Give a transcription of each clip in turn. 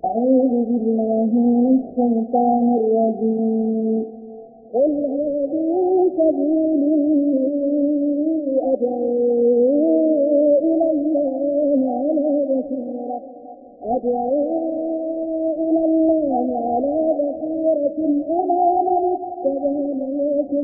أعوذ بالله من الشيطان الرجيم. قل هذه سبيلي أدعو إلى الله على بصيرة أنا ومن اتبعني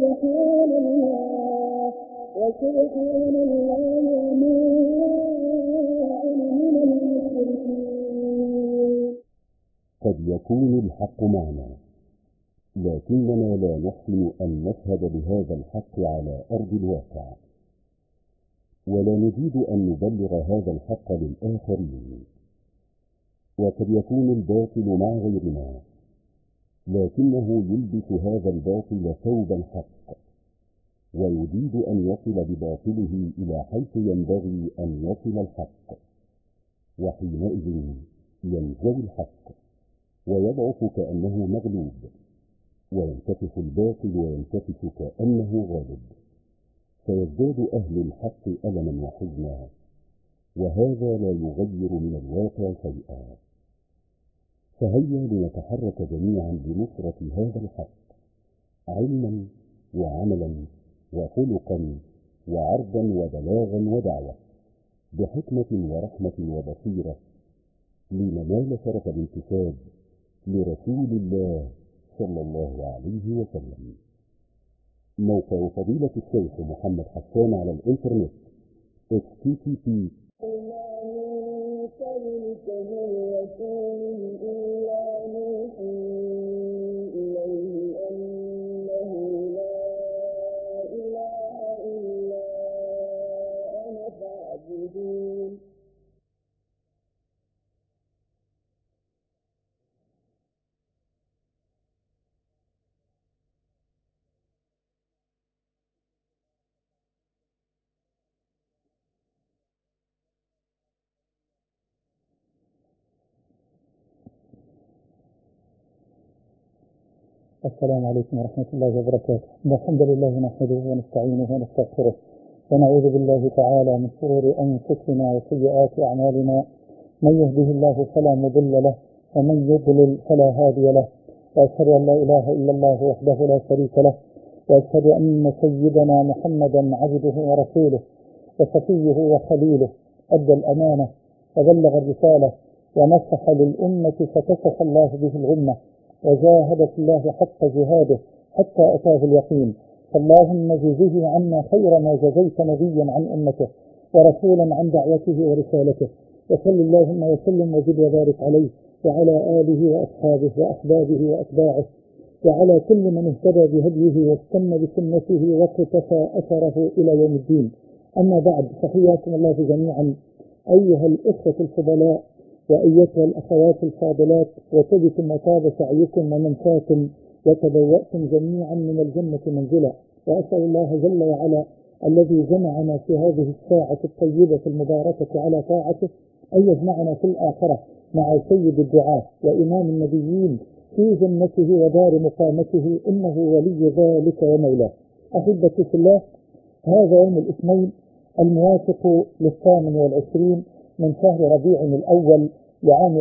وسبحان الله وما أنا من المشركين. قد يكون الحق معنا، لكننا لا نحسن أن نشهد بهذا الحق على أرض الواقع، ولا نريد أن نبلغ هذا الحق للآخرين. وقد يكون الباطل مع غيرنا، لكنه يلبس هذا الباطل ثوب الحق، ويريد أن يصل بباطله إلى حيث ينبغي أن يصل الحق، وحينئذ ينزوي الحق ويضعف كأنه مغلوب، وينتفخ الباطل وينتفخ كأنه غالب، فيزداد أهل الحق ألما وحزنا، وهذا لا يغير من الواقع شيئا. فهيا لنتحرك جميعا لنصرة هذا الحق، علما وعملا وخلقا وعرضا وبلاغا ودعوة، بحكمة ورحمة وبصيرة، لننال شرف الانتساب لرسول الله صلى الله عليه وسلم. موقع فضيلة الشيخ محمد حسان على الانترنت http السلام عليكم ورحمة الله وبركاته. الحمد لله نحمده ونستعينه ونستغفره، ونعوذ بالله تعالى من شرور أنفسنا وسيئات أعمالنا. من يهده الله فلا مضل له، ومن يضلل فلا هادي له، وأشهد أن لا إله إلا الله وحده لا شريك له، وأشهد أن سيدنا محمدا عبده ورسوله وصفيه وخليله، أدى الأمانة وبلغ الرسالة ونصح للأمة فكشف الله به الغمة، وجاهد في الله حق جهاده حتى أتاه اليقين. فاللهم جزه عنا خير ما جزيت نبيا عن أمته ورسولا عن دعوته ورسالته، وصل اللهم وسلم وزد وبارك عليه وعلى آله وأصحابه وأحبابه وأتباعه، وعلى كل من اهتدى بهديه واستنى بسنته واقتفى أثره إلى يوم الدين. أما بعد، فحياكم الله جميعا أيها الإخوة الفضلاء وأيتها الأخوات الفاضلات، وطبتم وطاب سعيكم ومنشاكم وتبوأتم جميعا من الجنة منزلا. وأسأل الله جل وعلا الذي جمعنا في هذه الساعة الطيبة المباركة على طاعته أن يجمعنا في الآخرة مع سيد الدعاة وإمام النبيين في جنته ودار مقامته، إنه ولي ذلك ومولاه. أحبتي في الله، هذا يوم الاثنين الموافق 28 من شهر ربيع الأول لعام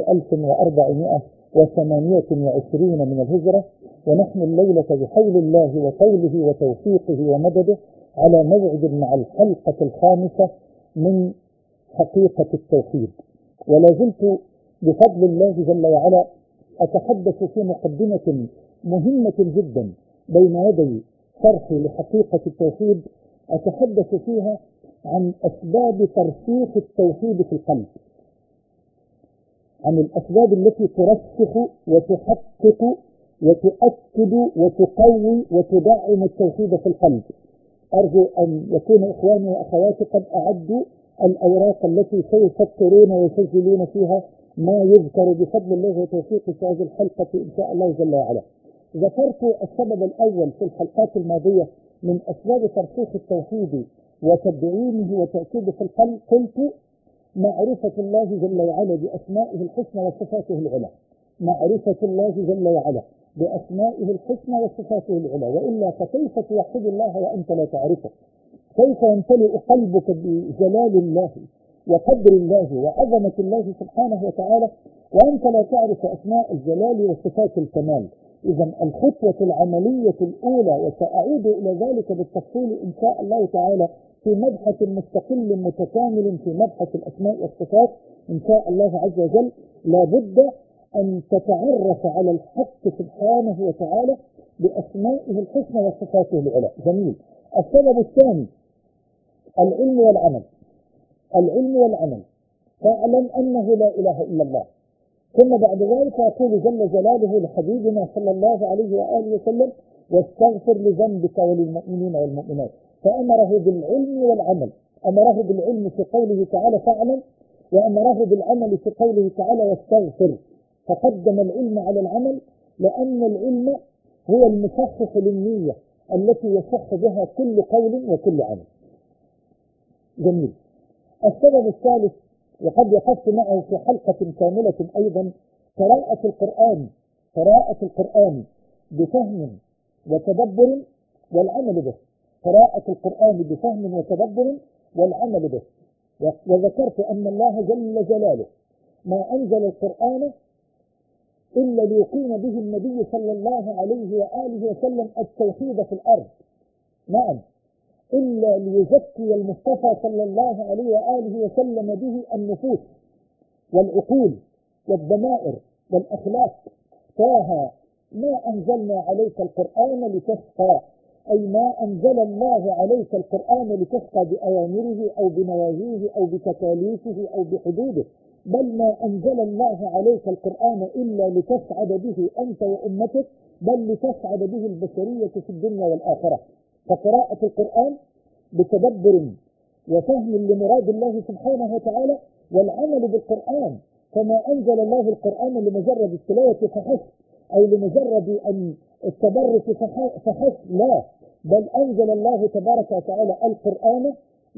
1428 من الهجرة، ونحن الليلة بحول الله وطوله وتوفيقه ومدده على موعد مع الحلقة الخامسة من حقيقة التوحيد. ولا زلت بفضل الله جل وعلا أتحدث في مقدمة مهمة جدا بين يدي شرحي لحقيقة التوحيد، أتحدث فيها عن أسباب ترسيخ التوحيد في القلب، عن الأسباب التي ترسخ وتحقق وتؤكد وتقوي وتدعم التوحيد في القلب. أرجو أن يكون إخواني وأخواتي قد أعدوا الأوراق التي سيفكرون ويسجلون فيها ما يذكر بفضل الله وتوفيقه في هذه الحلقة إن شاء الله جل وعلا. ذكرت السبب الأول في الحلقات الماضية من أسباب ترسيخ التوحيد وتدعيمه وتأكيده في القلب، قلت معرفة الله جل وعلا بأسمائه الحسنى وصفاته العلى، معرفة الله جل وعلا بأسمائه الحسنى وصفاته العلى، وإلا فكيف توحد الله وأنت لا تعرفه؟ كيف يمتلئ قلبك بجلال الله وقدر الله وعظمة الله سبحانه وتعالى وأنت لا تعرف أسماء الجلال وصفات الكمال. إذا الخطوة العملية الأولى، وسأعود إلى ذلك بالتفصيل إن شاء الله تعالى في مبحث مستقل متكامل في مبحث الأسماء والصفات إن شاء الله عز وجل، لابد أن تتعرف على الحق سبحانه وتعالى بأسمائه الحسنى وصفاته العلى. جميل. السبب الثاني العلم والعمل. العلم والعمل، فاعلم أنه لا إله إلا الله. ثم بعد ذلك يقول جل جلاله لحبيبنا صلى الله عليه وآله وسلم: واستغفر لذنبك وللمؤمنين والمؤمنات. فأمره بالعلم والعمل، أمره بالعلم في قوله تعالى فاعلم، وأمره بالعمل في قوله تعالى واستغفر. فقدم العلم على العمل لأن العلم هو المصحح للنية التي يصح بها كل قول وكل عمل. جميل. السبب الثالث، وقد وقفت معه في حلقة كاملة أيضا، قراءة القرآن. قراءة القرآن بفهم وتدبر والعمل به. قراءة القرآن بفهم وتدبر والعمل به. وذكرت أن الله جل جلاله ما أنزل القرآن إلا ليقيم به النبي صلى الله عليه وآله وسلم التوحيد في الأرض. نعم، إلا ليزكي المصطفى صلى الله عليه وآله وسلم به النفوس والعقول والضمائر والأخلاق. طه ما أنزلنا عليك القرآن لتشقى، أي ما أنزل الله عليك القرآن لتشقى بأوامره أو بنواهيه أو بتكاليفه أو بحدوده، بل ما أنزل الله عليك القرآن إلا لتسعد به أنت وأمتك، بل لتسعد به البشرية في الدنيا والآخرة. فقراءة القرآن بتدبر وفهم لمراد الله سبحانه وتعالى، والعمل بالقرآن. فما أنزل الله القرآن لمجرد التلاوة فحسب أو لمجرد أن التبرك فحسب، لا، بل أنزل الله تبارك وتعالى القرآن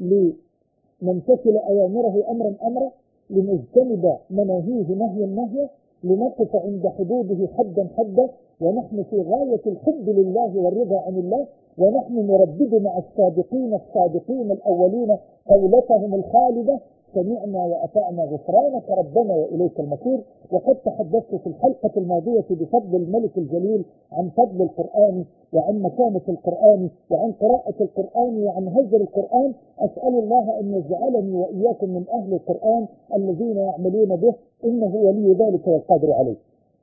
لنمتثل أوامره أمرا أمرا، لنجتنب مناهيه نهيا نهيا، لنقف عند حدوده حدا حدا، ونحن في غاية الحب لله والرضا عن الله، ونحن نردد مع السابقين الصادقين الأولين قولتهم الخالدة: سمعنا وأطعنا غفرانك ربنا وإليك المصير. وقد تحدثت في الحلقة الماضية بفضل الملك الجليل عن فضل القرآن وعن مكانة القرآن وعن قراءة القرآن وعن هجر القرآن. أسأل الله أن يجعلني وإياكم من أهل القرآن الذين يعملون به، إنه ولي ذلك والقادر عليه.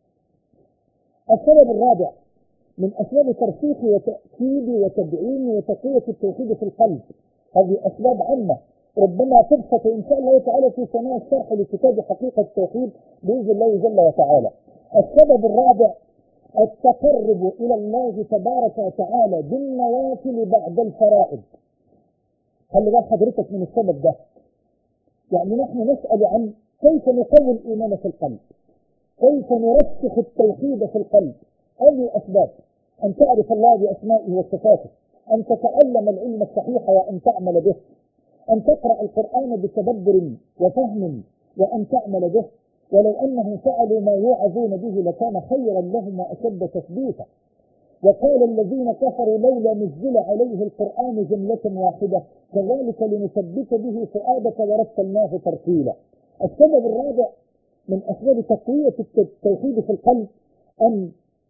السبب الرابع من أسباب ترسيخ وتأكيد وتدعيم وتقوية التوحيد في القلب. هذه أسباب عامة ربما تبسط إن شاء الله تعالى في سماع الشرح لكتاب حقيقة التوحيد بإذن الله جل وتعالى. السبب الرابع التقرب إلى الله تبارك وتعالى بالنوافل بعد الفرائض. خلي بال حضرتك من السبب ده. يعني نحن نسأل عن كيف نقوي الإيمان في القلب، كيف نرسخ التوحيد في القلب. هذه أسباب: أن تعرف الله بأسمائه وصفاته، أن تتعلم العلم الصحيح وأن تعمل به، أن تقرأ القرآن بتدبر وفهم وأن تعمل به. ولو أنهم فعلوا ما يوعظون به لكان خيرا لهم وأشد تثبيتا. وقال الذين كفروا لولا نزل عليه القرآن جملة واحدة كذلك لنثبت به فؤادك ورتلناه ترتيلا. السبب الرابع من أسباب تقوية التوحيد في القلب أن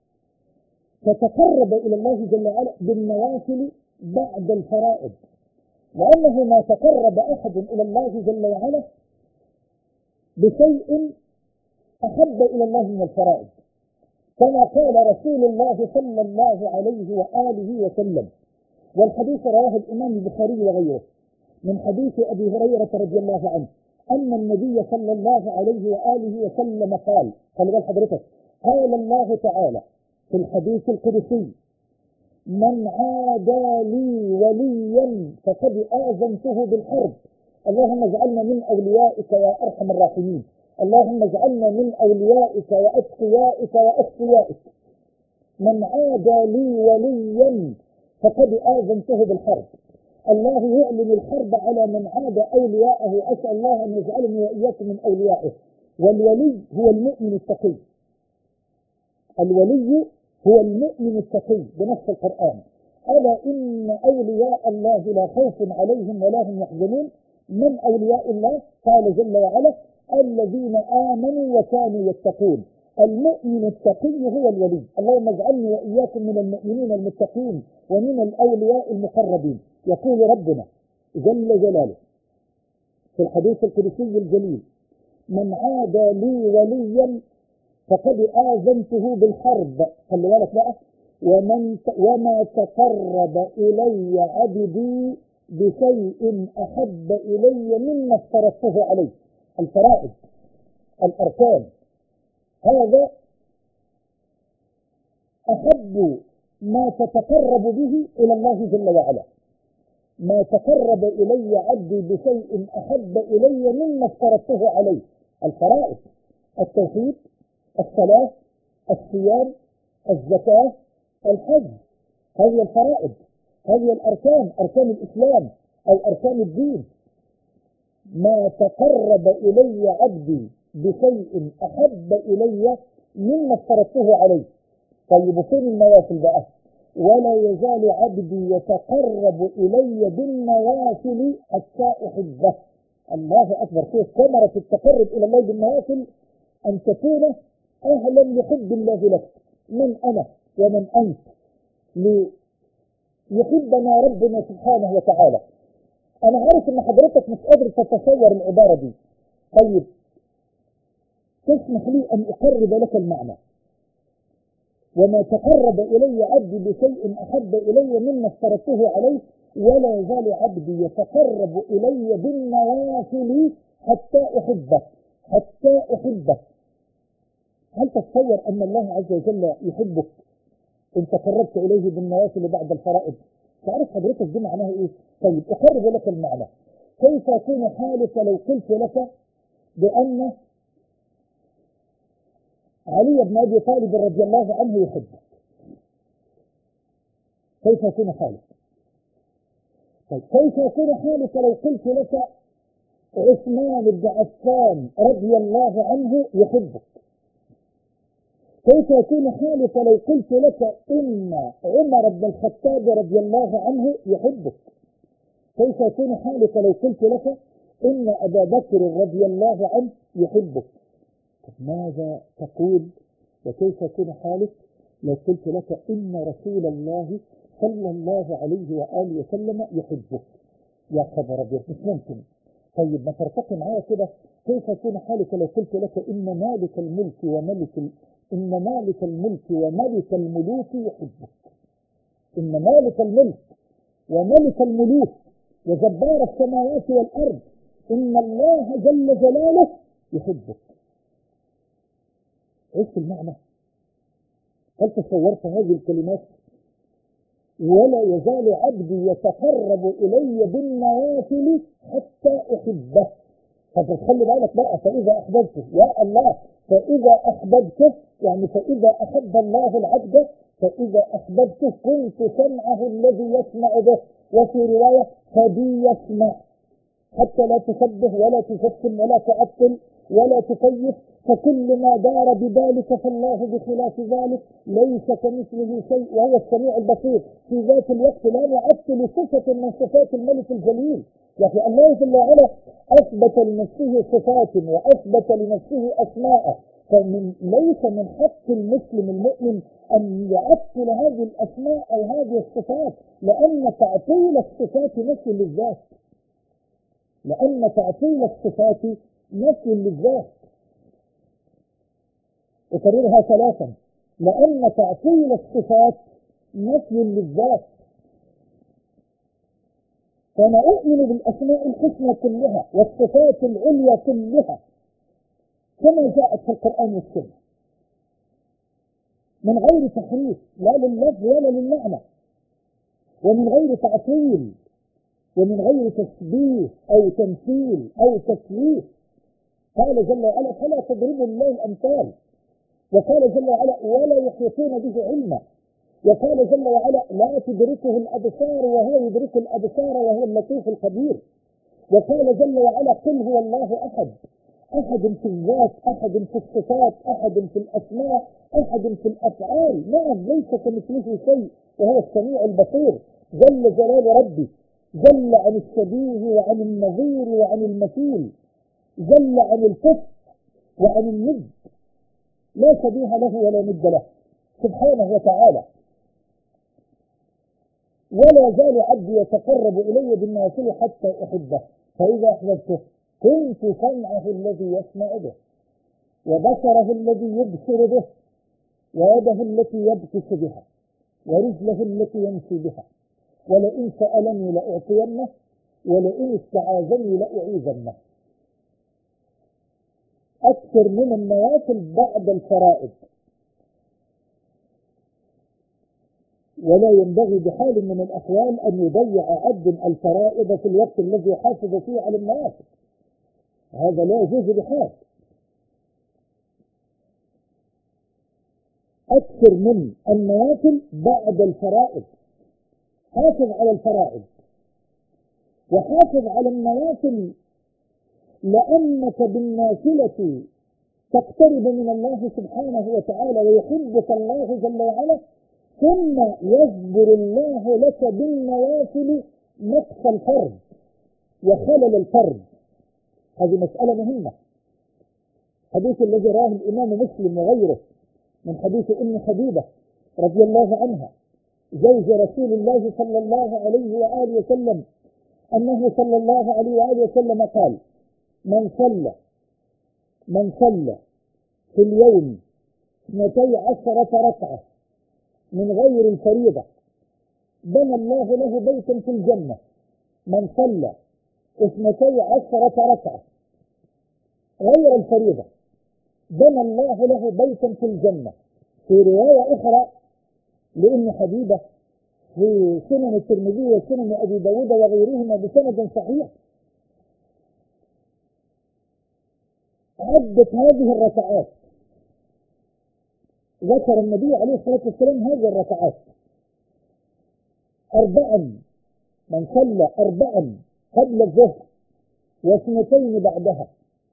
تتقرب إلى الله جل وعلا بالنوافل بعد الفرائض، لأنه ما تقرب أحد إلى الله جل وعلا بشيء أحب إلى الله من الفرائض، كما قال رسول الله صلى الله عليه وآله وسلم. والحديث رواه الإمام البخاري وغيره من حديث أبي هريرة رضي الله عنه أن النبي صلى الله عليه وآله وسلم قال: خلي بال حضرتك، قال الله تعالى في الحديث القدسي: من عادى لي وليا فقد آذنته بالحرب. اللهم اجعلنا من أوليائك يا أرحم الراحمين، اللهم اجعلنا من أوليائك وأتقيائك وأصفيائك. من عادى لي وليا فقد آذنته بالحرب. الله يعلن الحرب على من عادى أولياءه. أسأل الله أن يجعلني وإياكم من أوليائه. والولي هو المؤمن التقي. الولي هو المؤمن التقي بنص القرآن: ألا إن أولياء الله لا خوف عليهم ولا هم يحزنون. من أولياء الله؟ قال جل وعلا: الذين آمنوا وكانوا يتقون. المؤمن التقي هو الولي. اللهم اجعلني وإياكم من المؤمنين المتقين ومن الأولياء المقربين. يقول ربنا جل جلاله في الحديث القدسي الجليل: من عادى لي وليا فقد آذنته بالحرب. خلي بالك بقى: وما تقرب إلي عبدي بشيء أحب إلي مما افترضته عليه. الفرائض، الأركان، هذا أحب ما تتقرب به إلى الله جل وعلا. ما تقرب إلي عبدي بشيء أحب إلي مما افترضته عليه. الفرائض: التوحيد، الصلاة، الصيام، الزكاة، الحج. هذه الفرائض، هذه الأركان، أركان الإسلام أو أركان الدين. ما تقرب إلي عبدي بشيء أحب إلي مما افترضته عليه. طيب فين النوافل بقى؟ ولا يزال عبدي يتقرب إلي بالنوافل حتى أحبه. الله أكبر. كيف ثمرة التقرب إلى الله بالنوافل؟ أن تكون أهلا لحب الله لك. من أنا ومن أنت ليحبنا ربنا سبحانه وتعالى؟ أنا عارف إن حضرتك مش قادر تتصور العبارة دي. طيب تسمح لي أن أقرب لك المعنى. وما تقرب إلي عبدي بشيء أحب إلي مما افترضته عليه ولا يزال عبدي يتقرب إلي بالنوافل حتى أحبه. حتى أحبه. هل تتصور أن الله عز وجل يحبك إن تقربت إليه بالنوافل بعد الفرائض؟ تعرف حضرتك دي معناها إيه؟ طيب أقرب لك المعنى. كيف يكون حالك لو قلت لك بأن علي بن أبي طالب رضي الله عنه يحبك؟ كيف يكون حالك؟ طيب كيف يكون حالك لو قلت لك عثمان بن عفان رضي الله عنه يحبك؟ كيف يكون حالك لو قلت لك إن عمر بن الخطاب رضي الله عنه يحبك؟ كيف يكون حالك لو قلت لك إن أبا بكر رضي الله عنه يحبك؟ ماذا تقول وكيف يكون حالك لو قلت لك إن رسول الله صلى الله عليه وآله وسلم يحبك؟ يا خبر أبيض، مش ممكن. طيب ما ترتقي معايا كده. كيف يكون حالك لو قلت لك إن مالك الملك وملك الملوك يحبك؟ إن مالك الملك وملك الملوك وجبار السماوات والأرض إن الله جل جلاله يحبك. عشت المعنى؟ هل تصورت هذه الكلمات؟ ولا يزال عبدي يتقرب إلي بالنوافل حتى أحبه. طب خلي بالك بقى: فإذا أحببته، يا الله، فإذا أحببته يعني فإذا أحب الله العبد، فإذا أحببته كنت سمعه الذي يسمع به، وفي رواية فبي يسمع، حتى لا تشبه ولا تجسم ولا تعطل ولا تكيف، فكل ما دار بذلك فالله بخلاف ذلك ليس كمثله شيء وهو السميع البصير. في ذات الوقت لا نعطل صفة من صفات الملك الجليل. يعني الله جل وعلا أثبت لنفسه صفات وأثبت لنفسه أسماء، ليس من حق المسلم المؤمن أن يعطل هذه الأسماء أو هذه الصفات، لأن تعطيل الصفات نفي للذات. لأن تعطيل الصفات نفي للذات. أكررها ثلاثا: لأن تعطيل الصفات نفي للذات. فأنا أؤمن بالأسماء الحسنى كلها والصفات العليا كلها كما جاءت في القرآن والسنة، من غير تحريف لا لللفظ ولا للمعنى، ومن غير تعطيل، ومن غير تشبيه أو تمثيل أو تكييف. قال جل وعلا: فلا تضربوا الله الأمثال. وقال جل وعلا: ولا يحيطون به علما. وقال جل وعلا: لا تدركه الأبصار وهو يدرك الأبصار وهو اللطيف الخبير. وقال جل وعلا: قل هو الله أحد. أحد في الذات، أحد في الصفات، أحد في الأسماء، أحد في الأفعال. نعم، ليس كمثله شيء وهو السميع البصير. جل جلال ربي، جل عن الشبيه وعن النظير وعن المثيل. جل عن الكفر وعن الند، لا شبيه له ولا ند له سبحانه وتعالى. ولا زال عبدي يتقرب إلي بالنوافل حتى أحبه، فإذا أحببته كنت سمعه الذي يسمع به، وبصره الذي يبصر به، ويده التي يبطش بها، ورجله التي يمشي بها، ولئن سألني لأعطينه، ولئن استعاذني لأعيذنه. أكثر من النوافل بعد الفرائض، ولا ينبغي بحال من الأحوال أن يضيع عبد الفرائض في الوقت الذي يحافظ فيه على النوافل، هذا لا يجوز بحال. أكثر من النوافل بعد الفرائض، حافظ على الفرائض وحافظ على النوافل، لأنك بالنافلة تقترب من الله سبحانه وتعالى ويحبك الله جل وعلا، ثم يجبر الله لك بالنوافل نقص الفرض وخلل الفرض. هذه مسألة مهمة. حديث الذي رواه الإمام مسلم وغيره من حديث أم حبيبة رضي الله عنها زوج رسول الله صلى الله عليه وآله وسلم، أنه صلى الله عليه وآله وسلم قال: من صلى في اليوم 12 ركعة من غير الفريضة بنى الله له بيتا في الجنة. من صلى 12 ركعة غير الفريضة بنى الله له بيتا في الجنة. في رواية أخرى لأم حبيبة في سنن الترمذي وسنن أبي داود وغيرهما بسند صحيح، عدت هذه الركعات، ذكر النبي عليه الصلاة والسلام هذه الركعات: 4، من صلى 4 قبل الظهر، و2 بعدها،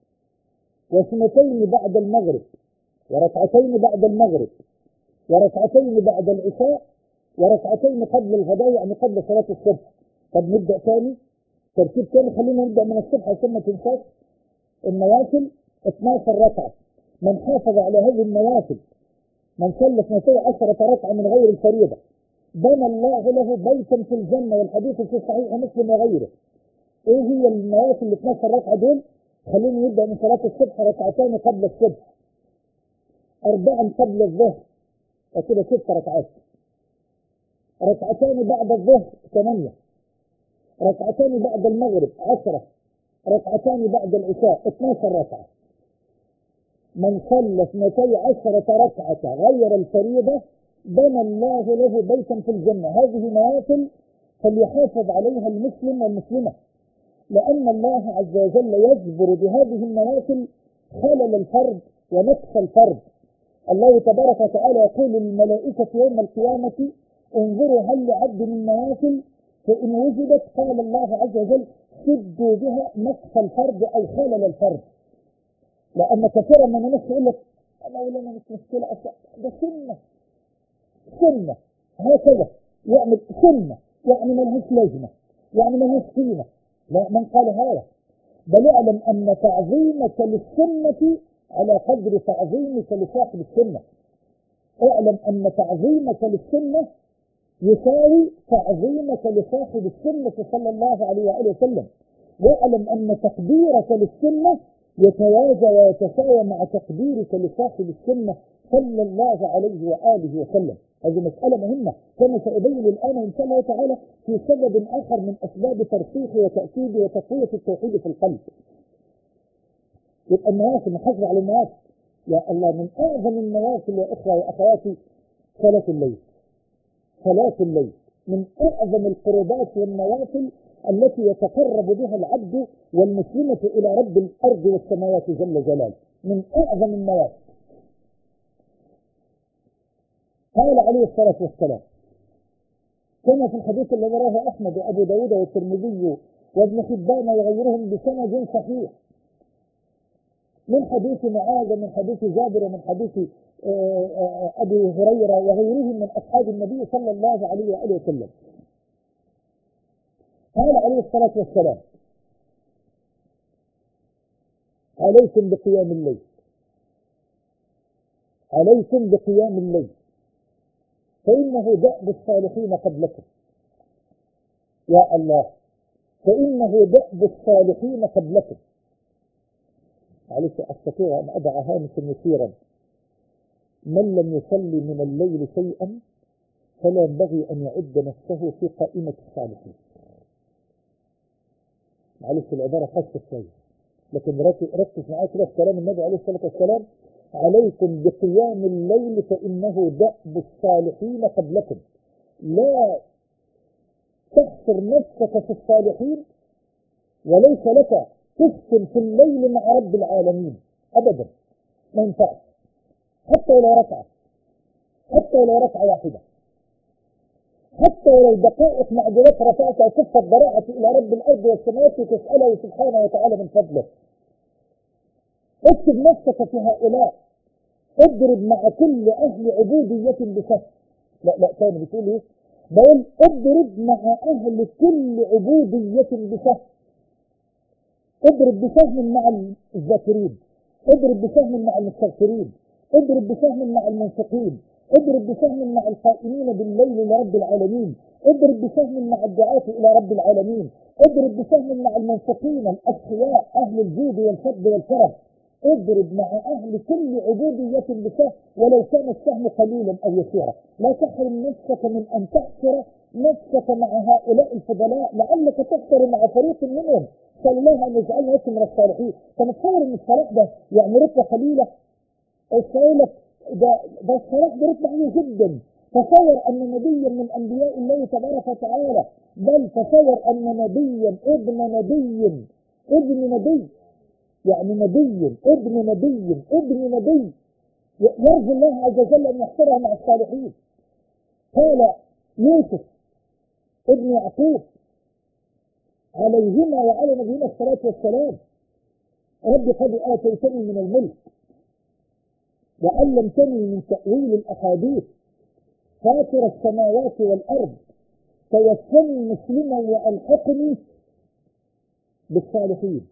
و2 بعد المغرب، وركعتين بعد المغرب، وركعتين بعد العشاء، وركعتين قبل الغداء يعني قبل صلاة الصبح. طب نبدأ ثاني، ترتيب ثاني، خلينا نبدأ من الصبح عشان ما تنساش. النوافل 12 ركعة، من حافظ على هذه النوافل، من صلى 12 ركعة من غير الفريضة بنى الله له بيتا في الجنة، والحديث في صحيح مسلم وغيره. ايه هي النوافل ال 12 ركعة دول؟ خلينا نبدأ من صلاة الصبح: ركعتان قبل الصبح، 4 قبل الظهر، وكده 6 ركعات، ركعتان بعد الظهر 8، ركعتان بعد المغرب 10، ركعتان بعد العشاء 12 ركعة. من صلى 12 ركعة غير الفريضة بنى الله له بيتا في الجنة. هذه نوافل فليحافظ عليها المسلم والمسلمة، لأن الله عز وجل يجبر بهذه النوافل خلل الفرد ونقص الفرد. الله تبارك وتعالى يقول للملائكة يوم القيامة: انظروا هل لعبد من نوافل، فإن وجدت قال الله عز وجل: سدوا بها نقص الفرد أو خلل الفرد. لأن كثيرا من الناس يقول لك: أنا ولا مش مشكلة أصلا، ده سنة هكذا، يعمل سنة يعني ملهاش لازمة، يعني ملهاش قيمة. لا، من قال هذا؟ بل اعلم أن تعظيمك للسنة على قدر تعظيمك لصاحب السنة. اعلم أن تعظيمك للسنة يساوي تعظيمك لصاحب السنة صلى الله عليه وآله وسلم. واعلم أن تقديرك للسنة يتوازى ويتساوى مع تقديرك لصاحب السنة صلى الله عليه وآله وسلم. هذه مسألة مهمة، كما سأبين الآن إن شاء الله تعالى في سبب آخر من أسباب ترسيخ وتأكيد وتقوية التوحيد في القلب. يبقى النوافل، نحافظ على النوافل. يا الله، من أعظم النوافل يا إخوة وأخواتي صلاة الليل. صلاة الليل من أعظم القربات والنوافل التي يتقرب بها العبد والمسلمة إلى رب الأرض والسماوات جل جلاله، من أعظم النوافل. قال عليه الصلاة والسلام كما في الحديث الذي رواه أحمد وأبو داود والترمذي وابن حبان وغيرهم بسند صحيح، من حديث معاذ ومن حديث جابر ومن حديث أبي هريرة وغيرهم من أصحاب النبي صلى الله عليه وآله وسلم. قال عليه الصلاة والسلام: عليكم بقيام الليل، عليكم بقيام الليل فإنه دأب الصالحين قبلكم. يا الله، فإنه دأب الصالحين قبلكم. معلش أستطيع أن أضع هامشا يسيرا: من لم يصلي من الليل شيئا فلا ينبغي أن يعد نفسه في قائمة الصالحين. معلش العبارة خاصة شوية، لكن ركز معايا كده في كلام النبي عليه الصلاة والسلام: عليكم بقيام الليل فإنه دأب الصالحين قبلكم. لا تحصر نفسك في الصالحين، وليس لك تسكن في الليل مع رب العالمين أبدا، ما ينفعش، حتى ولو ركعة، حتى ولو ركعة واحدة، حتى ولو دقائق معدودات رفعت وكف الضراعة إلى رب الأرض والسماوات تسأله سبحانه وتعالى من فضله. اكتب نفسك في هؤلاء، اضرب مع كل أهل عبودية بسهم. لا تاني بتقول ايه؟ بقول اضرب مع أهل كل عبودية بسهم. اضرب بسهم مع الذاكرين، اضرب بسهم مع المستغفرين، اضرب بسهم مع المنفقين، اضرب بسهم مع القائمين بالليل لرب العالمين، اضرب بسهم مع الدعاة إلى رب العالمين، اضرب بسهم مع المنفقين الأسخياء أهل الجود والفضل والكرم. اضرب مع أهل كل عبودية بسهم ولو كان السهم قليلا أو يسيرا. لا تحرم نفسك من أن تحشر نفسك مع هؤلاء الفضلاء لعلك تحشر مع فريق منهم. قال الله أن يجعلنا لكم من الصالحين. فنتصور أن الصلاح ده يعني رتبة قليلة، الصلاح ده الصلاح ده رتبة عالية جدا. تصور أن نبيا من أنبياء الله تبارك وتعالى، بل تصور أن نبيا ابن نبي يعني نبي ابن نبي يرجو الله عز وجل أن يحشرها مع الصالحين. قال يوسف ابن يعقوب عليهما وعلى نبينا الصلاة والسلام: رب قد آتيتني من الملك وعلمتني من تأويل الأحاديث فاطر السماوات والأرض توفني مسلما وألحقني بالصالحين.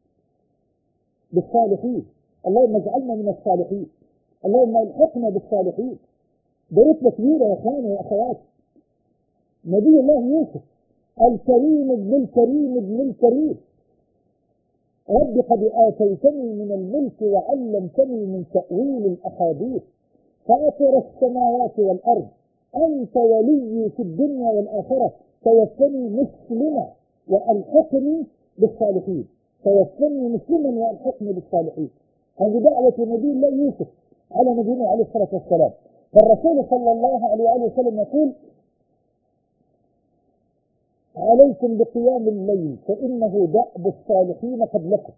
اللهم اجعلنا من الصالحين، اللهم الحقنا بالصالحين. ده رتبة كبيرة يا اخواني واخواتي. نبي الله يوسف الكريم ابن الكريم: رب قد آتيتني من الملك وعلمتني من تأويل الأحاديث فاطر السماوات والأرض أنت ولي في الدنيا والآخرة توفني مسلما وألحقني بالصالحين. توفني مسلما وألحقني بالصالحين. هذه دعوة نبي الله يوسف على نبينا عليه الصلاة والسلام. فالرسول صلى الله عليه وسلم يقول: عليكم بقيام الليل فإنه دأب الصالحين قبلكم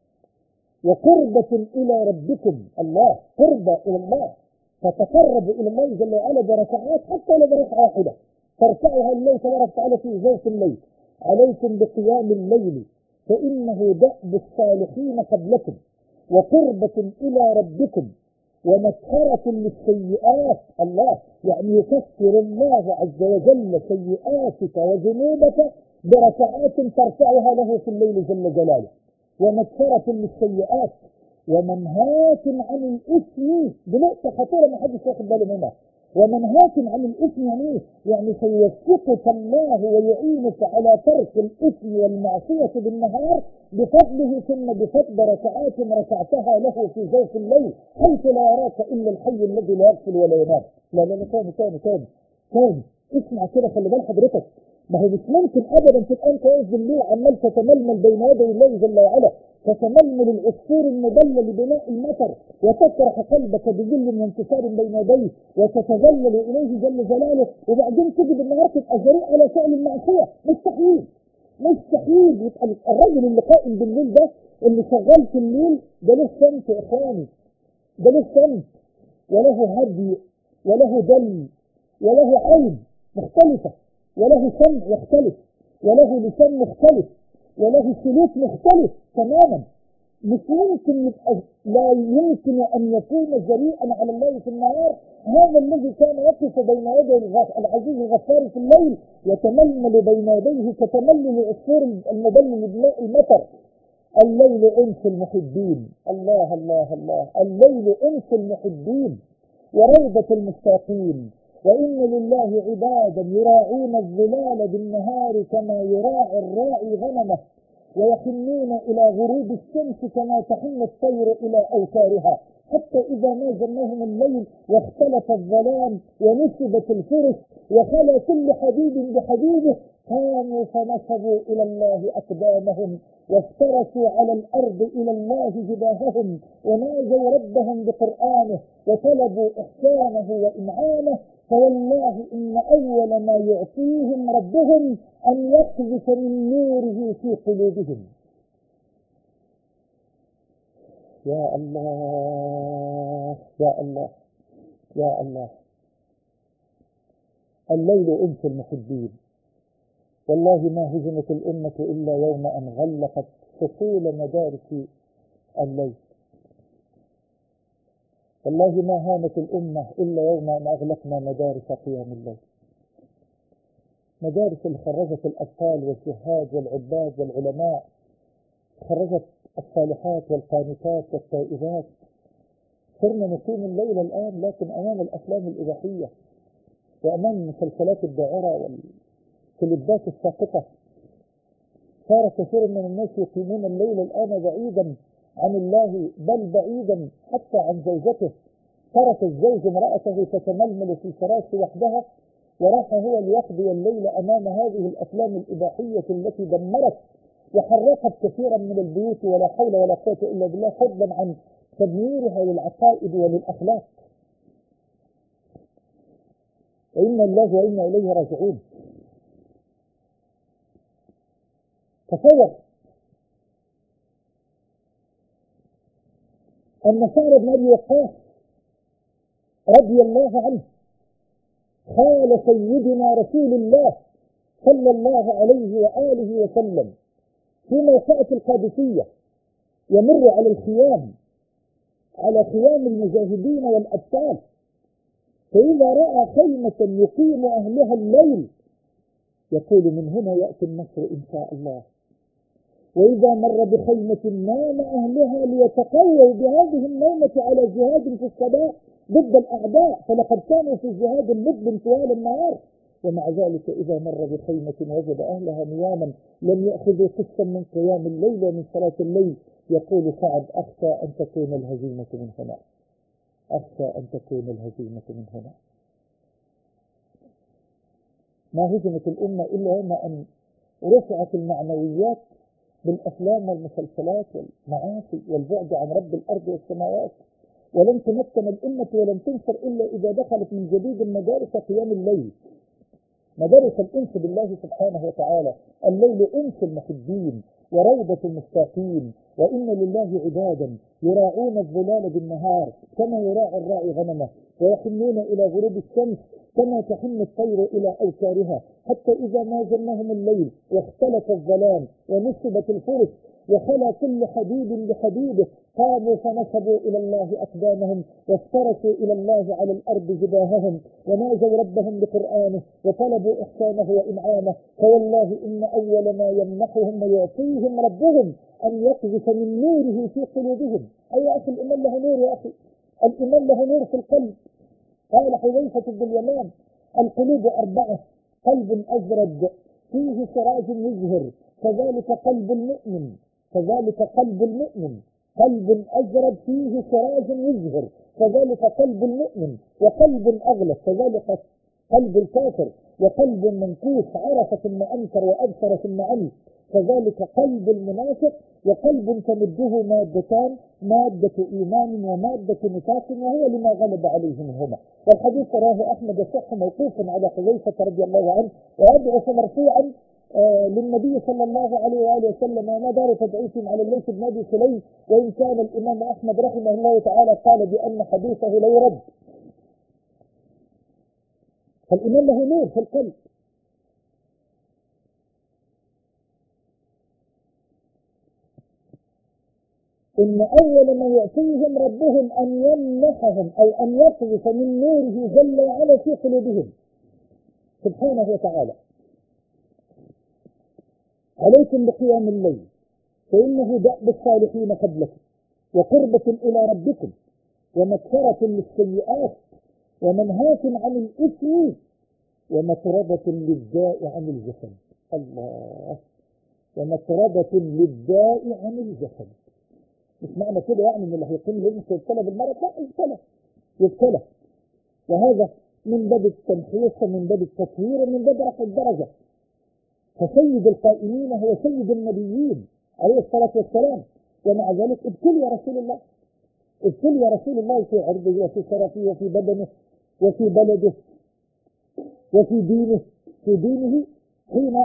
وقربة إلى ربكم. الله قربة إلى الله، فتقرب إلى الله جل وعلا بركعات حتى لو بركعة واحدة تركعها الله تبارك وتعالى في جوف الليل. عليكم بقيام الليل فإنه دأب الصالحين قبلكم وقربة إلى ربكم ومسخرة للسيئات. الله يعني يكفر الله عز وجل سيئاتك وذنوبك بركعات ترفعها له في الليل جل جلاله. ومسخرة للسيئات ومنهاة عن الإثم. بنقطة خطيرة ما حدش واخد باله منها. ومنهاة عن الإثم يعني سيوفقك الله ويعينك على ترك الإثم والمعصية بالنهار بفضله ثم بفضل ركعات ركعتها له في جوف الليل حيث لا يراك إلا الحي الذي لا يغفل ولا ينام. لا تاني اسمع كده، خلي بال حضرتك. ما هو مش ممكن ابدا تبقى انت واقف بالليل عمال تتململ بين يدي الله جل وعلا، تتململ العصفور المدلل بماء المطر وتطرح قلبك بذل من انتصار بين يديه وتتذلل اليه جل جلاله، وبعدين تجد النهار تبقى جريء على فعل المعصيه. مستحيل يبقى الرجل اللي قائم بالليل ده اللي شغال في الليل ده له سمت يا اخواني، ده له سمت وله هدي وله دل وله عين مختلفه وله سمع يختلف وله لسان مختلف وله سلوك مختلف تماما. مش ممكن يبقى، لا يمكن ان يكون جريئا على الله في النهار هذا الذي كان يقف بين يدي العزيز الغفار في الليل يتململ بين يديه كتملل العصفور المدلل بماء المطر الليل أنس المحبين، الله الله الله، الليل أنس المحبين وروضة المشتاقين، وإن لله عبادا يراعون الظلال بالنهار كما يراعي الراعي غنمه، ويحنون إلى غروب الشمس كما تحن الطير إلى أوتارها، حتى إذا ما جنهم الليل واختلف الظلام ونسبت الفرس وخلى كل حبيب بحبيبه، قاموا فنصبوا إلى الله أقدامهم وافترسوا على الأرض إلى الله جباههم، وناجوا ربهم بقرآنه وطلبوا إحسانه وإنعامه، فوالله إن أول ما يعطيهم ربهم أن يقذف من نوره في قلوبهم. يا الله يا الله يا الله، الليل أنس المحبين. والله ما هزمت الأمة إلا يوم أن غلقت فصول مدارس الليل، والله ما هانت الأمة إلا يوم أن أغلقنا مدارس قيام الليل، مدارس اللي خرجت الأطفال والزهاد والعباد والعلماء، خرجت الصالحات والقانتات والتائبات. صرنا نقيم الليل الآن لكن أمام الأفلام الإباحية وأمام المسلسلات الداعرة والكليبات الساقطة. صار كثير من الناس يقيمون الليل الآن بعيدا عن الله، بل بعيدا حتى عن زوجته. ترك الزوج امرأته تتململ في الفراش وحدها وراح هو ليقضي الليل أمام هذه الأفلام الإباحية التي دمرت وحرقت كثيرا من البيوت، ولا حول ولا قوة إلا بالله، فضلا عن تدميرها للعقائد وللأخلاق. وإنا الله وإنا إليه راجعون. تصور أن سعد بن أبي وقاص رضي الله عنه خال سيدنا رسول الله صلى الله عليه وآله وسلم في موقعة القادسية، يمر على الخيام، على خيام المجاهدين والأبطال، فإذا رأى خيمة يقيم أهلها الليل يقول من هنا يأتي النصر إن شاء الله. وإذا مر بخيمة نام أهلها ليتقووا بهذه النومة على جهاد في الصباح ضد الأعداء، فلقد كانوا في جهاد مضب طوال النهار، ومع ذلك إذا مر بخيمة وجد أهلها نياما لم يأخذوا قسطا من قيام الليل ومن صلاة الليل، يقول سعد أخشى أن تكون الهزيمة من هنا، أخشى أن تكون الهزيمة من هنا. ما هزمت الأمة إلا يوم أن رفعت المعنويات بالأفلام والمسلسلات والمعاصي والبعد عن رب الأرض والسماوات، ولن تمكن الأمة ولن تنصر إلا إذا دخلت من جديد مدارس قيام الليل، مدارس الأنس بالله سبحانه وتعالى. الليل أنس المحبين وروضة المشتاقين، وإن لله عبادا يراعون الظلال بالنهار كما يراعي الراعي غنمه، ويحنون إلى غروب الشمس كما تحن الطير إلى أوتارها، حتى إذا ما جنهم الليل واختلف الظلام ونصبت الفرس وخلى كل حبيب بحبيبه، قاموا فنصبوا إلى الله أقدامهم وافترسوا إلى الله على الأرض جباههم، وناجوا ربهم بقرآنه وطلبوا إحسانه وإنعامه، فوالله إن أول ما يمنحهم ويعطيهم ربهم أن يقذف من نوره في قلوبهم. أي يا أخي الإيمان له نور، يا أخي الإيمان له نور في القلب. قال حذيفة بن اليمان القلوب 4: قلب أزرد فيه سراج يزهر كذلك قلب المؤمن، كذلك قلب المؤمن، قلب أزرد فيه سراج يزهر كذلك قلب المؤمن، وقلب أغلق كذلك قلب الكافر، وقلب منكوس عرف ثم أنكر وأبصر ثم عمي كذلك قلب المنافق، وقلب تمده مادتان: مادة إيمان ومادة نفاق، وهو لما غلب عليه منهما. والحديث رواه أحمد الصح موقوفا على حذيفة رضي الله عنه، وأضعف مرفوعا للنبي صلى الله عليه وآله وسلم، وما دار تضعيف على الليث بن أبي سليم، وإن كان الإمام أحمد رحمه الله تعالى قال بأن حديثه لا يرد. فالإيمان له نور في القلب. إن أول ما يأتيهم ربهم أن يمنحهم أو أن يقذف من نوره جل وعلا في قلوبهم سبحانه وتعالى. عليكم بقيام الليل فإنه دأب الصالحين قبلكم وقربة إلى ربكم ومكفرة للسيئات ومنهاة عن الإثم ومطردة للداء عن الجسد. الله، ومطردة للداء عن الجسد. مش معنى كده يعني ان اللي هيقيم لازم يبتلى بالمرض، لا، يبتلى. وهذا من باب التمحيص ومن باب التطهير ومن باب رفع الدرجة. فسيد القائمين هو سيد النبيين عليه الصلاة والسلام، ومع ذلك ابتلي يا رسول الله، ابتلي يا رسول الله في عرضه وفي شرفه وفي بدنه وفي بلده وفي دينه، في دينه حين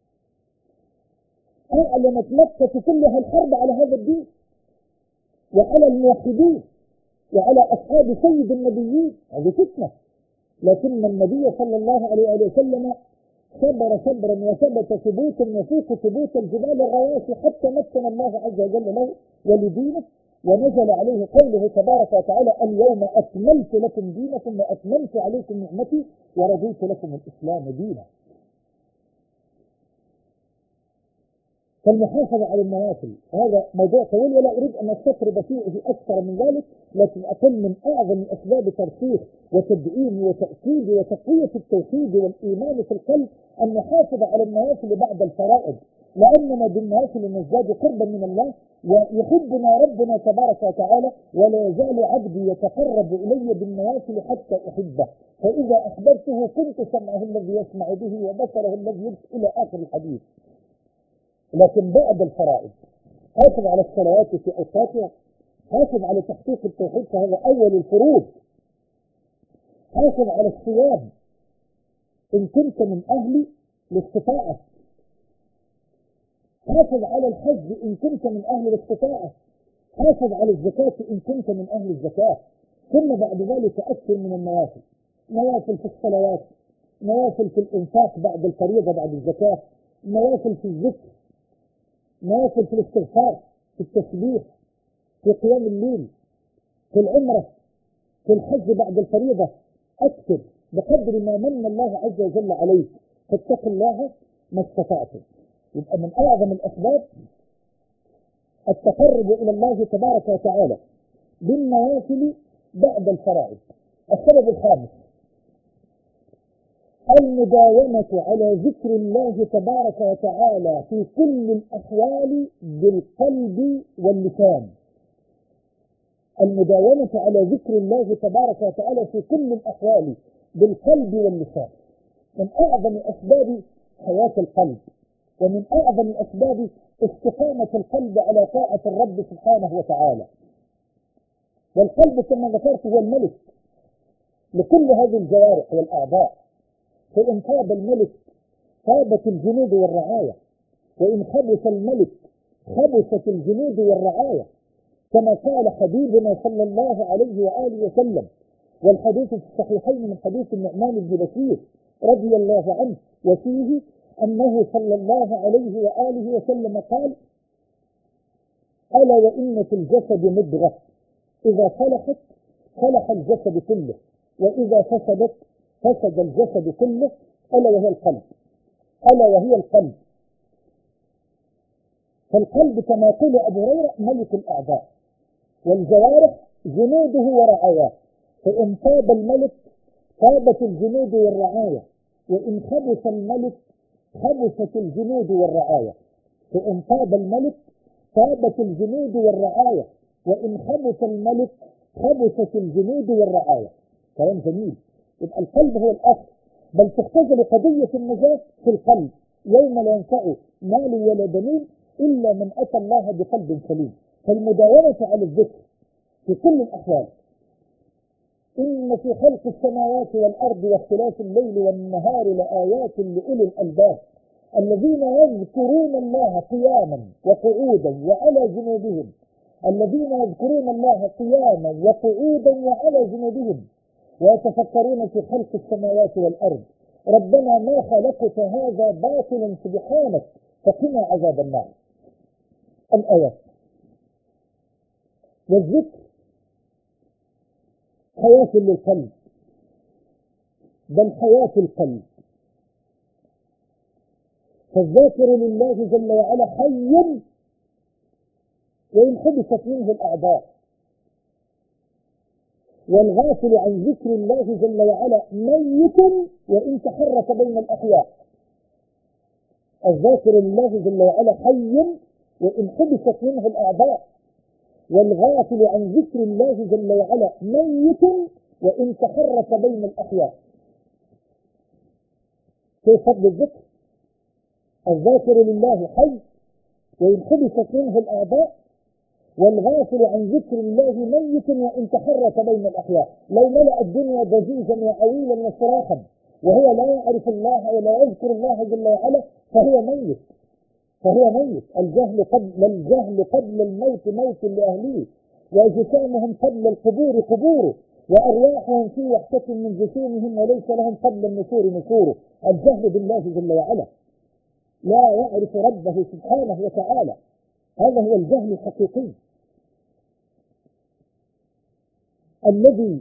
أعلنت مكة كلها الحرب على هذا الدين وعلى الموحدين وعلى أصحاب سيد النبيين. هذه فتنة، لكن النبي صلى الله عليه وسلم صبر صبرا وثبت ثبوتا يفوق ثبوت الجبال الرواسي حتى مكن الله عز وجل له ولدينه، ونزل عليه قوله تبارك وتعالى: اليوم أكملت لكم دينكم وأتممت عليكم نعمتي ورضيت لكم الإسلام دينا. فالمحافظة على النوافل هذا موضوع طويل ولا أريد أن أستطرد فيه أكثر من ذلك، لكن أقول من أعظم أسباب ترسيخ وتدعيم وتأكيد وتقوية التوحيد والإيمان في القلب أن نحافظ على النوافل بعد الفرائض، لأننا بالنوافل نزداد قربا من الله ويحبنا ربنا تبارك وتعالى، ولا يزال عبدي يتقرب إلي بالنوافل حتى أحبه، فإذا أحببته كنت سمعه الذي يسمع به وبصره الذي يبصر إلى آخر الحديث. لكن بعد الفرائض حافظ على الصلوات في أوقاتها، حافظ على تحقيق التوحيد فهذا أول الفروض، حافظ على الصيام إن كنت من أهل الاستطاعة، حافظ على الحج إن كنت من أهل الاستطاعة، حافظ على الزكاة إن كنت من أهل الزكاة. ثم بعد ذلك أكثر من النوافل، نوافل في الصلوات، نوافل في الإنفاق بعد الفريضة بعد الزكاة، نوافل في الذكر، نوافل في الاستغفار، في التسبيح، في قيام الليل، في العمرة، في الحج بعد الفريضة. أكثر بقدر ما من الله عز وجل عليك، فاتقوا الله ما استطعتم. يبقى من أعظم الأسباب التقرب إلى الله تبارك وتعالى بالنوافل بعد الفرائض. السبب الخامس المداومة على ذكر الله تبارك وتعالى في كل الأحوال بالقلب واللسان. المداومة على ذكر الله تبارك وتعالى في كل الأحوال بالقلب واللسان من أعظم أسباب حياة القلب، ومن أعظم أسباب استقامة القلب على طاعة الرب سبحانه وتعالى. والقلب كما ذكرت هو الملك لكل هذه الجوارح والأعضاء، فإن طاب الملك طابت الجنود والرعاية، وإن خبث الملك خبثت الجنود والرعاية، كما قال حبيبنا صلى الله عليه وآله وسلم. والحديث في الصحيحين من حديث النعمان بن بشير رضي الله عنه، وفيه أنه صلى الله عليه وآله وسلم قال: ألا وإن في الجسد مضغة إذا صلحت صلح الجسد كله، وإذا فسدت فسد الجسد كله، ألا وهي القلب. ألا وهي القلب. فالقلب كما قال أبو هريرة ملك الأعضاء، والجوارح جنوده ورعاياه، فإن طاب الملك طابت الجنود والرعاية، وإن خبث الملك خبثت الجنود والرعاية. فإن طاب الملك طابت الجنود والرعاية، وإن خبث الملك خبثت الجنود والرعاية. كلام جميل. يبقى القلب هو الأصل، بل تختزل قضية النجاة في القلب يوم لا ينفع مال ولا بنين إلا من أتى الله بقلب سليم. فالمداومة على الذكر في كل الأحوال. إن في خلق السماوات والأرض واختلاف الليل والنهار لآيات لأولي الألباب الذين يذكرون الله قياما وقعودا وعلى جنوبهم، الذين يذكرون الله قياما وقعودا وعلى جنوبهم ويتفكرون في خلق السماوات والأرض ربنا ما خلقت هذا باطلا سبحانك فقنا عذاب النار. الآيات. والذكر حياة للقلب، بل حياة القلب. فالذاكر لله جل وعلا حي وإن حبست منه الأعضاء. والغافل عن ذكر الله جل وعلا ميت وإن تحرك بين الأحياء. الذاكر لله جل وعلا حي وإن حبست منه الأعضاء، والغافل عن ذكر الله جل وعلا ميت وإن تحرك بين الأحياء. في فضل الذكر، الذاكر لله حي وإن حبست منه الأعضاء، والغافل عن ذكر الله ميت وإن تحرك بين الأحياء. لو ملأ الدنيا ضجيجا وعويلا وصراخا وهو لا يعرف الله ولا يذكر الله جل وعلا فهو ميت، فهو ميت. الجهل قبل الموت موت لأهله، وأجسامهم قبل القبور قبور، وأرواحهم في وحشة من جسومهم وليس لهم قبل النشور نشور. الجهل بالله جل وعلا، لا يعرف ربه سبحانه وتعالى، هذا هو الجهل الحقيقي الذي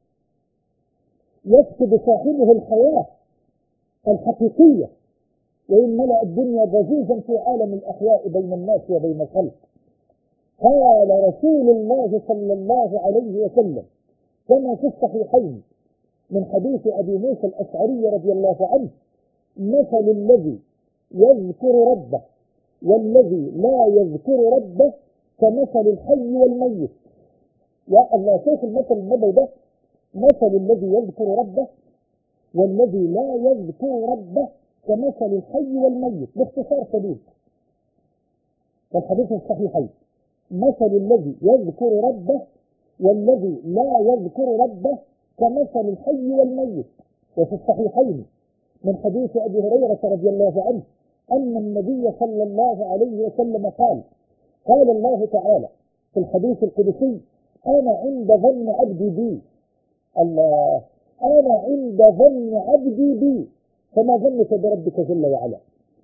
يفقد صاحبه الحياة الحقيقية وإن ملأ الدنيا ضجيجا في عالم الأحياء بين الناس وبين الخلق. قال رسول الله صلى الله عليه وسلم كما في الصحيحين من حديث أبي موسى الأشعري رضي الله عنه: مثل الذي يذكر ربه والذي لا يذكر ربه كمثل الحي والميت. يا الله، شوف المثل النبوي ده، مثل الذي يذكر ربه والذي لا يذكر ربه كمثل الحي والميت. باختصار شديد والحديث الصحيحين: مثل الذي يذكر ربه والذي لا يذكر ربه كمثل الحي والميت. وفي الصحيحين من حديث أبي هريرة رضي الله عنه أن النبي صلى الله عليه وسلم قال: قال الله تعالى في الحديث القدسي: أنا عند ظن عبدي بي. الله، أنا عند ظن عبدي بي، فما ظنك بربك جل وعلا؟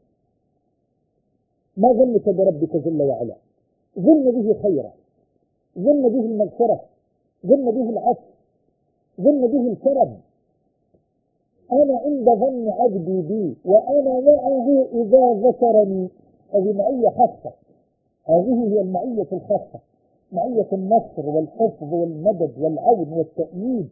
ما ظنك بربك جل وعلا؟ ظن به خيرا، ظن به المغفرة، ظن به العفو، ظن به الكرم. أنا عند ظن عبدي بي وأنا معه إذا ذكرني. هذه معية خاصة، هذه هي المعية الخاصة، معية النصر والحفظ والمدد والعون والتأييد.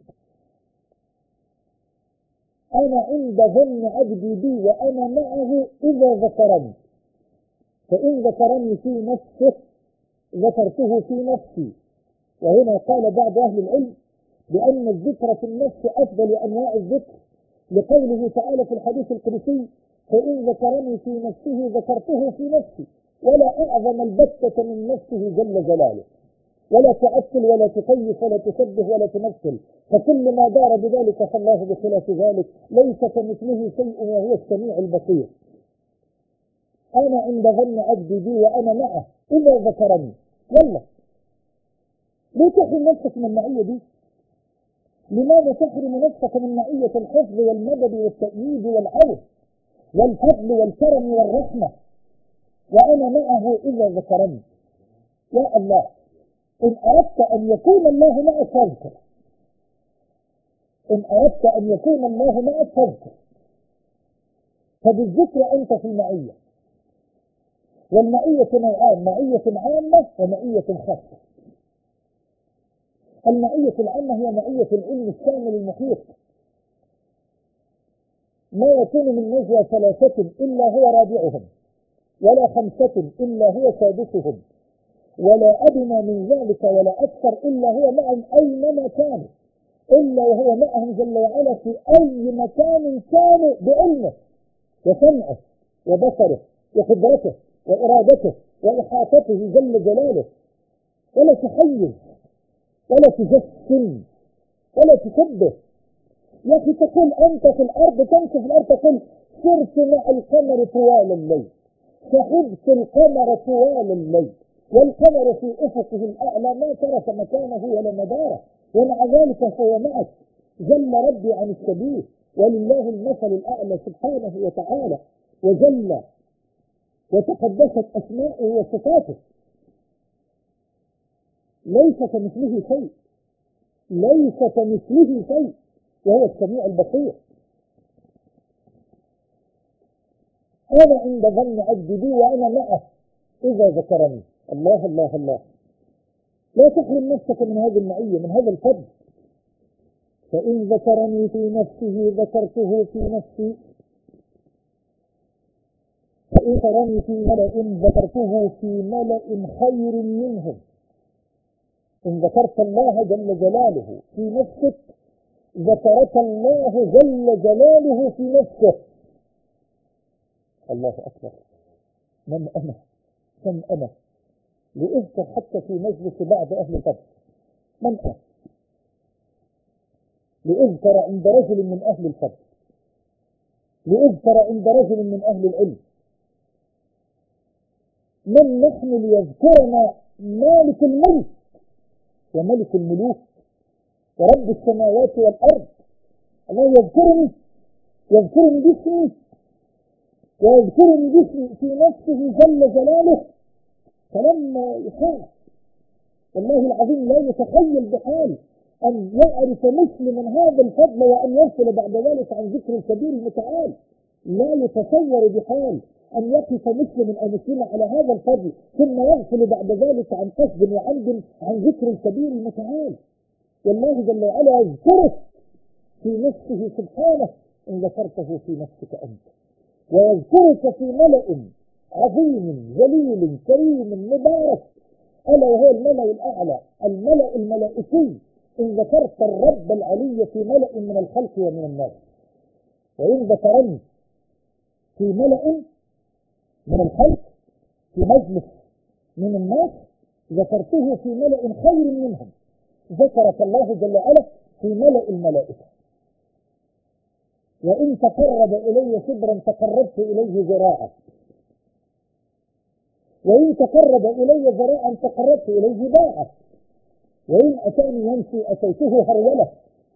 أنا عند ظن عبدي بي وأنا معه إذا ذكرني، فإن ذكرني في نفسه ذكرته في نفسي. وهنا قال بعض أهل العلم بأن الذكر في النفس أفضل أنواع الذكر، لقوله تعالى في الحديث القدسي: فإن ذكرني في نفسه ذكرته في نفسي. ولا أعظم البتة من نفسه جل جلاله، ولا تعتل ولا تكيف ولا تشبه ولا تمثل، فكل ما دار بذلك فالله بخلاف ذلك، ليس كمثله شيء وهو السميع البصير. أنا عند ظن عبدي بي وأنا معه إذا ذكرني. يلا، ليه تحرم نفسك من المعية دي؟ لماذا تحرم نفسك من معية الحفظ والمدد والتأييد والعون والفضل والكرم والرحمة؟ وأنا معه إذا ذكرني. يا الله، إن أردت أن يكون الله معك فاذكر، إن أردت أن يكون الله معك فاذكر. فبالذكر أنت في المعية، والمعية نوعان: معية عامة ومعية خاصة. المعية العامة هي معية العلم الشامل المحيط، ما يكون من نجوى 3 إلا هو رابعهم، ولا 5 إلا هو سادسهم، ولا أدنى من ذلك ولا أكثر إلا هو معهم أينما كانوا، إلا وهو معهم جل وعلا في أي مكان كانوا، بعلمه وسمعه وبصره وقدرته وإرادته وإحاطته جل جلاله. ولا تحيز ولا تجسم ولا تشبه. يا أخي، تقول أنت في الأرض، تمشي في الأرض، تقول سرت مع القمر طوال الليل، صحبت القمر طوال الليل، والقمر في أفقه الأعلى ما ترك مكانه ولا مداره، ومع ذلك فهو معك. جل ربي عن الشبيه، ولله المثل الأعلى سبحانه وتعالى، وجل وتقدست أسماؤه وصفاته. ليس كمثله شيء، ليس كمثله شيء، وهو السميع البصير. أنا عند ظن عبدي بي وأنا معه إذا ذكرني. الله الله الله. لا تحرم نفسك من هذه المعية، من هذا الفضل. فإن ذكرني في نفسه ذكرته في نفسي، فإن ذكرني في ملأ ذكرته في ملأ خير منهم. إن ذكرت الله جل جلاله في نفسك ذكرك الله جل جلاله في نفسه. الله أكبر. من أنا لأذكر حتى في مجلس بعض أهل الفضل، من أنا لأذكر عند رجل من أهل الفضل، لأذكر عند رجل من أهل العلم. من نحن ليذكرنا مالك الملك وملك الملوك ورب السماوات والأرض؟ الله يذكرني باسمي ويذكرني باسمي في نفسه جل جلاله. فلما يخاف والله العظيم لا يتخيل بحال أن يعرف مسلم هذا الفضل وأن يغفل بعد ذلك عن ذكر الكبير المتعال. لا يتصور بحال أن يقف مسلم أو مسلمة على هذا الفضل ثم يغفل بعد ذلك عن قصد وعمد عن ذكر الكبير المتعال. والله جل وعلا يذكرك في نفسه سبحانه إن ذكرته في نفسك أنت، ويذكرك في ملأ عظيم جليل كريم مبارك، ألا وهو الملأ الأعلى، الملأ الملائكي. إن ذكرت الرب العلي في ملأ من الخلق ومن الناس، وإن ذكرني في ملأ من الخلق في مجلس من الناس ذكرته في ملأ خير منهم. ذكرك الله جل وعلا في ملأ الملائكة. وإن تقرب إلي شبرا تقربت إليه ذراعا، وإن تقرب إلي ذراعا تقربت إليه باعا، وإن أتاني يمشي أتيته هرولة.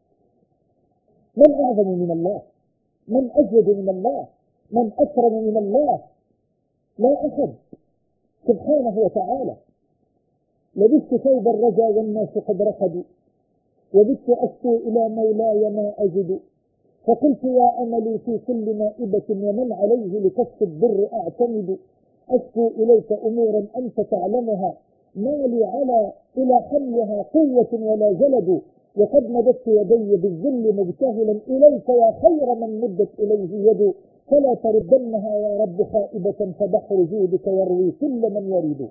من أعظم من الله؟ من أجود من الله؟ من أكرم من الله؟ لا أحد سبحانه وتعالى. لبثت ثوب الرجا والناس قد رقدوا، وبت أشكو إلى مولاي ما أجد، فقلت يا أملي في كل نائبة ومن عليه لكشف الضر أعتمد، أشكو إليك أمورا أنت تعلمها، ما لي على إلى حملها قوة ولا جلد، وقد مددت يدي بالذل مبتهلا إليك يا خير من مدت إليه يد، فلا تردنها يا رب خائبة فبحر جودك يروي كل من يريد.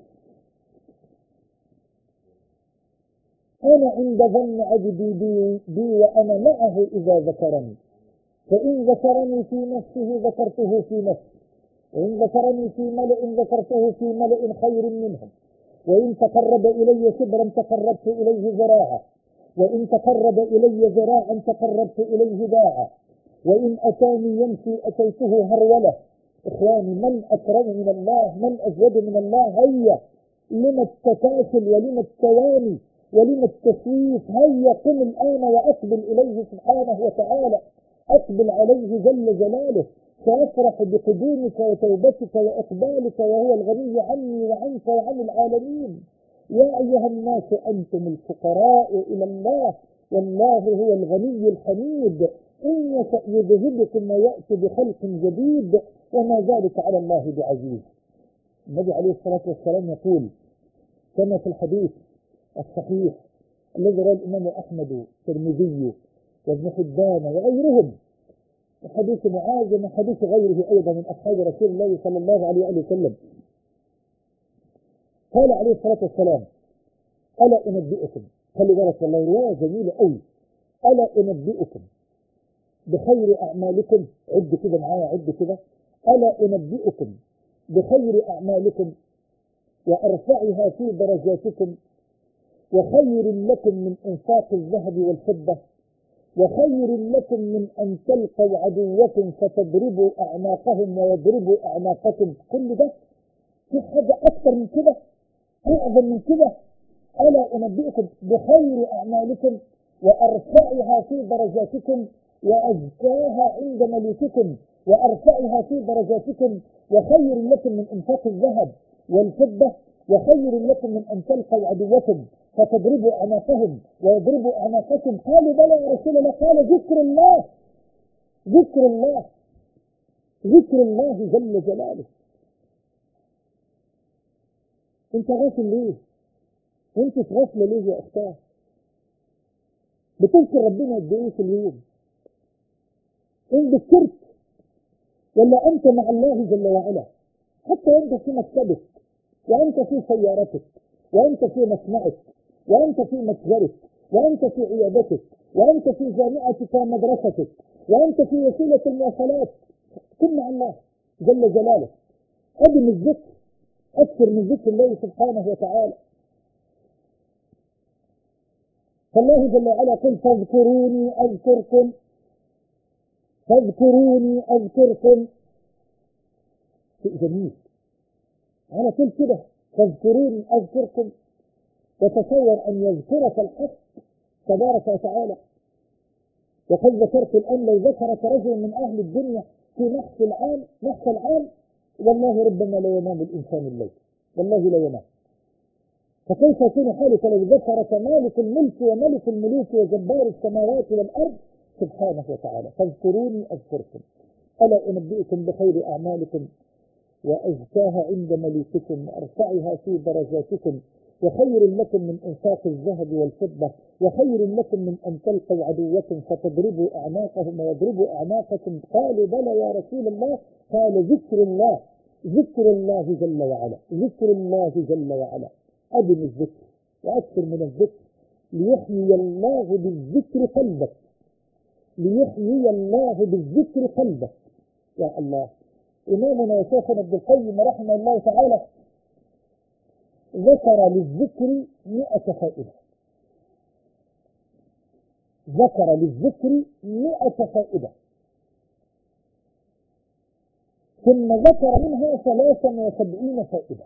أنا عند ظن عبدي بي وأنا معه إذا ذكرني، فإن ذكرني في نفسه ذكرته في نفسي، وإن ذكرني في ملأ ذكرته في ملأ خير منهم، وإن تقرب إلي شبرا تقربت إليه ذراعا، وإن تقرب إلي ذراعا تقربت إليه باعا، وإن أتاني يمشي أتيته هرولة. إخواني، من أكرم من الله؟ من أزود من الله؟ هيا لما التكاسل ولما التواني ولما التسويف؟ هيا قم الآن وأقبل إليه سبحانه وتعالى، أقبل عليه جل جلاله، سأفرح بقدومك وتوبتك وإقبالك وهو الغني عني وعنك وعن العالمين. يا أيها الناس أنتم الفقراء إلى الله والله هو الغني الحميد، إن يشأ يذهبكم ويأتي بخلق جديد وما ذلك على الله بعزيز. النبي عليه الصلاة والسلام يقول كما في الحديث الصحيح الذي رواه الإمام أحمد والترمذي وابن حبان وغيرهم، وحديث معاذ وحديث غيره أيضا من أصحاب رسول الله صلى الله عليه وسلم، قال عليه الصلاة والسلام: ألا أنبئكم، خلي بالك والله رواية جميلة أوي، ألا أنبئكم بخير أعمالكم؟ عد كده معايا، عد كده: ألا أنبئكم بخير أعمالكم وأرفعها في درجاتكم، وخير لكم من إنفاق الذهب والفضة، وخير لكم من أن تلقوا عدوكم فتضربوا أعناقهم ويضربوا أعناقكم. كل ده في حاجة أكثر من كده، أعظم من كده. ألا أنبئكم بخير أعمالكم وأرفعها في درجاتكم وأزكاها عند مليككم وأرفعها في درجاتكم، وخير لكم من إنفاق الذهب والفضة، وخير لكم من أن تلقوا عدوكم فتضربوا أعناقهم ويضربوا أعناقكم. قالوا بلى يا رسول الله. قال: ذكر الله، ذكر الله، ذكر الله جل جلاله. انت غافل ليه؟ انت في غفله ليه يا اختاه؟ بتذكر ربنا قد ايه في اليوم؟ ان ذكرت ولا انت مع الله جل وعلا؟ حتى وانت في مكتبك، وانت في سيارتك، وانت في مصنعك، وانت في متجرك، وانت في عيادتك، وانت في جامعتك ومدرستك، وانت في وسيله المواصلات، كن مع الله جل جلاله. ادم الذكر اكثر من ذكر الله سبحانه وتعالى. فالله جل وعلا قل فاذكروني اذكركم، فاذكروني اذكركم. شيء جميل على طول كده، فاذكروني اذكركم. وتصور ان يذكرك الحق تبارك وتعالى. وقد ذكرت الان لو ذكرك رجل من اهل الدنيا في نحس العام والله ربما لا ينام الانسان الليل، والله لا ينام. فكيف يكون حالك لو ذكرك مالك الملك وملك الملوك وجبار السماوات والارض سبحانه وتعالى؟ فاذكروني اذكركم. الا انبئكم بخير اعمالكم وازكاها عند مليككم وارفعها في درجاتكم، وخير لكم من انفاق الذهب والفضه، وخير لكم من ان تلقوا عدوكم فتضربوا اعناقهم ويضربوا اعناقكم. قالوا بلى يا رسول الله. قال ذكر الله، ذكر الله جل وعلا، ذكر الله جل وعلا. أدم الذكر وأكثر من الذكر ليحيي الله بالذكر قلبك، ليحيي الله بالذكر قلبك. يا الله. إمامنا وشيخنا ابن القيم رحمه الله تعالى ذكر للذكر 100 فائدة، ذكر للذكر 100 فائدة، ثم ذكر منها 73 فائدة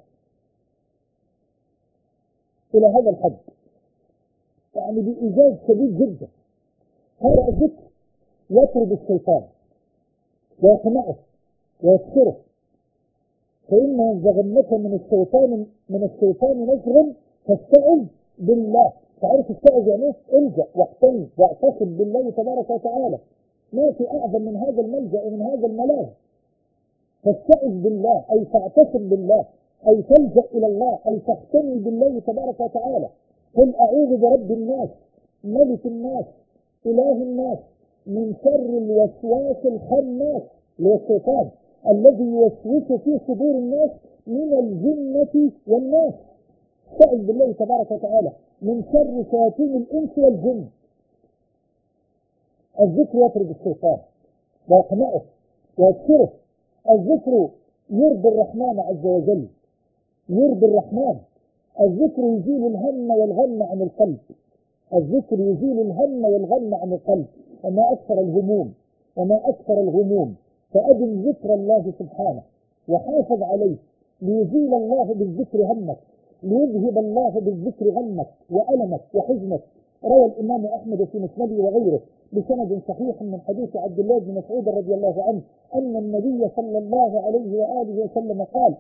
إلى هذا الحد، يعني بإيجاز شديد جدا. هذا الذكر يطرد الشيطان ويقنعه ويكسره، فإما ينزغنك من الشيطان نزغ فاستعذ بالله. تعرف استعذ يعني ايه؟ الجأ واقتني واعتصم بالله تبارك وتعالى. ما في أعظم من هذا الملجأ ومن هذا الملاذ. فاستعذ بالله أي تعتصم بالله، أي تلجأ إلى الله، أي تقتني بالله تبارك وتعالى. قل أعوذ برب الناس ملك الناس إله الناس من شر الوسواس الخناس، اللي هو الشيطان الذي يوسوس في صدور الناس من الجنة والناس. استعذ بالله تبارك وتعالى من شر شياطين الإنس والجن. الذكر يطرد الشيطان ويقنعه ويكسره. الذكر يرضي الرحمن عز وجل، يرضي الرحمن. الذكر يزيل الهم والغم عن القلب، الذكر يزيل الهم والغم عن القلب. وما أكثر الهموم، وما أكثر الغموم. فأدم ذكر الله سبحانه وحافظ عليه ليزيل الله بالذكر همك، ليذهب الله بالذكر غمك وألمك وحزنك. روى الإمام أحمد في مسنده وغيره بسند صحيح من حديث عبد الله بن مسعود رضي الله عنه أن النبي صلى الله عليه وآله وسلم قال: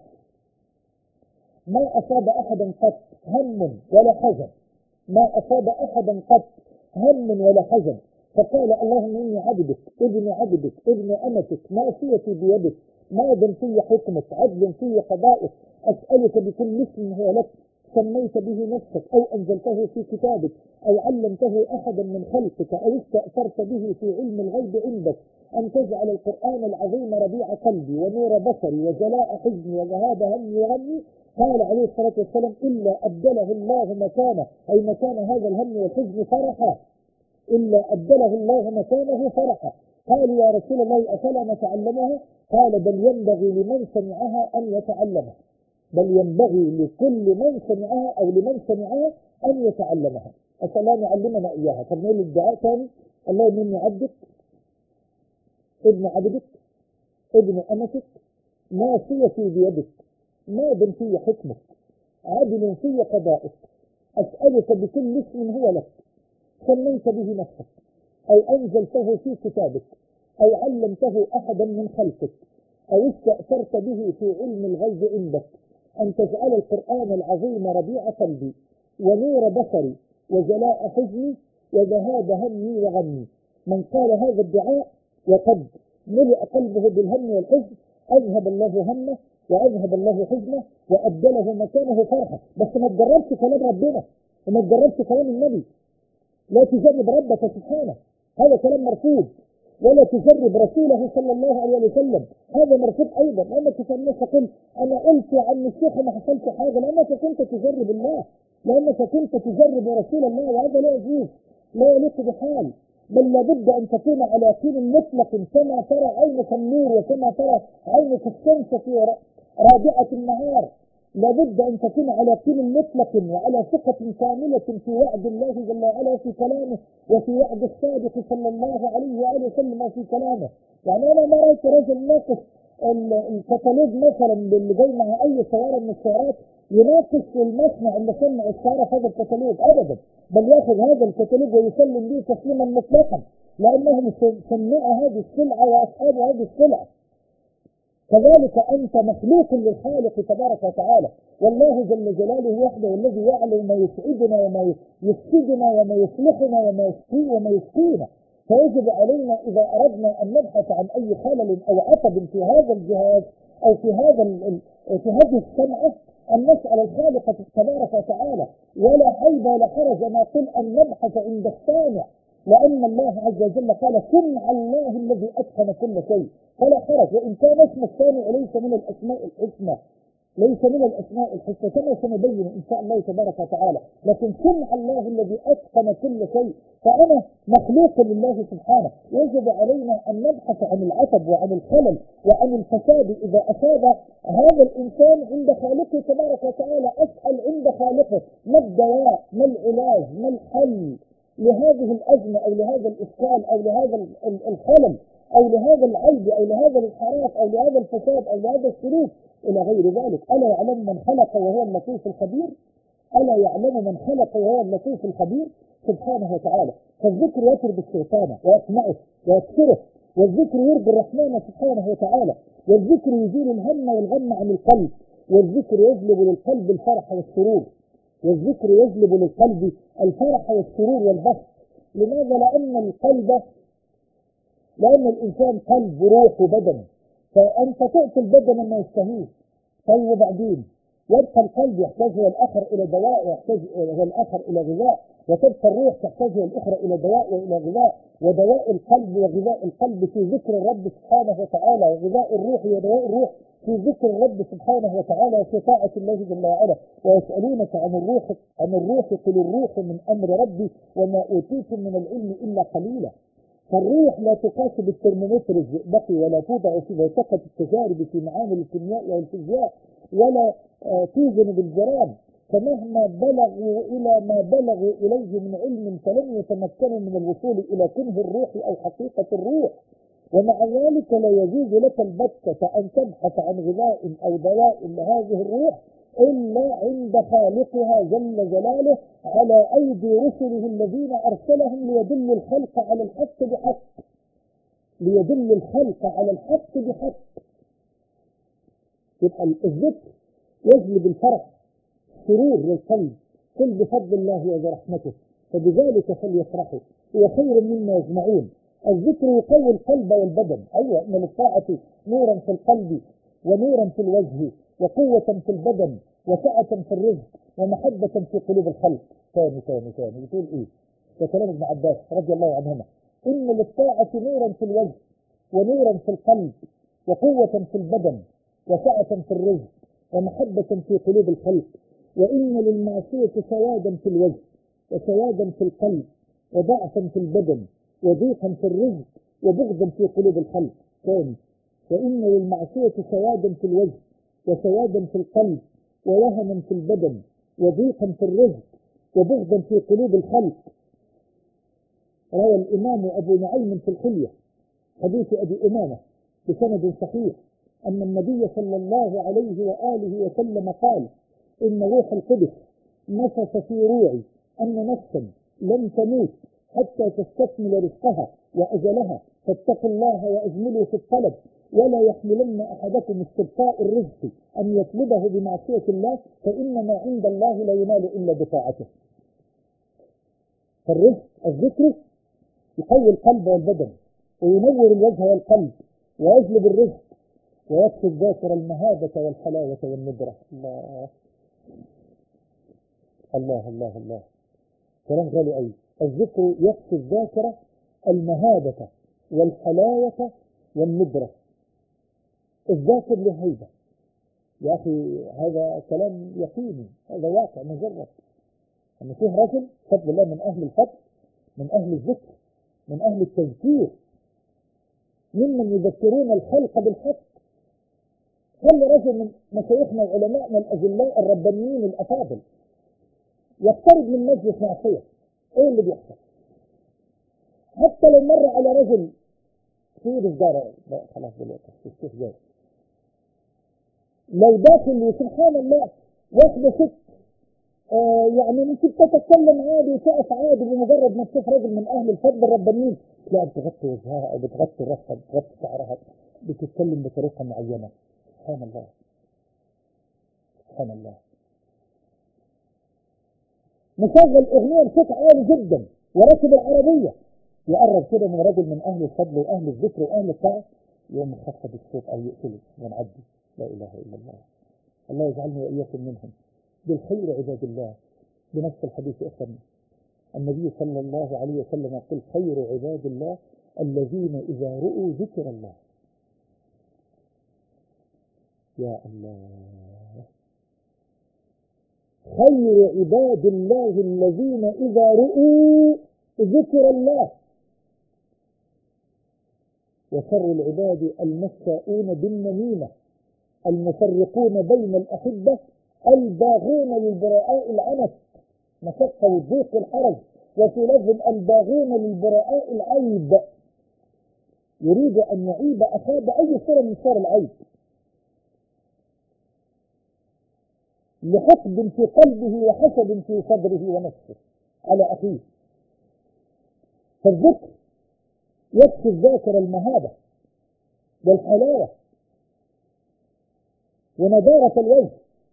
ما أصاب أحدا قط هم ولا حزن، ما أصاب أحدا قط هم ولا حزن فقال اللهم إني عبدك ابن عبدك ابن أمتك ناصيتي بيدك ماض في حكمك عدل في قضائك أسألك بكل اسم هو لك سميت به نفسك أو أنزلته في كتابك أو علمته أحدا من خلقك أو استأثرت به في علم الغيب عندك أن تجعل القرآن العظيم ربيع قلبي ونور بصري وجلاء حزني وذهاب همي وغمي. قال عليه الصلاة والسلام: إلا أبدله الله مكانه، أي مكان هذا الهم والحزن فرحا، إلا أبدله الله مكانه فرحا. قالوا يا رسول الله أفلا نتعلمها؟ قال: بل ينبغي لمن سمعها أن يتعلمها، بل ينبغي لكل من سمعها أو لمن سمعها أن يتعلمها. أسأل الله يعلمنا إياها. طب نقول الدعاء ثاني: اللهم إني عبدك ابن عبدك ابن أمتك ناصيتي بيدك ماض في حكمك عدل في قضائك أسألك بكل اسم هو لك سميت به نفسك أو أنزلته في كتابك أو علمته أحدا من خلقك أو استأثرت به في علم الغيب عندك أن تجعل القرآن العظيم ربيع قلبي ونور بصري وجلاء حزني وذهاب همي وغمي. من قال هذا الدعاء وقد ملئ قلبه بالهم والحزن أذهب الله همه وأذهب الله حزنه وأبدله مكانه فرحة. بس ما تجربش كلام ربنا وما تجربش كلام النبي. لا تجرب ربك سبحانه، هذا كلام مرفوض. ولا تجرب رسوله صلى الله عليه وسلم، هذا مرفوض ايضا. لما تسميك تقول انا قلت عن الشيخ ما حصلش حاجه، لانك كنت تجرب الله، لانك كنت تجرب رسول الله، وهذا لا يجوز، لا يليق بحال. بل لابد ان تكون على يقين مطلق، كما ترى عينك النور وكما ترى عينك الشمس في رابعه النهار. لابد ان تكون على يقين مطلق وعلى ثقه كامله في وعد الله جل وعلا في كلامه، وفي وعد الصادق صلى الله عليه واله وسلم في كلامه. يعني انا ما رايت رجل ناقش الكتالوج مثلا اللي جاي مع اي سياره من السيارات يناقش المصنع اللي صنع السياره هذا الكتالوج ابدا، بل ياخذ هذا الكتالوج ويسلم به تسليما مطلقا، لانهم صنعوا هذه السلعه واصحاب هذه السلعه. كذلك أنت مخلوق للخالق تبارك وتعالى، والله جل جلاله وحده الذي يعلم ما يسعدنا وما يفسدنا وما يصلحنا وما يسقينا. فيجب علينا إذا أردنا أن نبحث عن أي خلل أو عطب في هذا الجهاز أو في هذه الصنعة أن نسأل الخالق تبارك وتعالى، ولا عيب ولا حرج أن نقول أن نبحث عند الصانع، لأن الله عز وجل قال صنع الله الذي أتقن كل شيء، فلا حرج. وإن كان اسم الصانع ليس من الأسماء الحسنى، ليس من الأسماء الحسنى كما سنبين إن شاء الله تبارك وتعالى، لكن صنع الله الذي أتقن كل شيء. فأنا مخلوق لله سبحانه، يجب علينا أن نبحث عن العتب وعن الخلل وعن الفساد إذا أصاب هذا الإنسان عند خالقه تبارك وتعالى. أسأل عند خالقه ما الدواء، ما العلاج، ما الحل لهذه الأزمة أو لهذا الإشكال أو لهذا الخلل أو لهذا العيب أو لهذا الانحراف أو لهذا الفساد أو لهذا السلوك إلى غير ذلك. ألا يعلم من خلق وهو اللطيف الخبير؟ ألا يعلم من خلق وهو اللطيف الخبير سبحانه وتعالى. فالذكر يطرد الشيطان ويقمعه ويكسره، والذكر يرضي الرحمن سبحانه وتعالى، والذكر يزيل الهم والغم عن القلب، والذكر يجلب للقلب الفرح والسرور، والذكر يجلب للقلب الفرح والسرور والبسط. لماذا؟ لأن الإنسان قلب وروح وبدن، فأنت تعطي البدن ما يشتهيه، طيب وبعدين يبقى القلب يحتاج هو الآخر إلى دواء ويحتاج هو الآخر إلى غذاء، وتبقى الروح تحتاج هو الأخرى إلى دواء وإلى غذاء، ودواء القلب وغذاء القلب في ذكر الرب سبحانه وتعالى، وغذاء الروح ودواء الروح في ذكر الرب سبحانه وتعالى وفي طاعة الله جل وعلا. ويسألونك عن الروح قل الروح من أمر ربي وما أوتيتم من العلم إلا قليلا. فالروح لا تقاس بالترمومتر الزئبقي، ولا توضع في بوتقة التجارب في معامل الكيمياء والفيزياء، ولا توزن بالجرام. فمهما بلغوا إلى ما بلغوا إليه من علم فلن يتمكنوا من الوصول إلى كنه الروح أو حقيقة الروح. ومع ذلك لا يجوز لك البتة أن تبحث عن غذاء أو دواء لهذه الروح إلا عند خالقها جل جلاله على أيدي رسله الذين أرسلهم ليدلوا الخلق على الحق بحق، ليدلوا الخلق على الحق بحق. يبقى الذكر يجلب الفرح سرور للقلب، قل بفضل الله وبرحمته فبذلك فليفرحوا هو خير مما يجمعون. الذكر يقوي القلب والبدن. أيوة، من الطاعة نورا في القلب ونورا في الوجه وقوة في البدن وسعة في الرزق ومحبة في قلوب الخلق. ثاني بتقول إيه؟ ده كلام ابن عباس رضي الله عنهما، إن للطاعة نورا في الوجه ونورا في القلب وقوة في البدن وسعة في الرزق ومحبة في قلوب الخلق، وإن للمعصية سوادا في الوجه وسوادا في القلب وضعفا في البدن وضيقا في الرزق وبغضا في قلوب الخلق. ثاني، وإن للمعصية سوادا في الوجه وسوادا في القلب ووهنا في البدن وضيقا في الرزق وبغضا في قلوب الخلق. روى الإمام أبو نعيم في الحلية حديث أبي أمامة بسند صحيح أن النبي صلى الله عليه وآله وسلم قال: إن روح القدس نفث في روعي أن نفسا لن تموت حتى تستكمل رزقها وأجلها، فاتقوا الله وأجملوا في الطلب، ولا يحملن أحدكم استبقاء الرزق أن يطلبه بمعصية الله، فإن ما عند الله لا ينال إلا بطاعته. فالرزق الذكر يقوي القلب والبدن وينور الوجه والقلب ويجلب الرزق ويكفي الذاكر المهابة والحلاوة والندرة. الله الله الله الله، كلام غالي أوي. الذكر يكفي الذاكرة المهابة والحلاوة والندرة. الذاكر له هيبة يا أخي، هذا كلام يقيني، هذا واقع مجرد. أن فيه رجل فضل الله من أهل الفضل، من أهل الذكر، من أهل التذكير، ممن يذكرون الخلق بالحق. خلي رجل من مشايخنا وعلمائنا الأجلاء الربانيين الأفاضل يقترب من مجلس معصية، إيه اللي بيحصل؟ حتى لو مر على رجل في الدار، خلاص دلوقتي الشيخ جاي، لو داخل سبحان الله واحدة ست يعني ممكن تتكلم عادي وتقف عادي بمجرد ما تشوف رجل من أهل الفضل الربانيين، تلاقي بتغطي وجهها أو بتغطي راسها، بتغطي شعرها، بتتكلم بطريقة معينة. سبحان الله سبحان الله. مشغل أغنية بصوت عالي جدا وركب العربية، يقرب كده من رجل من أهل الفضل وأهل الذكر وأهل الطاعة، يقوم مخفض الصوت أو يقتله ونعدي. لا إله إلا الله. الله يجعلني وإياكم منهم. بالخير عباد الله. بنفس الحديث أخرنا النبي صلى الله عليه وسلم يقول: خير عباد الله الذين إذا رؤوا ذكر الله. يا الله، خير عباد الله الذين إذا رؤوا ذكر الله. وشر العباد المشاؤون بالنميمة، المفرقون بين الأحبة، الباغون للبراء العنف، مشقة والضيق والحرج. وفي لفظ الباغون للبراء العيب، يريد أن يعيب أخاه بأي صورة من صور العيب، لحقد في قلبه وحسد في صدره ونفسه على أخيه. فالذكر يكفي الذاكر المهابة والحلاوة ونضارة الوجه.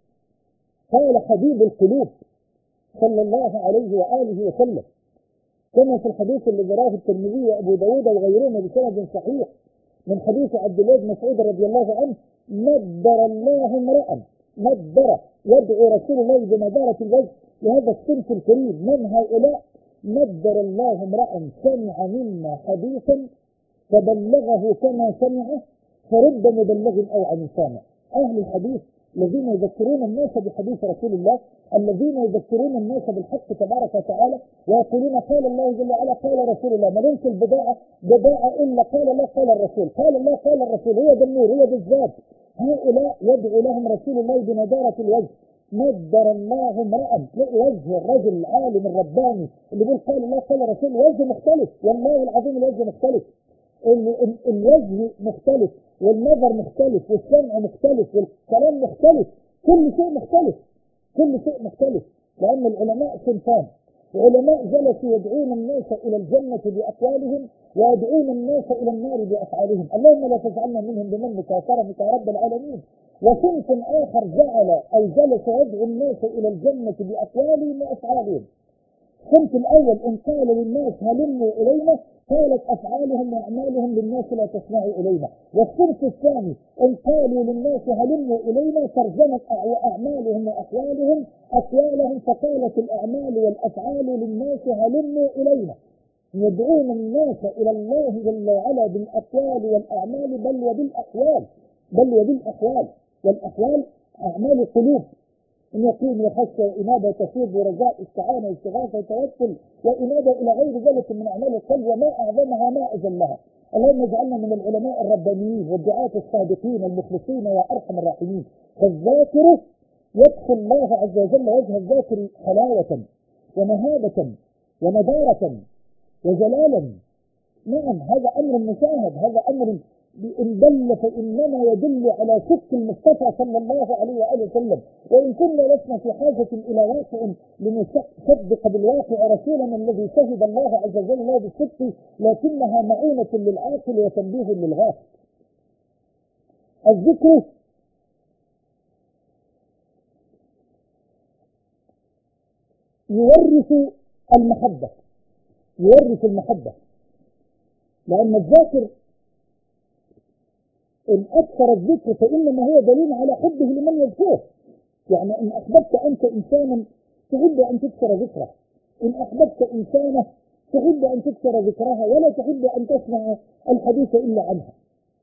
قال حبيب القلوب صلى الله عليه وآله وسلم كما في الحديث اللي رواه الترمذي وأبو داود وغيرهما بسند صحيح من حديث عبد الله بن مسعود رضي الله عنه: نبر الله امرأ، نبر يدعو رسول الله بنضارة الوجه لهذا الصنف الكريم. من هؤلاء؟ نبر الله امرأ سمع منا حديثا فبلغه كما سمعه فرد مبلغ أو عن سامع. أهل الحديث الذين يذكرون الناس بحديث رسول الله، الذين يذكرون الناس بالحق تبارك وتعالى، ويقولون قال الله جل وعلا قال رسول الله. ما ننسى البداعة إلا قال الله قال الرسول، قال الله قال الرسول، هو ده النور، هو ده الذات. هؤلاء يدعو لهم رسول الله بنضارة الوجه. نضر الله امرأ، تلاقي وجه الرجل العالم الرباني اللي بيقول قال الله قال الرسول وجه مختلف، والله العظيم الوجه مختلف، الوجه مختلف، والنظر مختلف، والسمع مختلف، والكلام مختلف، كل شيء مختلف، كل شيء مختلف. لأن العلماء صنفان: علماء جلسوا يدعون الناس إلى الجنة بأقوالهم ويدعون الناس إلى النار بأفعالهم، اللهم لا تجعلنا منهم بمنك وكرمك يا رب العالمين. وصنف آخر جعل أو جلس يدعو الناس إلى الجنة بأقوالهم وأفعالهم. الصنف الأول إن قال للناس هلموا إلينا قالت أفعالهم وأعمالهم للناس لا تسمعوا إلينا. والصنف الثاني إن قالوا للناس هلموا إلينا ترجمت أعمالهم وأقوالهم أقوالهم فقالت الأعمال والأفعال للناس هلموا إلينا. يدعون الناس إلى الله جل وعلا بالأقوال والأعمال بل وبالأحوال، بل وبالأحوال. والأحوال أعمال القلوب، إن يقين وخشى وإنابة تفيض ورجاء استعانة واستغاثة وتوكل وإنابة إلى غير ذلك من أعمال القلب، وما أعظمها ما أجلها. اللهم اجعلنا من العلماء الربانيين والدعاة الصادقين المخلصين يا أرحم الراحمين. فالذاكر يدخل الله عز وجل وجه الذاكر حلاوة ومهابة ونضارة وجلالا. نعم، هذا أمر مشاهد، هذا أمر إن دل فإنما يدل على صدق المصطفى صلى الله عليه وآله وسلم. وإن كنا لسنا في حاجة إلى واقع لنصدق بالواقع رسولنا الذي شهد الله عز وجل له بالصدق، لكنها معونة للعاقل وتنبيه للغافل. الذكر يورث المحبة، يورث المحبة، لأن الذاكر إن أكثر الذكر فإنما هو دليل على حبه لمن يذكره. يعني إن أحببت أنت إنسانا تحب أن تكثر ذكره، إن أحببت إنسانة تحب أن تكثر ذكرها ولا تحب أن تسمع الحديث إلا عنها،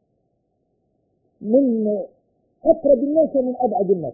من أقرب الناس ومن أبعد الناس.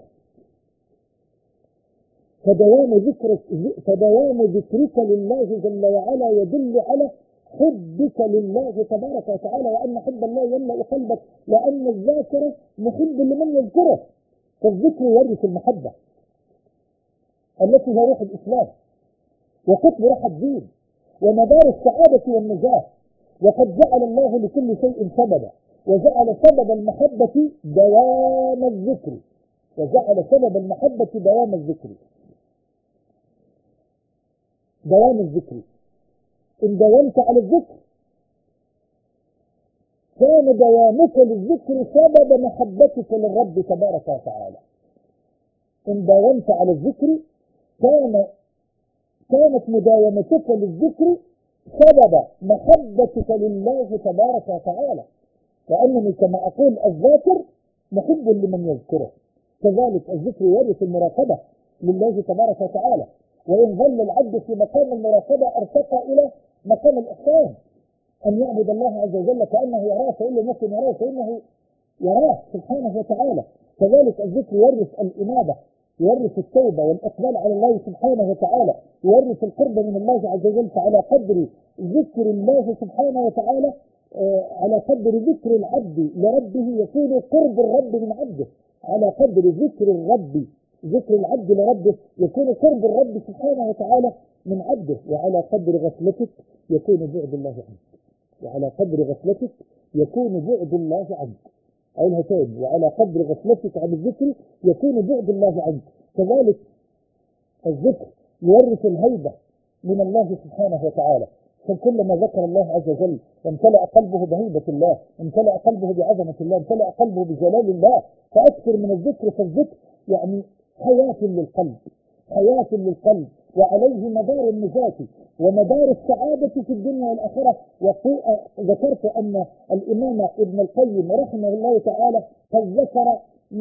فدوام ذكرك لله جل وعلا يدل على حبك لله تبارك وتعالى، وأن حب الله يملأ قلبك، لأن الذاكرة محب لمن يذكره. فالذكر يورث المحبة التي هي روح الإسلام وقطب روح الدين ومدار السعادة والنجاة. وقد جعل الله لكل شيء سببا، وجعل سبب المحبة دوام الذكر، وجعل سبب المحبة دوام الذكر. دوام الذكر، إن داومت على الذكر كان دوامك للذكر سبب محبتك للرب تبارك وتعالى. إن داومت على الذكر كانت مداومتك للذكر سبب محبتك لله تبارك وتعالى، لأنني كما أقول الذاكر محب لمن يذكره. كذلك الذكر يورث المراقبة لله تبارك وتعالى، وإن ظل العبد في مقام المراقبة ارتقى إلى مقام الإحسان، أن يعبد الله عز وجل كأنه يراه، فإن لم يكن يراه فإنه يراه سبحانه وتعالى. كذلك الذكر يورث الإنابة، يورث التوبة والإقبال على الله سبحانه وتعالى، يورث القرب من الله عز وجل. فعلى قدر ذكر الله سبحانه وتعالى، على قدر ذكر العبد لربه يكون قرب الرب من عبده، على قدر ذكر العبد لربه يكون قرب الرب سبحانه وتعالى من عبده، وعلى قدر غفلتك يكون بعد الله عنك، وعلى قدر غفلتك يكون بعد الله عنك. عينها تاني، وعلى قدر غفلتك عن الذكر يكون بعد الله عنك. كذلك الذكر يورث الهيبة من الله سبحانه وتعالى، فكلما ذكر الله عز وجل امتلأ قلبه بهيبة الله، امتلأ قلبه بعظمة الله، امتلأ قلبه بجلال الله. فأكثر من الذكر، فالذكر يعني حياة للقلب، حياة للقلب، وعليه مدار النجاة ومدار السعادة في الدنيا والآخرة. ذكرت أن الإمام ابن القيم رحمه الله تعالى قد ذكر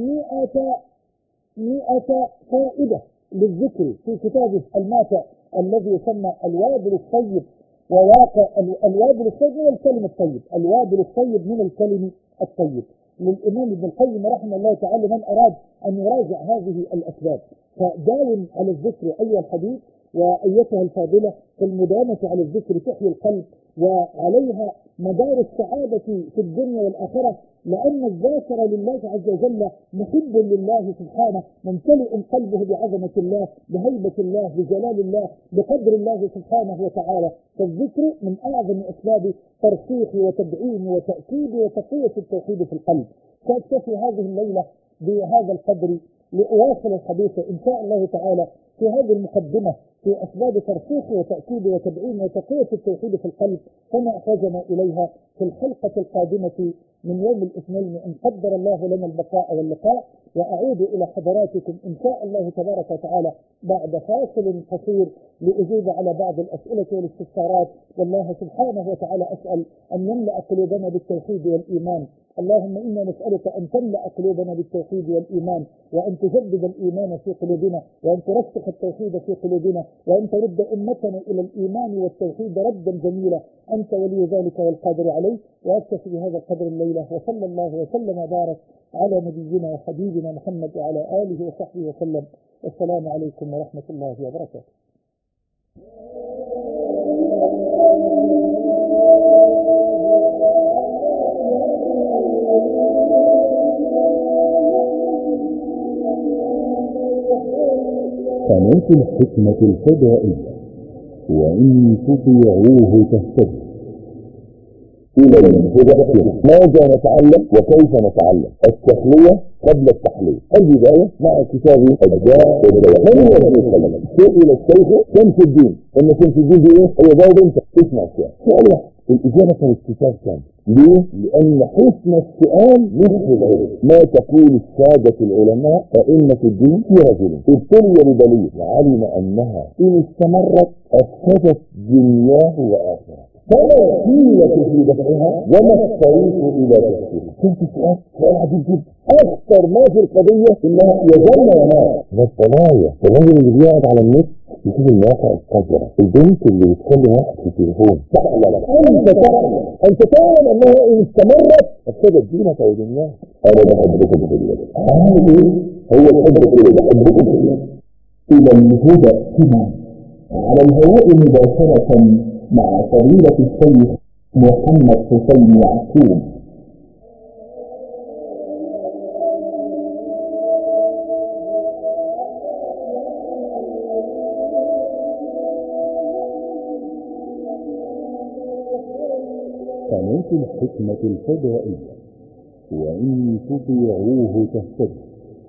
100 فائدة للذكر في كتابه الماتع الذي يسمى الوابل الطيب وواقع. الوابل الطيب من الكلم الطيب، الوابل الطيب من الكلم الطيب، للإمام ابن القيم رحمه الله تعالى، من أراد أن يراجع هذه الأسباب. فداوم على الذكر أيها الحبيب وأيتها الفاضلة، فالمداومة على الذكر تحيي القلب وعليها مدار السعادة في الدنيا والآخرة، لأن الذاكر لله عز وجل محب لله سبحانه، ممتلئ قلبه بعظمة الله، بهيبة الله، بجلال الله، بقدر الله سبحانه وتعالى. فالذكر من أعظم أسباب ترسيخ وتدعيم وتأكيد وتقوية التوحيد في القلب. سأكتفي هذه الليلة بهذا القدر لأواصل الحديث إن شاء الله تعالى في هذه المقدمة في أسباب ترسيخ وتأكيد وتدعيم وتقوية التوحيد في القلب، كما أحوجنا إليها في الحلقة القادمة من يوم الاثنين إن قدر الله لنا البقاء واللقاء. وأعود إلى حضراتكم إن شاء الله تبارك وتعالى بعد فاصل قصير لأجيب على بعض الأسئلة والاستفسارات. والله سبحانه وتعالى أسأل أن يملأ قلوبنا بالتوحيد والإيمان. اللهم إنا نسألك أن تملأ قلوبنا بالتوحيد والإيمان، وأن تجدد الإيمان في قلوبنا، وأن ترسخ التوحيد في قلوبنا، وأن ترد أمتنا إلى الإيمان والتوحيد ردا جميلا. أنت ولي ذلك والقادر عليه. وأكتفي بهذا القدر الليلة، وصلى الله وسلم وبارك على نبينا وحبيبنا محمد وعلى آله وصحبه وسلم. والسلام عليكم ورحمة الله وبركاته. قناة الحكمة الفضائية، وإن تطيعوه تهتدوا. ماذا نتعلم وكيف نتعلم؟ التخلية قبل التحلية. البداية مع كتاب الداء والدواء. من هو ابن القيم؟ سئل الشيخ شمس الدين، ان شمس الدين دي ايه؟ هو جاوب انت اسمع السؤال. سؤال الإجابة كانت كتاب كامل. ليه؟ لأن حسن السؤال نصف العلم. ما تقول السادة العلماء فإن في الدين في رجل ابتلي ببلية وعلم أنها إن استمرت أفسدت دنياه وآخرته. فما الحيلة في دفعها وما الطريق إلى تفكيرها؟ كنت سؤال عجيب جدا. أكثر ما في القضية إنها يجمع نار والطلايا. الراجل اللي بيقعد على النت يشوف المواقع القذرة، البنت اللي بتكلم واحد في التليفون تعلم، أنت تعلم أنها إن استمرت أفسدت دينك ودنياك. أنا بحبكم في الله. هو الحب اللي بحبكم في الله. إلى الهدى كده على الهواء مباشرة مع فضيلة الشيخ محمد حسين يعقوب. قناة الحكمة الفضائية، وإن تطيعوه تهتدوا.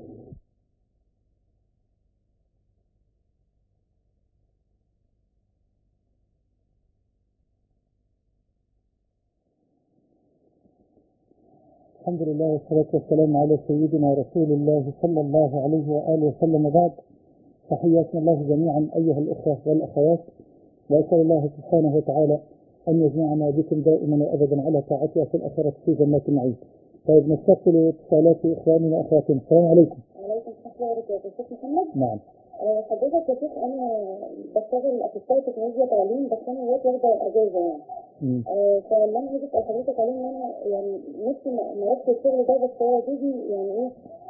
الحمد لله والصلاة والسلام على سيدنا رسول الله صلى الله عليه وآله وسلم. بعد، تحياتنا الله جميعا أيها الإخوة والأخوات، وأسأل الله سبحانه وتعالى أن يجمعنا بكم دائما وأبدا على طاعته في الآخرة في جنات النعيم. طيب، نستقبل اتصالات إخواننا وأخواتنا. السلام عليكم. وعليكم السلام ورحمة الله وبركاته. شيخ محمد. نعم. حضرتك يا شيخ، أنا بشتغل أخصائي تكنولوجيا تعليم، بس أنا دلوقتي واخدة أجازة يعني. فاللي أنا عايزة أسأل حضرتك عليه إن أنا يعني نفسي مرتب الشغل ده، بس هو جوزي يعني إيه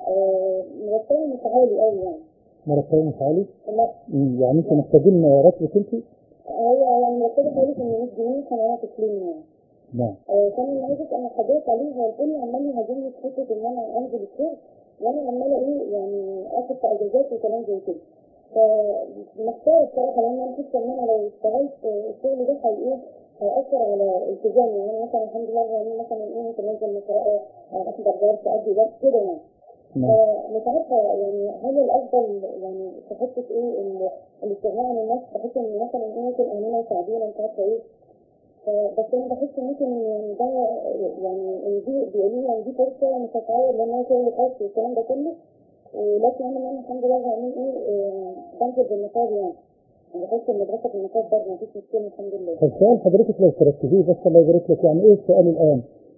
مرتبه مش عالي أوي يعني. مرتبه مش عالي؟ لا. يعني أنت محتاجين راتبك أنت؟ هو يعني مرتبه حوالي 800 جنيه سنوات تسليم يعني. نعم. فأنا اللي عايزة أسأل حضرتك عليه، هو الدنيا عمال يهاجمني في حتة إن أنا أنزل الشغل، وأنا عمالة إيه يعني آخد في أجازات وكلام زي كده. فمحتاجة بصراحة، لأن أنا حاسة إن أنا لو اشتغلت الشغل ده هيأثر على التزامي. يعني مثلا الحمد لله يعني مثلا إيه ممكن أنزل مسابقة، أحضر درس، أدي درس كده يعني. فمش عارفة يعني هل الأفضل يعني في حتة إيه الاستغناء عن الناس، بحيث إن مثلا إيه ممكن أهلنا يساعدونا مش عارفة إيه. بس أنا بحس ممكن يعني ده يعني إن دي بيقولوا لي إن دي فرصة مش هتعوض لأن هو شغل خاص والكلام ده كله. ولكن أنا الحمد لله بعمل بنزل بالنقاب يعني. بحس إن دراسة بالنقاب برضه مفيش مشكلة الحمد لله. طب سؤال حضرتك لو تركزيه بس الله يبارك لك، يعني إيه السؤال الآن؟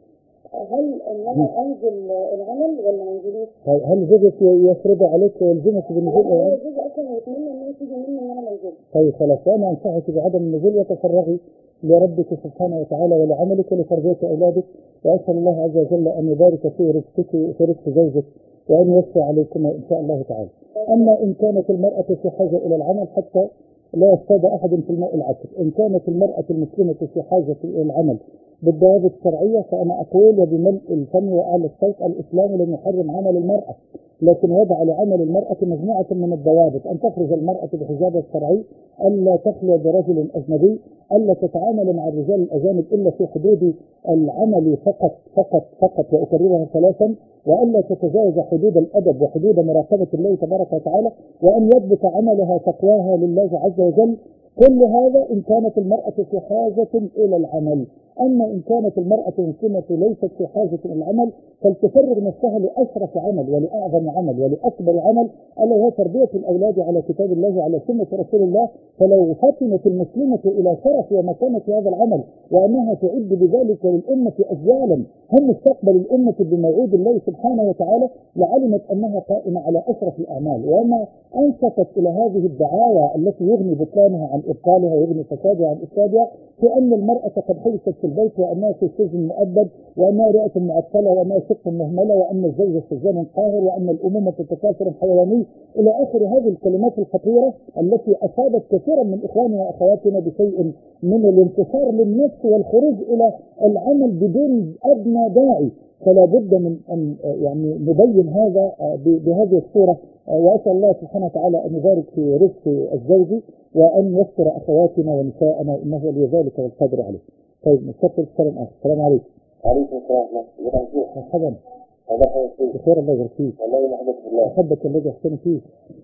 هل إن أنا أنزل العمل ولا ما أنزلوش؟ هل زوجك يفرض عليك ويلزمك بالنزول؟ هو زوجي أصلا يتمنى إن هي تيجي مني إن أنا ما أنزلش. طيب خلاص، وأنا أنصحك بعدم النزول وتفرغي لربك سبحانه وتعالى ولعملك ولتربية أولادك، وأسأل الله عز وجل أن يبارك في رزقك وفي رزق زوجك وأن يوسع عليكما إن شاء الله تعالى. أما إن كانت المرأة في حاجة إلى العمل حتى لا يصطاد أحد في الماء العكر، إن كانت المرأة المسلمة في حاجة إلى العمل بالضوابط الشرعية فأنا أقول وبملء الفم وأعلى الصوت: الإسلام لم يحرم عمل المرأة، لكن وضع لعمل المرأة مجموعة من الضوابط: أن تخرج المرأة بحجابها الشرعي، ألا تخلو برجل أجنبي، ألا تتعامل مع الرجال الأجانب إلا في حدود العمل فقط فقط فقط، وأكررها ثلاثا، وألا تتجاوز حدود الأدب وحدود مراقبة الله تبارك وتعالى، وأن يضبط عملها تقواها لله عز وجل. كل هذا إن كانت المرأة في حاجة إلى العمل. أما إن كانت المرأة مسلمة ليست في حاجة إلى العمل فلتفرغ نفسها لأشرف عمل ولأعظم عمل ولأكبر عمل، ألا هو تربية الأولاد على كتاب الله وعلى سنة رسول الله. فلو فطنت المسلمة إلى شرف ومكانة هذا العمل وأنها تعد بذلك للأمة أجيالا هم مستقبل الأمة بموعود الله سبحانه وتعالى لعلمت أنها قائمة على أشرف الأعمال. وأما أنصتت إلى هذه الدعاية التي يغني بطلانها عن إبطالها ويغني فسادها عن إفسادها، في أن المرأة قد حبست في البيت وأنها في السجن مؤبد وأنها رئة معطلة وأنها ست مهملة وأن الزوج سجان قاهر وأن الأمومة تكاثر حيواني إلى آخر هذه الكلمات الخطيرة التي أصابت كثيرا من إخواننا وأخواتنا بشيء من الانتصار للنفس والخروج إلى العمل بدون أدنى داعي. فلا بد من أن يعني نبين هذا بهذه الصورة. وأسأل الله سبحانه وتعالى أن يبارك في رزق الزوج وأن يستر أخواتنا ونساءنا إنه ولي ذلك والقادر عليه. طيب، نستقبل السلام عليكم. السلام عليكم. عليكم السلام ورحمة الله. مرحبا. الله يخليك. بخير، الله يبارك فيك. والله يحفظك بالله. أحبك الذي أحسن فيك.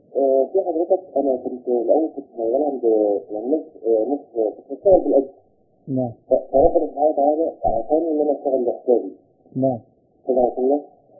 في حضرتك أنا كنت الأول كنت شغال عند يعني ناس كنت بشتغل بالأجر. نعم. فربنا سبحانه وتعالى أعطاني إن أنا أشتغل بحسابي. نعم. سبحان الله.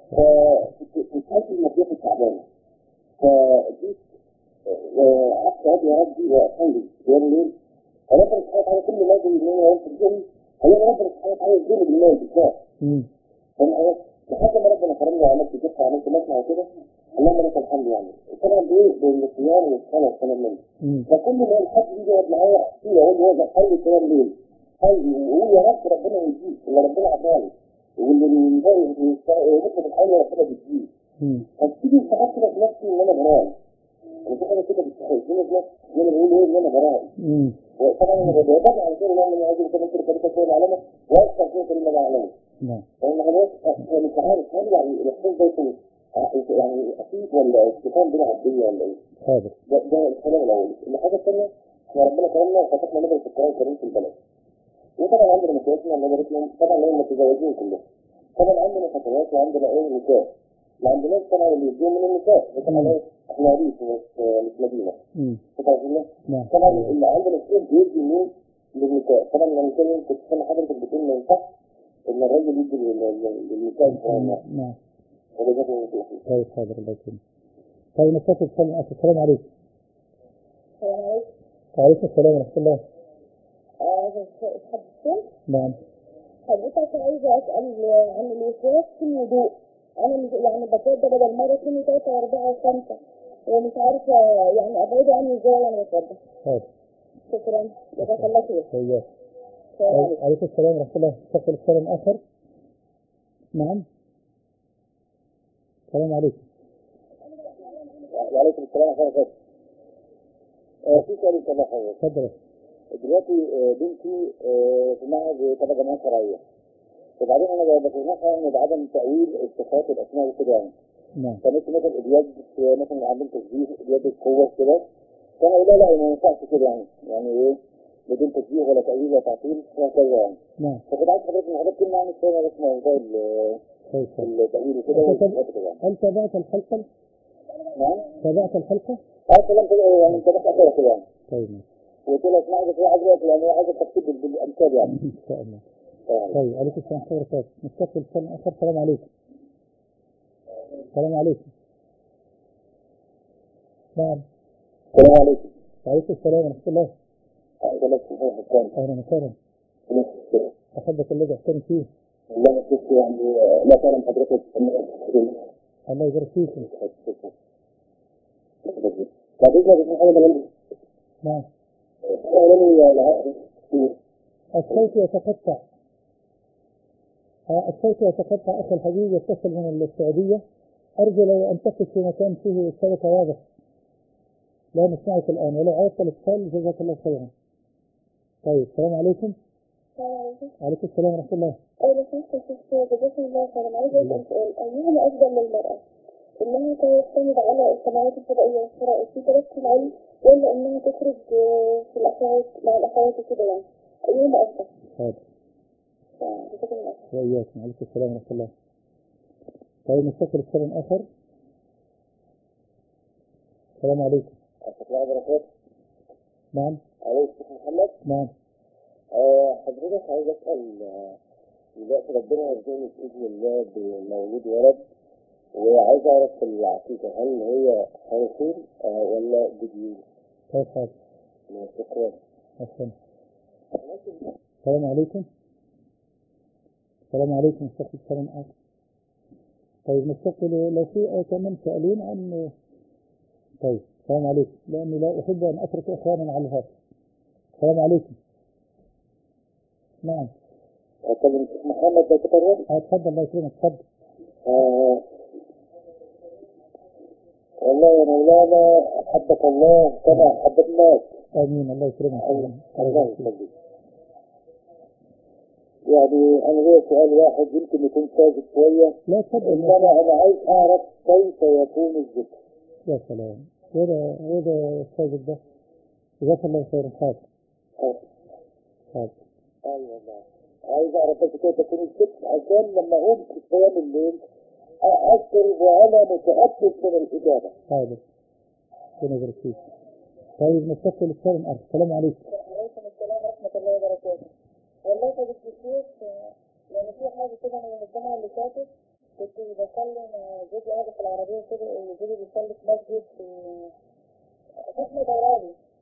فكنت حاسس بمصلحة تعبانة. فجيت قعدت يا ربي وأصلي قيام الليل ربنا سبحانه وتعالى كل ما يجي من يوم في الجن هي ربنا سبحانه وتعالى يجيب بالله بالله. فاهم؟ لحد ما ربنا كرمني وعملت كده وعملت مصنع وكده اللهم لك الحمد يعني. طبعا بايه؟ بالصيام والصلاه والكلام من ده. فكل ما الحد يجي يقعد معايا احكي له اقول له هذا حي الكلام ليه؟ حي وهو يا رب ربنا يجيب اللي ربنا عطاني واللي يطلب الحي ربنا بيجيب. فبتيجي ساعات كده في نفسي ان انا براء. وفي حاجه كده بتستحيل في ناس انا بقول ايه ان انا براء. وطبعا انا بدافع عن كل ما انا عايز كده كده كده كده العلامه واكثر فيه كل ما اعلمه. لان خلاص انا مش عارف هل يعني الاحساس ده يكون يعني اكيد ولا استفهام بلا عبديه ولا ايه؟ حاضر. ده الكلام الاول. الحاجه الثانيه احنا ربنا كرمنا وفتحنا مدرسه القران الكريم في البلد. وطبعا عندنا مشايخنا مدارسنا طبعا هم متزوجين كلهم. طبعا عندنا فتيات وعندنا ايه نساء. ما عندناش طبعا اللي يجوا من النساء طبعا ايه احنا ريف مش مدينه. طبعا اللي عندنا الشيخ بيدي مين للنساء. طبعا لما كنت تسمع حضرتك بتقول ما ينفعش ان الراجل يدي للنساء القران. نعم. هذا جزء من طيب حاضر الله يكرمك. طيب نستفيد السلام عليكم. السلام عليكم. وعليكم السلام ورحمة الله. حضرتك؟ نعم. حضرتك عايزة أسأل عن الوسواس في الوضوء. أنا يعني بتوضى بدل مرة 2 و3 و4 و5 ومش عارفة يعني أبعده عني إزاي لما أتوضى. حاضر. شكرا جزاك الله خير. طيب. عليكم السلام ورحمة الله. تفضل السلام آخر. نعم. السلام عليكم. وعليكم السلام ورحمة الله. في سؤال إن شاء الله حضرتك. تفضل. دلوقتي بنتي في معهد تبع جماعة شرعية. وبعدين أنا بفهمها إن بعدم تأويل الصفات والأسماء وكده يعني. نعم. فمثل اليد مثلا عاملين تشبيه اليد القوة كده. فأنا أقول لها لا ما ينفعش كده يعني إيه بدون تشبيه ولا تأويل ولا تعطيل وهكذا يعني. نعم. فكنت عايز حضرتك من حضرتك كلمة عن الشيء بس موضوع التأويل وكده وكده. هل تابعت الحلقة؟ نعم. تابعت الحلقة؟ كلام كده يعني أنت بس أخيرا كده يعني. طيب. وقلت لها اسمعي في واحد وقت يعني عايز التفصيل بالأمثال يعني. إن شاء الله. طيب عليكم السلام ورحمة الله وبركاته. نستقبل السلام آخر. السلام عليكم. السلام عليكم. نعم. السلام عليكم. وعليكم السلام ورحمة الله. أهلا وسهلا. أحبك الذي أحسن فيه. الله يكفيك يعني لا تعلم حضرتك. الله يبارك فيكم. نعم. الصوت يتقطع. الصوت يتقطع أخي الحبيب يتصل من السعودية. أرجو لو أن تقف في مكان فيه الشبكة واضح. لا نسمعك الآن ولو عودت الاتصال جزاك الله خيرا. طيب السلام عليكم. السلام عليكم. وعليكم السلام ورحمة الله. أيوة جزاك الله خيرا. عايزة أسأل سؤال أيهما أفضل للمرأة؟ إنها تعتمد على القنوات الفضائية والشراء في تركها العلم ولا إنها تخرج في الأخوات مع الأخوات وكده يعني؟ أيهما أفضل؟ حاضر. جزاك الله خير. وإياكم. وعليكم السلام ورحمة الله. طيب نستقبل السلام آخر. السلام عليكم. السلام عليكم. نعم. عليكم محمد. نعم. حضرتك عايز أسأل دلوقتي ربنا يرزقني بإذن الله بمولود ولد وعايز أعرف العقيقة هل هي حرفين ولا جديد؟ طيب حاضر. شكرا. السلام عليكم. السلام عليكم. نستقبل السلام آخر. طيب نستقبل لو في كمان سؤالين عن طيب السلام عليكم لأني لا أحب أن أترك إخوانا على الهاتف. السلام عليكم. نعم. أكلم محمد بكرة. اتفضل الله يكرمك. اتفضل. والله يا مولانا أحبك الله كما أحببناك. آمين. الله يكرمك. الله يخليك. يعني أنا ليا سؤال واحد يمكن يكون ساذج شوية. لا تفضل. أنا عايز أعرف كيف يكون الذكر. يا سلام. وده الساذج ده. جزاك الله خيرا. حاضر. أيوة والله. عايز أعرف بس كيف يكون الذكر عشان لما أقوم في قيام الليل أذكر وأنا متأكد من الإجابة. حاضر. ربنا يبارك فيك. طيب نستقبل السلام آخر. السلام عليكم. وعليكم السلام ورحمة الله وبركاته. والله يا دكتور الشيخ يعني في حاجة كده من الجمعة اللي فاتت كنت بكلم جوزي قاعد في العربية كده وجوزي بيصلي في مسجد في حكم دوراني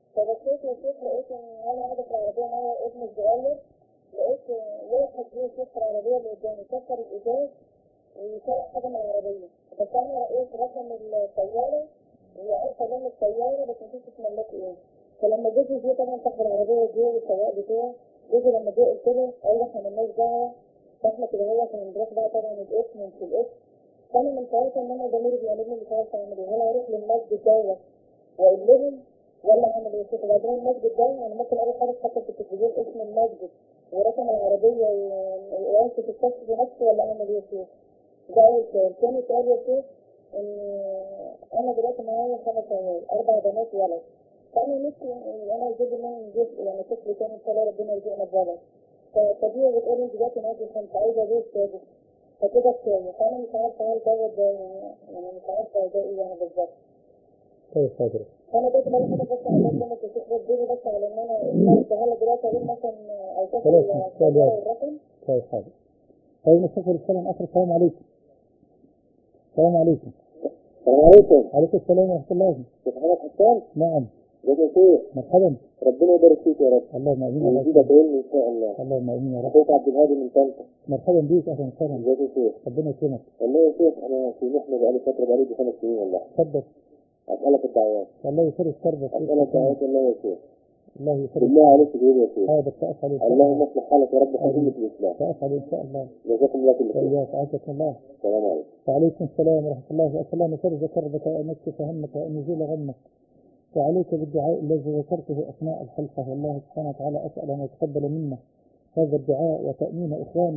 فبصيت يا شيخ لقيت ان وانا قاعده في العربيه انا وابني الصغير، لقيت واحد جه يشوف العربيه اللي قدامي كسر الازاز ويسرق حاجه من العربيه، بس انا لقيت رقم السياره وعارفه رقم السياره بس مش مملكه ايه. فلما جوزي جه طبعا صاحب العربيه جه والسواق بتاعه، جوزي لما جه قلت له قال لي احنا مالناش دعوه، فاحنا كده هو كان بنروح بقى طبعا الاسم ومش الاسم. فانا من ساعتها ان انا ضميري بيعملني مش عارفه اعمل ايه، هل اروح للمسجد دوت واقول لهم ولا اعمل ايه؟ شوف وبعدين المسجد ده انا ممكن اول حاجه حتى في التلفزيون اسم المسجد ورقم العربيه وانت تكتشف نفسي ولا اعمل ايه يا شيخ؟ ده اول سؤال. ثاني سؤال يا شيخ ان انا دلوقتي معايا 5 عيال 4 بنات ولد، فانا نفسي انا وجوزي ان انا نجيب يعني طفل تاني ان شاء الله ربنا يرزقنا بولد. فطبيعي بتقول لي دلوقتي معاكي 5 عايزه اجيب سادس فكده كفايه، فانا مش عارفه هل دوت ده يعني مش عارفه ده ايه يعني بالظبط. طيب حاضر. انا بس بقى حاجه بس على قد ما تشوف بس على ان انا هل دلوقتي اقول مثلا او تاخد الرقم. طيب حاضر. طيب نستقبل السلام اخر. السلام عليكم. السلام عليكم. السلام عليكم. عليكم السلام ورحمه الله. شيخ محمد حسان. نعم. ازيك يا شيخ؟ مرحبا. ربنا يبارك فيك يا رب. اللهم امين يا رب. ويزيدك علم ان شاء الله. اللهم امين يا رب. اخوك عبد الهادي من طنطا. مرحبا بيك اهلا وسهلا. ازيك يا شيخ؟ ربنا يكرمك. والله يا شيخ انا في محنه بقالي فتره بقالي 5 سنين والله. تفضل. اسالك الدعوات. الله يفرج كربك. اسالك دعوات الله يا شيخ. الله يفرج. بالله عليك تقول يا شيخ. حاضر سأفعل إن شاء اللهم الله. اصلح حالك يا رب وخليك في الاسلام. سأفعل إن شاء الله. جزاكم الله كل خير. وإياك أعزك الله. السلام عليكم. وعليكم السلام ورحمة الله. وأسأل الله أن يفرج كربك وأن يكشف همك وأن يزيل غمك. وعليك بالدعاء الذي ذكرته أثناء الحلقة، والله سبحانه وتعالى أسأل أن يتقبل منا هذا الدعاء وتأمين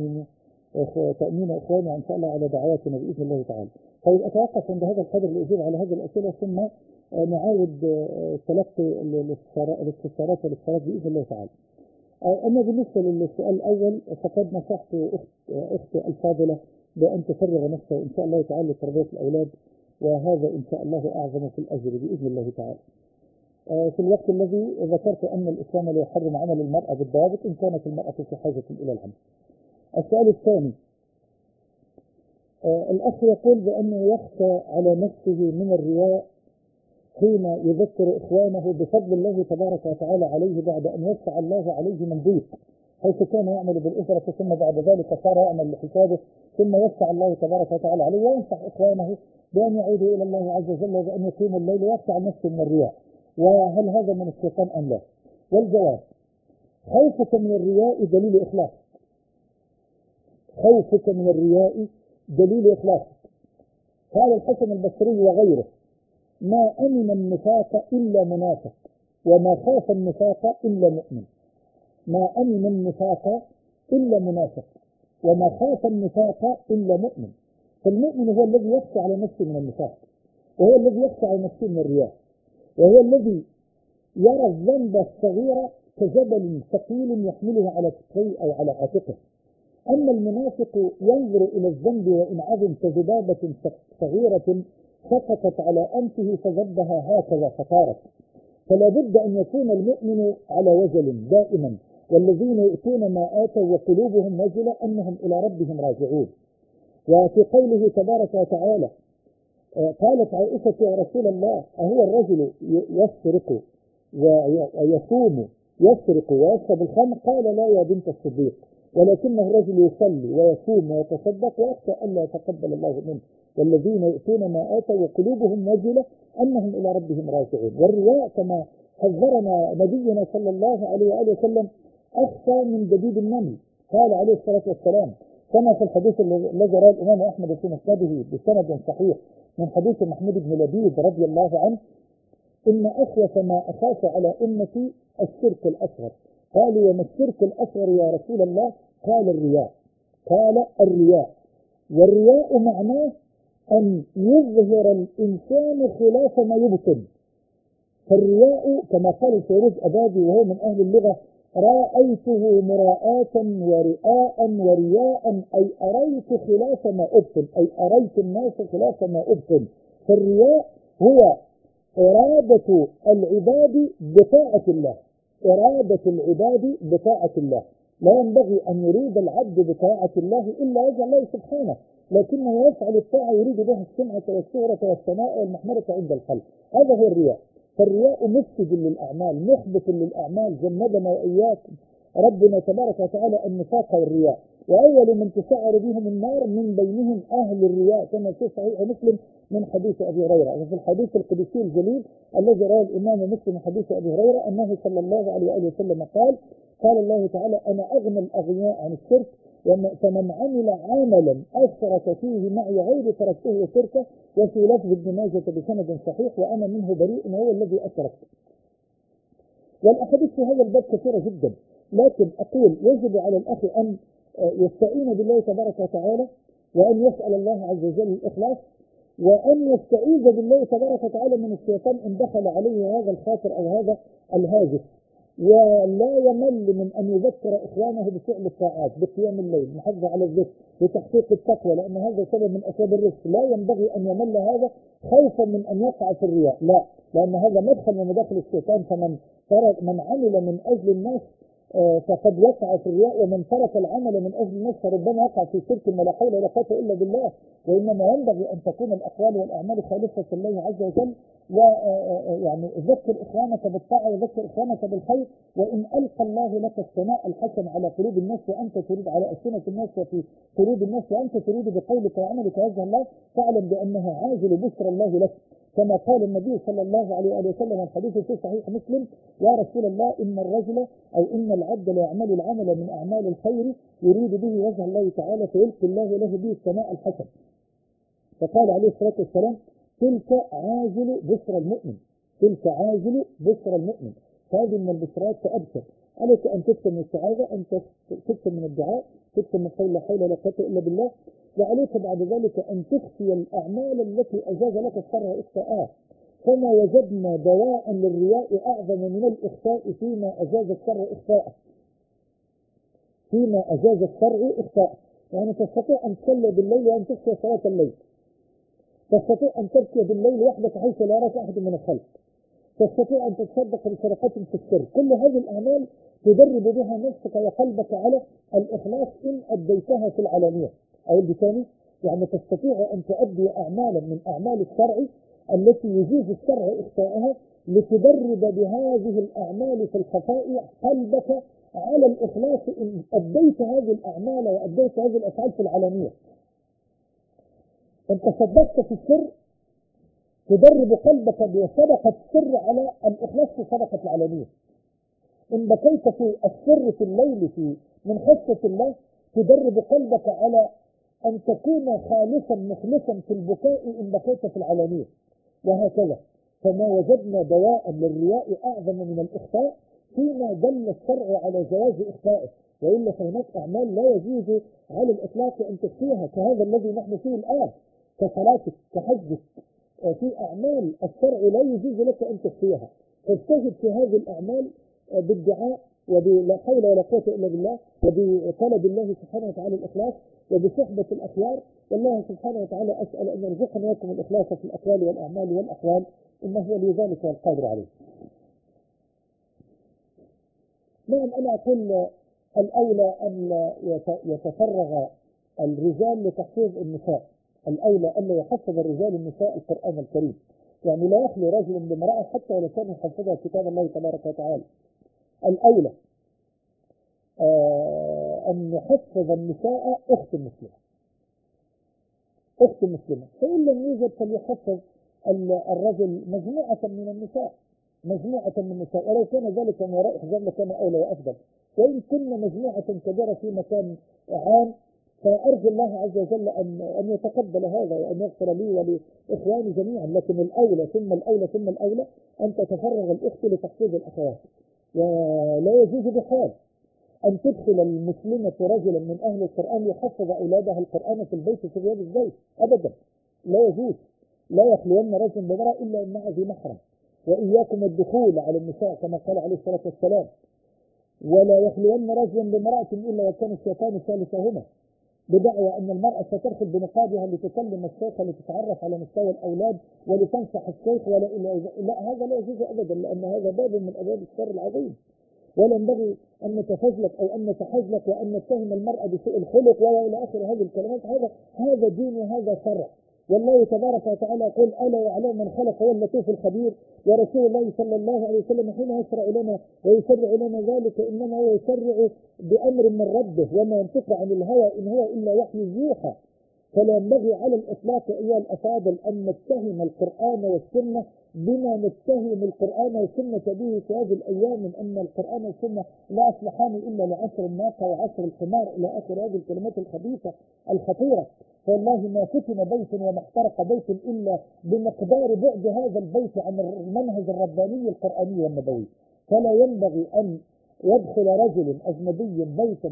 إخواني إن شاء الله على دعواتنا بإذن الله تعالى. طيب أتوقف عند هذا القدر لأجيب على هذه الأسئلة ثم نعاود تلقي الاستفسارات والإفسارات بإذن الله تعالى. أما بالنسبة للسؤال الأول فقد نصحت أختي الفاضلة بأن تفرغ نفسها إن شاء الله تعالى لتربية الأولاد، وهذا إن شاء الله أعظم في الأجر بإذن الله تعالى. في الوقت الذي ذكرت أن الإسلام لا يحرم عمل المرأة بالضوابط إن كانت المرأة في حاجة إلى العمل. السؤال الثاني، الأخ يقول بأنه يخشى على نفسه من الرياء حين يذكر إخوانه بفضل الله تبارك وتعالى عليه بعد أن يسع الله عليه من ضيق، حيث كان يعمل بالأسرة ثم بعد ذلك صار يعمل لحسابه ثم يسع الله تبارك وتعالى عليه، وينصح إخوانه بأن يعودوا إلى الله عز وجل وبأن يقيموا الليل ويخشى على نفسه من الرياء، وهل هذا من الشيطان أم لا؟ والجواب: خوفك من الرياء دليل إخلاص. خوفك من الرياء دليل إخلاص. قال الحسن البصري وغيره: ما أمن النفاق إلا منافق، وما خاف النفاق إلا مؤمن. ما أمن النفاق إلا منافق، وما خاف النفاق إلا مؤمن. فالمؤمن هو الذي يخشى على نفسه من النفاق، وهو الذي يخشى على نفسه من الرياء، وهو الذي يرى الذنب الصغير كجبل ثقيل يحمله على كتفيه أو على عاتقه. أما المنافق ينظر إلى الذنب وإن عظم كذبابة صغيرة سقطت على أنفه فذبها هكذا فطارت. فلا بد أن يكون المؤمن على وجل دائما، والذين يؤتون ما آتوا وقلوبهم وجلة أنهم إلى ربهم راجعون. وفي قوله تبارك وتعالى: قالت عائشة يا رسول الله أهو الرجل يسرق ويصوم يسرق ويشرب الخمر؟ قال: لا يا بنت الصديق، ولكنه الرجل يصلي ويصوم ويتصدق ويخشى ألا يتقبل الله منه، والذين يؤتون ما آتوا وقلوبهم وجلة أنهم إلى ربهم راجعون. والرياء كما حذرنا نبينا صلى الله عليه وآله وسلم أخشى من دبيب النمل. قال عليه الصلاة والسلام كما في الحديث الذي رواه الإمام أحمد في مسنده بسند صحيح من حديث محمود بن لبيد رضي الله عنه: إن أخوف ما أخاف على أمتي الشرك الأصغر. قالوا: وما الشرك الأصغر يا رسول الله؟ قال: الرياء. قال: الرياء. والرياء معناه أن يظهر الإنسان خلاف ما يبطن. فالرياء كما قال الفيروز أبادي وهو من أهل اللغة: رأيته مراءة ورئاء ورياء، أي أريت خلاف ما أبطن، أي أريت الناس خلاف ما أبطن. فالرياء هو إرادة العباد بطاعة الله، إرادة العباد بطاعة الله. لا ينبغي أن يريد العبد بطاعة الله إلا وجه الله سبحانه، لكنه يفعل الطاعة يريد بها السمعة والشهرة والثناء والمحمدة عند الخلق. هذا هو الرياء. فالرياء مفسد للأعمال، محبط للأعمال. جنبنا وإياكم ربنا تبارك وتعالى النفاق والرياء. وأول من تسعر بهم النار من بينهم أهل الرياء، كما في صحيح مسلم من حديث أبي هريرة. وفي الحديث القدسي الجليل الذي رواه الإمام مسلم من حديث أبي هريرة أنه صلى الله عليه وآله وسلم قال الله تعالى: أنا أغنى الأغنياء عن الشرك، فمن عمل عملا أشرك فيه معي غيري تركته وشركه. وفي لفظ ابن ماجه بسند صحيح: وأنا منه بريء وهو الذي أشرك. والأحاديث في هذا الباب كثيرة جدا، لكن أقول يجب على الأخ أن يستعين بالله تبارك وتعالى، وأن يسأل الله عز وجل الإخلاص، وأن يستعيذ بالله تبارك وتعالى من الشيطان إن دخل عليه هذا الخاطر أو هذا الهاجس، ولا يمل من أن يذكر إخوانه بفعل الطاعات، بقيام الليل، محافظة على الذكر، بتحقيق التقوى، لأن هذا سبب من أسباب الرزق. لا ينبغي أن يمل هذا خوفا من أن يقع في الرياء، لا، لأن هذا مدخل من مداخل الشيطان. فمن من عمل من أجل الناس فقد وقع في الرياء، ومن ترك العمل من أجل الناس فربما وقع في شرك ولا حول ولا قوة إلا بالله. وإنما ينبغي أن تكون الأقوال والأعمال خالصة لله عز وجل. ويعني ذكر إخوانك بالطاعة وذكر إخوانك بالخير. وإن ألقى الله لك الثناء الحسن على قلوب الناس وأنت تريد على ألسنة الناس وفي قلوب الناس وأنت تريد بقولك وعملك وجه الله، فاعلم بأنه عاجل بشرى الله لك، كما قال النبي صلى الله عليه وسلم الحديث في صحيح مسلم: يا رسول الله، إن الرجل أو إن العبد لا يعمل العمل من أعمال الخير يريد به وجه الله تعالى فيلقي الله له به الثناء الحسن. فقال عليه الصلاة والسلام: تلك عاجل بشرى المؤمن، تلك عاجل بشرى المؤمن. هذه من البشرات، فأبشر. عليك أن تكتب من السعادة، أن تكتب من الدعاء، تكتب من قول لا حول ولا قوة إلا بالله. وعليك بعد ذلك أن تخفي الأعمال التي أجاز لك الشرع إخفاءها. كما وجدنا دواء للرياء أعظم من الإخفاء فيما أجاز الشرع إخفاءه، فيما أجاز الشرع إخفاءه. يعني تستطيع أن تصلي بالليل وأن تخفي صلاة الليل، تستطيع أن تبكي بالليل وحدك حيث لا يراك أحد من الخلق، تستطيع أن تتصدق بصدقات في السر. كل هذه الأعمال تدرب بها نفسك وقلبك على الإخلاص إن أديتها في العلانية. أو بثاني، يعني تستطيع أن تؤدي أعمالا من أعمال الشرع التي يجوز الشرع إخفاءها، لتدرب بهذه الأعمال في الخفاء قلبك على الإخلاص إن أديت هذه الأعمال وأديت هذه الأفعال في العلانية. أنت صدقت في السر، تدرب قلبك بصدقة السر على الإخلاص في صدقة العلانية. إن بكيت في السر في الليل من خشية الله، تدرب قلبك على أن تكون خالصا مخلصا في البكاء إن بكيت في العلانية، وهكذا. فما وجدنا دواء للرياء أعظم من الإخفاء فيما دل الشرع على جواز إخفائه. وإلا فهناك أعمال لا يجوز على الإطلاق أن تخفيها، كهذا الذي نحن فيه الآن، كصلاتك، كحجك. في أعمال الشرع لا يجوز لك أن تخفيها، فاجتهد في هذه الأعمال بالدعاء وبلا حول ولا قوة إلا بالله، وبطلب الله سبحانه وتعالى الإخلاص، وبصحبة الأخيار. والله سبحانه وتعالى أسأل أن يرزقنا وياكم الإخلاص في الأقوال والأعمال والأحوال، إنه ولي ذلك والقادر عليه. نعم، أنا أقول الأولى أن يتفرغ الرجال لتحفيظ النساء، الأولى أن يحفظ الرجال النساء القرآن الكريم. يعني لا يخلو رجل بامرأة حتى ولو كان يحفظها كتاب الله تبارك وتعالى. الأولى أن يحفظ النساء أخت مسلمة، أخت مسلمة. فإن لم يوجد فليحفظ الرجل مجموعة من النساء، مجموعة من النساء، ولو كان ذلك من وراء حجاب لكان أولى وأفضل. وإن كنا مجموعة كبيرة في مكان عام، فأرجو الله عز وجل أن يتقبل هذا وأن يغفر لي ولإخواني جميعا. لكن الأولى ثم الأولى ثم الأولى أن تتفرغ الأخت لتحفيظ الأخوات. ولا يجوز بحال أن تدخل المسلمة رجلا من أهل القرآن يحفظ أولادها القرآن في البيت في غياب الزوج أبدا، لا يجوز. لا يخلون رجل بامرأة إلا إن معه ذي محرم. وإياكم الدخول على النساء كما قال عليه الصلاة والسلام: ولا يخلون رجلا بامرأة إلا وكان الشيطان ثالثهما، بدعوى أن المرأة ستدخل بنقابها لتكلم الشيخ لتتعرف على مستوى الأولاد ولتنصح الشيخ. لا، هذا لا يجوز أبدا، لأن هذا باب من أبواب الشر العظيم. ولا ينبغي أن نتفزلك أو أن نتحزلك وأن نتهم المرأة بسوء الخلق وإلى آخر هذه الكلمات. هذا دين وهذا شرع. والله تبارك وتعالى يقول ألا يعلم من خلق هو اللطيف الخبير. ورسول الله صلى الله عليه وسلم حين يشرع لنا ويشرع لنا ذلك إنما هو يشرع بأمر من ربه وما ينطق عن الهوى إن هو إلا وحي يوحى. فلا ينبغي على الإطلاق أيها الأفاضل أن نتهم القرآن والسنة بما نتهم القرآن والسنة به في هذه الأيام من أن القرآن والسنة لا يصلحان إلا لعصر الناقة وعصر الحمار إلى آخر هذه الكلمات الخبيثة الخطيرة. فوالله ما فتن بيت وما احترق بيت إلا بمقدار بعد هذا البيت عن المنهج الرباني القرآني والنبوي. فلا ينبغي أن يدخل رجل أجنبي بيتا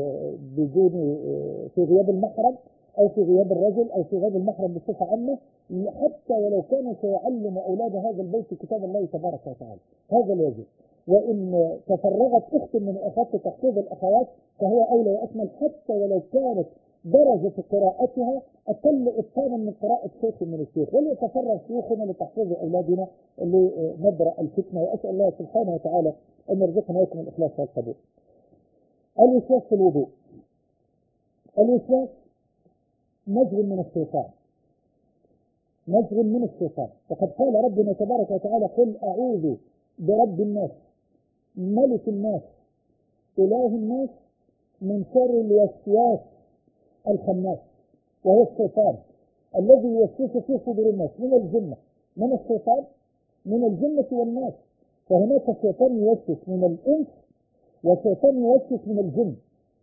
في غياب المحرم أو في غياب الرجل أو في غياب المحرم بصفة عامة، حتى ولو كان سيعلم أولاد هذا البيت كتاب الله تبارك وتعالى. هذا الواجب. وإن تفرغت أخت من أخوات تحفيظ الأخوات فهو أولى وأكمل، حتى ولو كانت درجة قراءتها أقل إتقانا من قراءة شيخ من الشيخ. وليتفرغ شيوخنا لتحفيظ أولادنا لنبرأ الفتنة. وأسأل الله سبحانه وتعالى أن يرزقنا ويكم الإخلاص والقبول. الوسواس في الوضوء. الوسواس نزغ من الشيطان، نزغ من الشيطان. وقد قال ربنا تبارك وتعالى قل أعوذ برب الناس ملك الناس إله الناس من شر الوسواس الخناس، وهو الشيطان الذي يوسوس في صدور الناس من الجنة، من الشيطان من الجنة والناس. فهناك شيطان يوسوس من الإنس وشيطان يوسوس من الجن.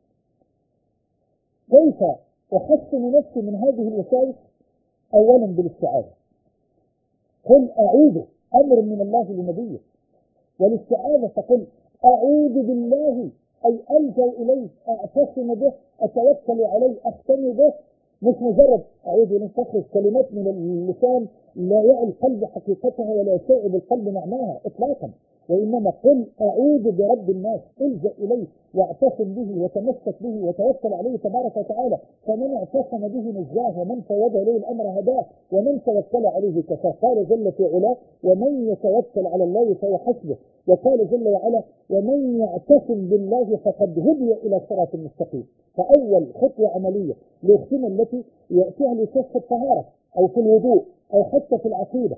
كيف أحسن نفسي من هذه الوسائل؟ أولا بالاستعاذة. قل أعوذ أمر من الله لنبيه، والاستعاذة تقول أعوذ بالله أي ألجأ إليه، أعتصم به، أتوكل عليه، أحتمي به. مش مجرد أعوذ أن تخرج كلمات من اللسان لا يعي القلب حقيقتها ولا يستوعب القلب معناها إطلاقا، وإنما قل أعوذ برب الناس، الجأ إليه واعتصم به وتمسك به وتوكل عليه تبارك وتعالى. فمن اعتصم به نجاه ومن فوض إليه الأمر هداه ومن توكل عليه كفاه. قال جل في علاه ومن يتوكل على الله فهو حسبه. وقال جل وعلا ومن يعتصم بالله فقد هدي إلى صراط مستقيم. فأول خطوة عملية لأختنا التي يأتيها الوسواس في الطهارة أو في الوضوء أو حتى في العقيدة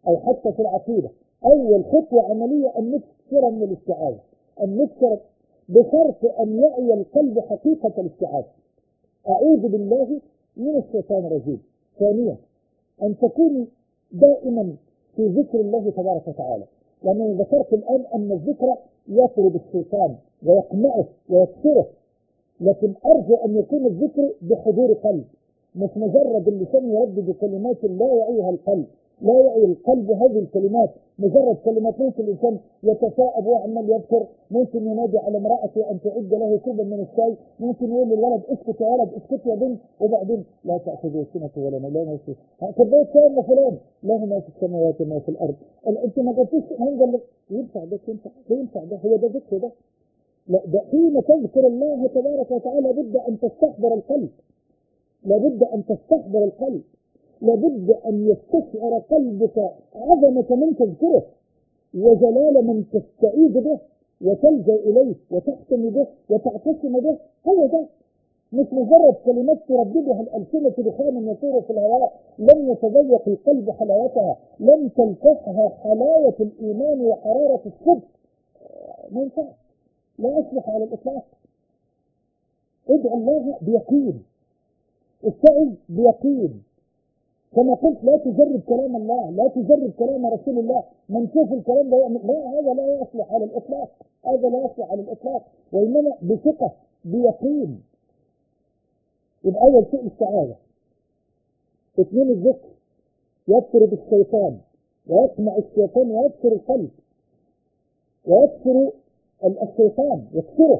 أول خطوة عملية أن نكثر من الاستعاذة، أن نكثر بشرط أن يعي القلب حقيقة الاستعاذة. أعوذ بالله من الشيطان الرجيم. ثانيا أن تكون دائما في ذكر الله تبارك وتعالى، لأنه ذكرت الآن أن الذكر يطرد الشيطان ويقمعه ويكسره، لكن أرجو أن يكون الذكر بحضور قلب، مش مجرد اللسان يردد كلمات لا يعيها القلب، لا يعي القلب هذه الكلمات، مجرد كلمات. ممكن الإنسان يتثاءب وعمال يذكر، ممكن ينادي على امرأته أن تعد له كوبا من الشاي، ممكن يقول للولد اسكت يا ولد، اسكت يا بنت، وبعدين لا تأخذوا سنة ولا نوم، لا نوسف كبيت شاي فلان له ما في السماوات وما في الأرض. أنت ما قلتش هنقل ينفع ده، ينفع ده، هو ده ذكر ده؟ لا، ده حين تذكر الله تبارك وتعالى لابد أن تستحضر القلب، لابد أن تستحضر القلب، لابد أن يستشعر قلبك عظمة من تذكره وجلال من تستعيذ به وتلجأ إليه وتحتمي به وتعتصم به. هو ده، مش مجرد كلمات ترددها الألسنة دخانا يطير في الهواء، لم يتذوق القلب حلاوتها، لم تلتفها حلاوة الإيمان وحرارة الصدق. ما ينفعش، لا يصلح على الإطلاق. ادعو الله بيقين، استعذ بيقين. كما قلت لا تجرب كلام الله، لا تجرب كلام رسول الله، من شوف الكلام ده يعمل، لا، هذا لا يصلح على الإطلاق، هذا لا يصلح على الإطلاق، وإنما بثقة بيقين. يبقى أول شيء الاستعاذة. اثنين الذكر، يطرد الشيطان ويقمع الشيطان ويكسر القلب ويكسر الشيطان، يكسره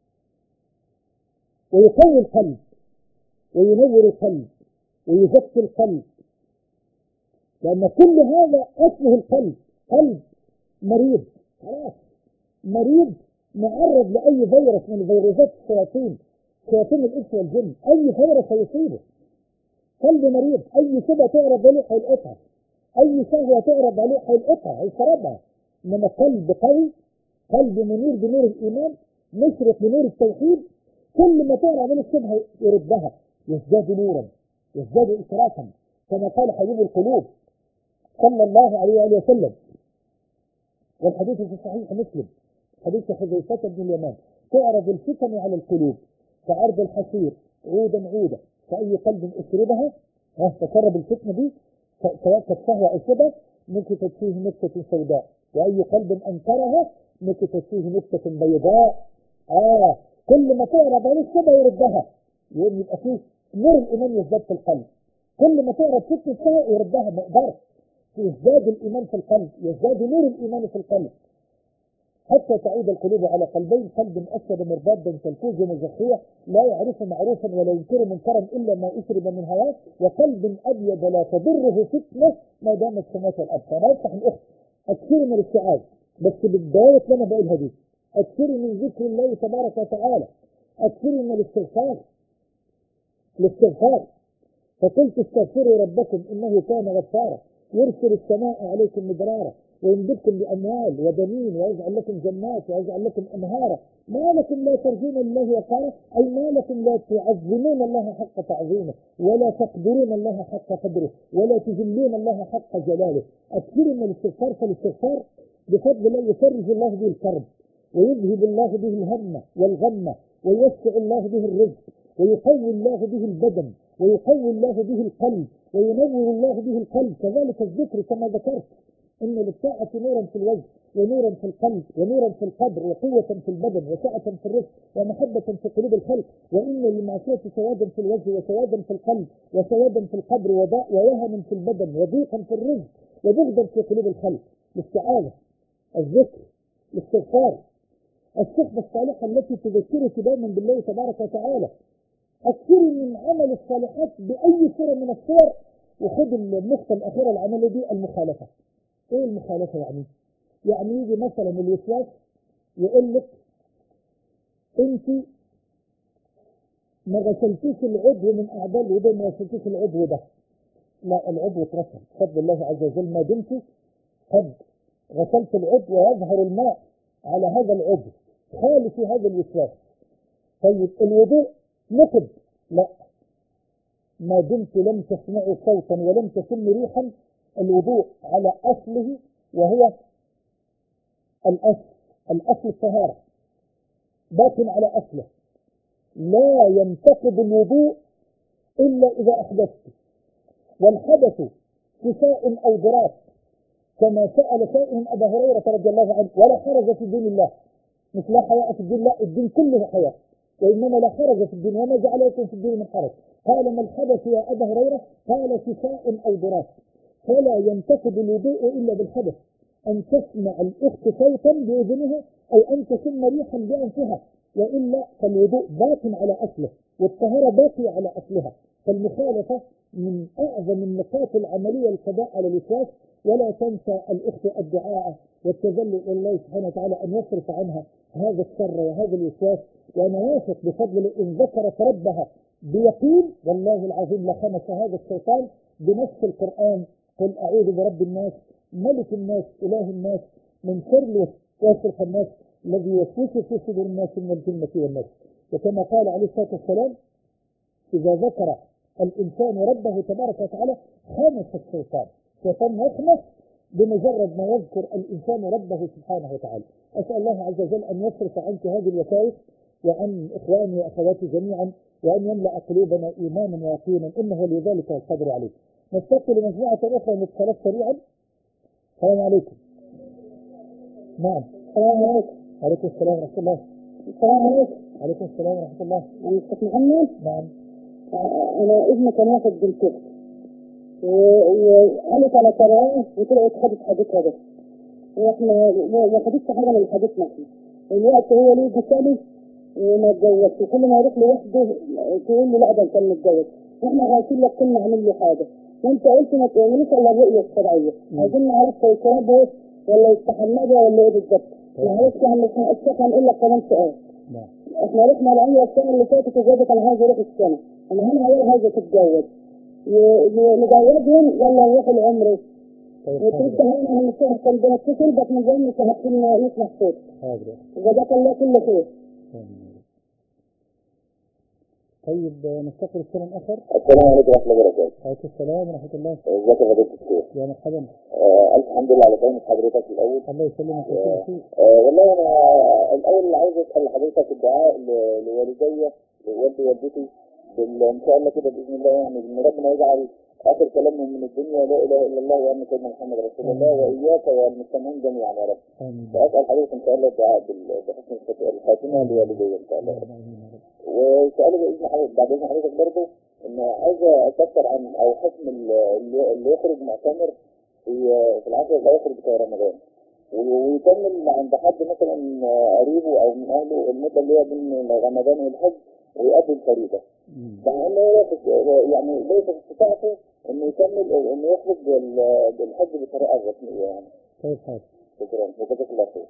ويقوي القلب وينور القلب ويزكي القلب، لأن كل هذا أصله القلب. قلب مريض خلاص، مريض معرض لأي فيروس من فيروسات الشياطين، شياطين الإنس والجن، أي فيروس هيصيبه. قلب مريض، أي شبهة تعرض عليه هيلقطها، أي شهوة تعرض عليه هيلقطها، هيشربها. إنما قلب قوي، قلب منير بنور الإيمان، مشرق بنور التوحيد، كل ما تعرض عليه الشبهة يردها، يزداد نورا، يزداد إشراقا. كما قال حبيب القلوب صلى الله عليه وآله وسلم، والحديث في صحيح مسلم حديث حذيفة بن اليمان: تعرض الفتن على القلوب كعرض الحصير عودا عودا، فأي قلب أشربها تقرب الفتنة دي سواء كانت شهوة أو شبه نكتت فيه نكتة سوداء، وأي قلب أنكرها نكتت فيه نكتة بيضاء. كل ما تعرض عليه الشبه يردها، يبقى فيه نور الإيمان يزداد في القلب. كل ما تعرض فتنة شهوة يردها، ما يقدرش، يزداد الإيمان في القلب، يزداد نور الإيمان في القلب، حتى تعود القلوب على قلبين: قلب أسود مربادا كالكوز مزخية لا يعرف معروفا ولا ينكر منكرا إلا ما أشرب من هواه، وقلب أبيض لا تضره فتنة ما دامت سماة الأرض. فأنا أنصح الأخت أكثري من الاستعاذ، بس بالدعوة اللي أنا بقولها دي، أكثري من ذكر الله تبارك وتعالى، أكثري من الاستغفار. فقلت استغفروا ربكم إنه كان غفارا يرسل السماء عليكم مدرارا ويمددكم بأموال وبنين ويجعل لكم جنات ويجعل لكم أنهارا ما لكم لا ترجون الله وقارا، أي ما لكم لا تعظمون الله حق تعظيمه ولا تقدرون الله حق قدره ولا تجلون الله حق جلاله. أكثروا من الاستغفار، فالاستغفار بفضل الله يفرج الله به الكرب ويذهب الله به الهم والغم ويوسع الله به الرزق ويقوي الله به البدن ويقوي الله به القلب وينور الله به القلب. كذلك الذكر كما ذكرت إن للطاعة نورا في الوجه ونورا في القلب ونورا في القبر وقوة في البدن وسعة في الرزق ومحبة في قلوب الخلق، وإن للمعصية سوادا في الوجه وسوادا في القلب وسوادا في القبر ووهنا في البدن وضيقا في الرزق وبغضا في قلوب الخلق. الاستعاذة، الذكر، الاستغفار، الصحبة الصالحة التي تذكرك دائما بالله تبارك وتعالى. أكثري من عمل الصالحات بأي صورة من الصور. وخذ النقطة الأخيرة العملية دي، المخالفة. إيه المخالفة يعني؟ يعني يجي مثلا الوسواس يقول لك أنت ما غسلتيش العضو من أعضاء الوضوء، ما غسلتيش العضو ده. لا، العضو اترسل بفضل الله عز وجل، ما دمت قد غسلت العضو ويظهر الماء على هذا العضو خالف هذا الوسواس. طيب الوضوء نقد؟ لا، ما دمت لم تسمعوا صوتا ولم تشم ريحا الوضوء على أصله، وهو الأصل الطهارة باطن على أصله. لا ينتقد الوضوء إلا إذا أحدثت، والحدث شفاء أو ضراب، كما سأل سائل أبا هريرة رضي الله عنه: ولا حرج في دين الله. مش لا حياء في الدين، لا، الدين كله حياء، وإنما لا حرج في الدين وما جعل لكم في الدين من حرج. قال: ما الحدث يا أبا هريرة؟ قال: شفاء أو ضراب. فلا ينتقد الوضوء إلا بالحدث، أن تسمع الأخت صوتا بأذنها أو أن تشم ريحا بأنفها، وإلا فالوضوء باق على أصله والطهارة باقية على أصلها. فالمخالفة من أعظم النقاط العملية القضاء على الوسواس. ولا تنسى الأخت الدعاء والتذلل إلى الله سبحانه وتعالى أن يصرف عنها هذا الشر وهذا الوسواس. وأنا واثق بفضل إن ذكرت ربها بيقين والله العظيم لخمس هذا الشيطان بنص القرآن: قل أعوذ برب الناس ملك الناس إله الناس من شر الوسواس الخناس الذي يوسوس في صدور الناس من الجنة والناس. وكما قال عليه الصلاة والسلام: إذا ذكر الإنسان ربه تبارك وتعالى خمس الشيطان يخمس بمجرد ما يذكر الإنسان ربه سبحانه وتعالى. أسأل الله عز وجل أن يصرف عنك هذه الوسائل وعن إخواني وأخواتي جميعا، وأن يملأ قلوبنا إيمانا ويقينا، إنه لذلك والقدر عليه. نستقبل لمجموعة أخرى من الاتصالات سريعا. السلام عليكم. نعم. السلام عليكم. عليكم السلام ورحمة الله. السلام عليكم. عليكم السلام ورحمة الله. أنا أستاذ محمد. نعم. أنا ابني كان واخد بنته وقالت على قرارها وطلعت خدت حاجتها بس، واحنا ما خدتش حاجه من حاجتنا احنا. الوقت هو ليه جسالي وما اتجوزش، وكل ما يروح لوحده تقول له لا ده انت متجوز، واحنا عايزين لك كلمه نعمل له حاجه، وانت قلت ما تعملوش الا الرؤيه الشرعيه. عايزين نعرف الكلام ده ولا يستحملها ولا ايه بالظبط؟ معلش يعني الشيخ هنقول لك كمان سؤال. احنا رحنا العمره السنه اللي فاتت وجابت انا عايز اروح السنه، انا هنا عايز عايزه تتجوز، نجوزهم ولا نروح العمره؟ وكنت هنا من الشهر كان بنتصل بس من جنة هتكون نسمع صوت. جزاك الله كل خير. طيب نستقبل الكلام آخر. السلام عليكم ورحمة الله وبركاته. عليكم السلام ورحمة الله. ازيك يا فضيلة الشيخ؟ يا مرحبا. الحمد لله على كلمة حضرتك الأول. الله يسلمك ويكون فيك. والله أنا الأول اللي عايز أسأل حضرتك الدعاء لوالدي لوالدي والدتي إن شاء الله كده بإذن الله، يعني إن ربنا يجعل آخر كلامهم من الدنيا لا إله إلا الله وأن سيدنا محمد رسول الله، وإياك والمستمعين جميعا يا رب. فأسأل حضرتك إن شاء الله الدعاء بحسن الخاتمة لوالدي إن شاء الله. وسؤالي بإذن حضرتك بعد إذن حضرتك برضه إن عايز أكثر عن أو حكم اللي يخرج معتمر في العشر الأواخر بتاع رمضان ويكمل عند حد مثلا قريبه أو من أهله المدة اللي هي بين رمضان والحج ويؤدي الفريضة. مع إنه يعني ليس في استطاعته إنه يكمل أو إنه يخرج الحج بطريقة رسمية يعني. طيب حاضر. شكرا وجزاك الله خير.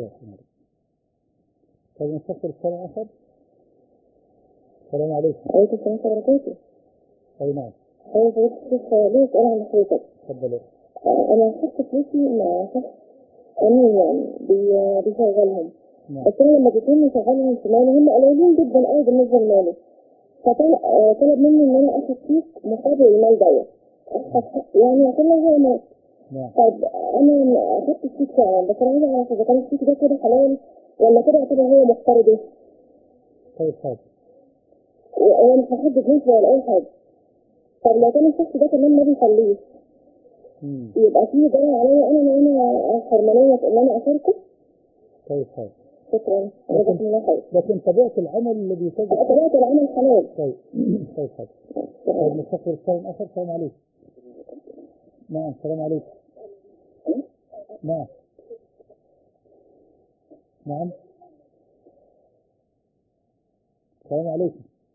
طيب نستقبل الكلام آخر. السلام عليكم. عليكم السلام ورحمة الله وبركاته. أي نعم. أنا فضلت ليه أسأل عن حضرتك؟ تفضلي. أنا خدت فلوسي مع شخص أمين يعني بيشغلهم. نعم. بس أنا لما بيكون مشغلهم في مالي هم قليلين جدا قوي بالنسبة لمالي. فطلب مني إن أنا أخد فيك مقابل المال دوت. يعني عشان هو مات. نعم. طب أنا أخدت فيك فعلا، بس أنا عايزة أعرف إذا كان الفيك ده كده حلال ولا كده يعتبر هو مقترض. طيب حاضر. وأنا مش هحدد نسبة ولا أي حاجة. طب لو كان الشخص ده كمان ما بيصليش يبقى فيه دليل عليا أنا حرمانية في إن أنا أشاركه. طيب حاضر. شكرا. لكن طبيعة العمل الذي يتجد طبيعة العمل حلال. طيب. طيب حاضر. طيب نستقبل الكلام آخر. السلام عليكم. نعم. السلام عليكم. نعم. نعم. السلام عليكم.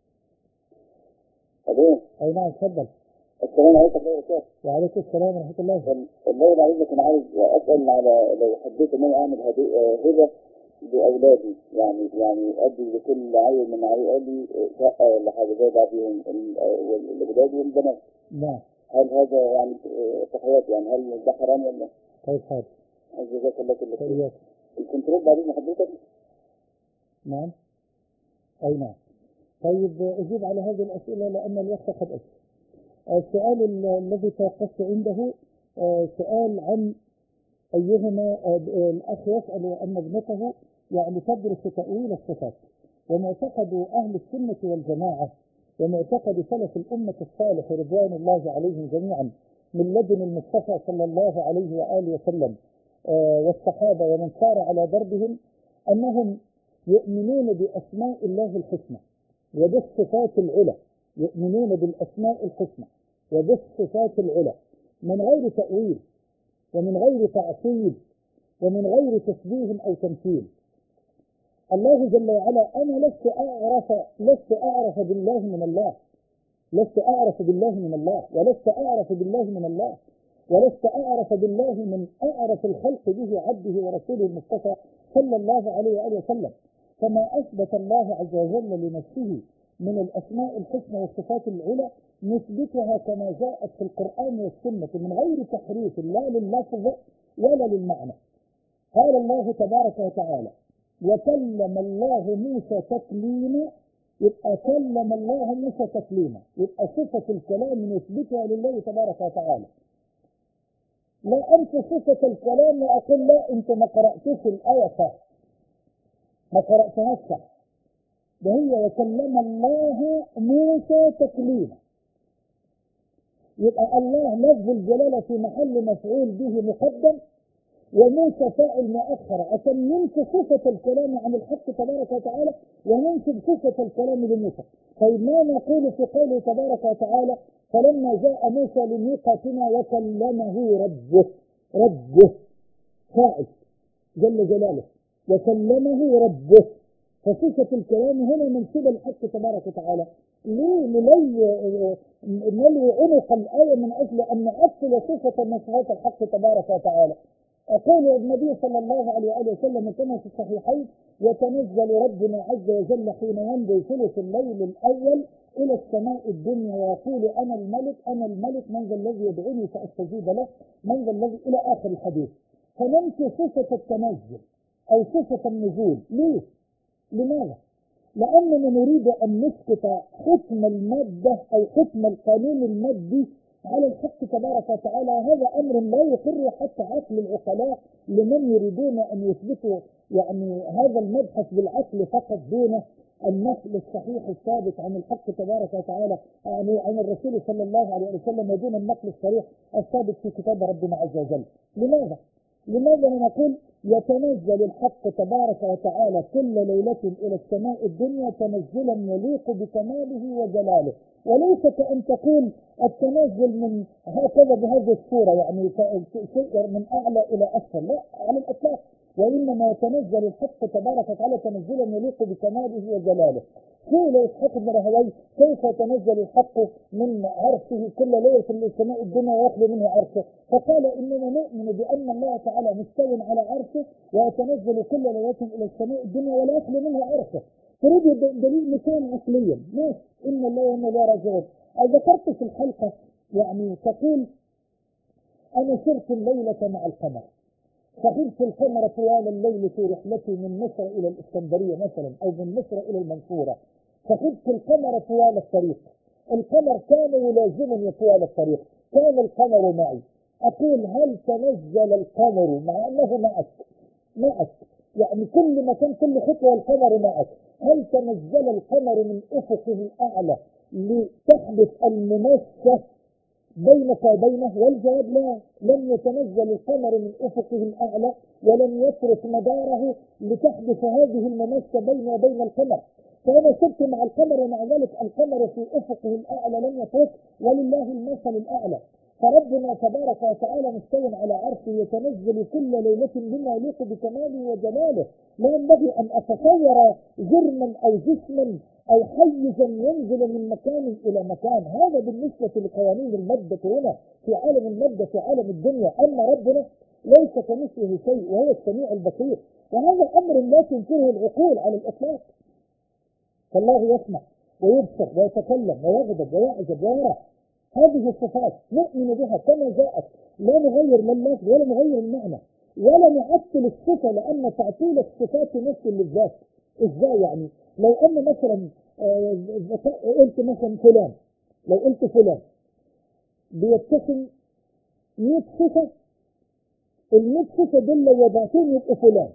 أي نعم. تفضل. السلام عليكم ورحمة الله وبركاته. وعليكم السلام ورحمة الله. الله يبارك أنا عايز أسأل على لو حبيت إن أنا أعمل هبة لأولادي، يعني أدي لكل عيل من عيالي شقة ولا حاجة زي بعضهم الأولاد والبنات. نعم. هل هذا يعني صحيح؟ يعني هل ده حرام ولا؟ طيب حاضر. جزاك الله كل خير. طيب. الكنترول بعدين حضرتك؟ نعم. أي نعم. طيب أجيب على هذه الأسئلة لأن الوقت قد أجل. السؤال الذي توقفت عنده سؤال عن أيهما الأخ يسأل أن ابنته يعني تدرس تأويل الصفات، ومعتقد أهل السنة والجماعة ومعتقد سلف الأمة الصالح رضوان الله عليهم جميعا من لدن المصطفى صلى الله عليه وآله وسلم والصحابة ومن سار على دربهم أنهم يؤمنون بأسماء الله الحسنى وبالصفات العلى، يؤمنون بالأسماء الحسنى وبالصفات العلى من غير تأويل ومن غير تعطيل ومن غير تشبيه أو تمثيل. الله جل وعلا أنا لست أعرف بالله من الله، لست أعرف بالله من الله، ولست أعرف بالله من الله، ولست أعرف بالله من أعرف الخلق به عبده ورسوله المصطفى صلى الله عليه وآله وسلم. كما أثبت الله عز وجل لنفسه من الأسماء الحسنى والصفات العلى نثبتها كما جاءت في القرآن والسنة من غير تحريف لا لللفظ ولا للمعنى. قال الله تبارك وتعالى وكلم الله موسى تكليما، يبقى كلم الله موسى تكليما، يبقى صفة الكلام نثبتها لله تبارك وتعالى. لا أنت صفة الكلام وأقول لا أنت ما قرأتش الآية صح، ما قرأتهاش صح. ده هي وكلم الله موسى تكليما، يبقى الله لفظ الجلالة في محل مفعول به مقدم وموسى فاعل مؤخر عشان ننسب صفة الكلام عن الحق تبارك وتعالى وننسب صفة الكلام لموسى. طيب ما نقول في قوله تبارك وتعالى فلما جاء موسى لميقاتنا وكلمه ربه فاعل جل جلاله وكلمه ربه، فصفة الكلام هنا منسوبة للحق تبارك وتعالى. ليه نلوي عنق الآية من أجل أن نأصل صفة من صفات الحق تبارك وتعالى. أقول النبي صلى الله عليه وآله وسلم كما في الصحيحين يتنزل ربنا عز وجل حين يمضي ثلث الليل الأول إلى السماء الدنيا ويقول أنا الملك من ذا الذي يدعوني فأستجيب له من ذا الذي إلى آخر الحديث. فننسي صفة التنزل أو صفة النزول. ليه؟ لماذا؟ لأننا نريد أن نسقط حكم المادة أو حكم القانون المادي على الحق تبارك وتعالى. هذا أمر لا يقر حتى عقل العقلاء لمن يريدون أن يثبتوا يعني هذا المبحث بالعقل فقط دون النقل الصحيح الثابت عن الحق تبارك وتعالى، يعني عن الرسول صلى الله عليه وسلم، ودون النقل الصريح الثابت في كتاب ربنا عز وجل. لماذا؟ لماذا نقول يتنزل الحق تبارك وتعالى كل ليلة إلى السماء الدنيا تنزلا يليق بكماله وجلاله، وليس كأن تقول التنزل من هكذا بهذه الصورة يعني شيء من أعلى إلى أسفل، لا على الإطلاق، وإنما يتنزل الحق تبارك وتعالى تنزلا يليق بكماله وجلاله. قيل إسحاق بن راهويه كيف يتنزل الحق من عرشه كل ليلة إلى السماء الدنيا ويخلو منه عرشه؟ فقال إننا نؤمن بأن الله تعالى مستو على عرشه ويتنزل كل ليلة إلى السماء الدنيا ولا يخلو منه عرشه. تريد دليل مثال عقليا؟ ماشي، إن الله وإنا إليه راجعون. ذكرت في الحلقة يعني تقول أنا سرت الليلة مع القمر، صحبت القمر طوال الليل في رحلتي من مصر إلى الإسكندرية مثلا أو من مصر إلى المنصورة، صحبت القمر طوال الطريق، القمر كان يلازمني طوال الطريق، كان القمر معي. أقول هل تنزل القمر مع أنه معك يعني كل مكان كل خطوة القمر معك، هل تنزل القمر من أفقه الأعلى لتحدث المماسة بينك وبينه؟ والجواب لا، لم يتنزل القمر من أفقه الأعلى ولم يترك مداره لتحدث هذه المماسة بيني وبين القمر. فأنا سرت مع القمر ومع ذلك القمر في أفقه الأعلى لم يترك، ولله المثل الأعلى. فربنا تبارك وتعالى مستوٍ على عرشه يتنزل كل ليلة بما يليق بكماله وجلاله. لا ينبغي أن أتصور جرما أو جسما أو حيزا ينزل من مكان إلى مكان. هذا بالنسبة لقوانين المادة هنا في عالم المادة في عالم الدنيا. أما ربنا ليس كمثله شيء وهو السميع البصير، وهذا أمر لا تنكره العقول على الإطلاق. فالله يسمع ويبصر ويتكلم ويغضب ويعجب ويرى، هذه الصفات نؤمن بها كما جاءت، لا نغير من اللفظ ولا نغير المعنى ولا نعطل الصفة، لأن تعطيل الصفات نفس للذات. ازاي يعني؟ لو أن مثلا قلت مثلا فلان، لو قلت فلان بيتسم 100 صفة، ال100 صفة دول لو وضعتهم يبقوا فلان،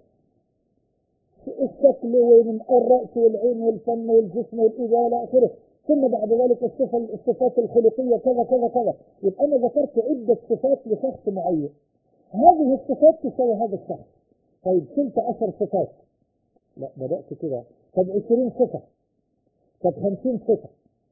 الشكل ومن الرأس والعين والفم والجسم والإيد إلى آخره، ثم بعد ذلك الصفات الخلقية كذا كذا كذا. يبقى أنا ذكرت عدة صفات لشخص معين، هذه الصفات تساوي هذا الشخص. طيب شلت 10 صفات، لا بدأت كده، طب 20 صفة، طب 50 صفة،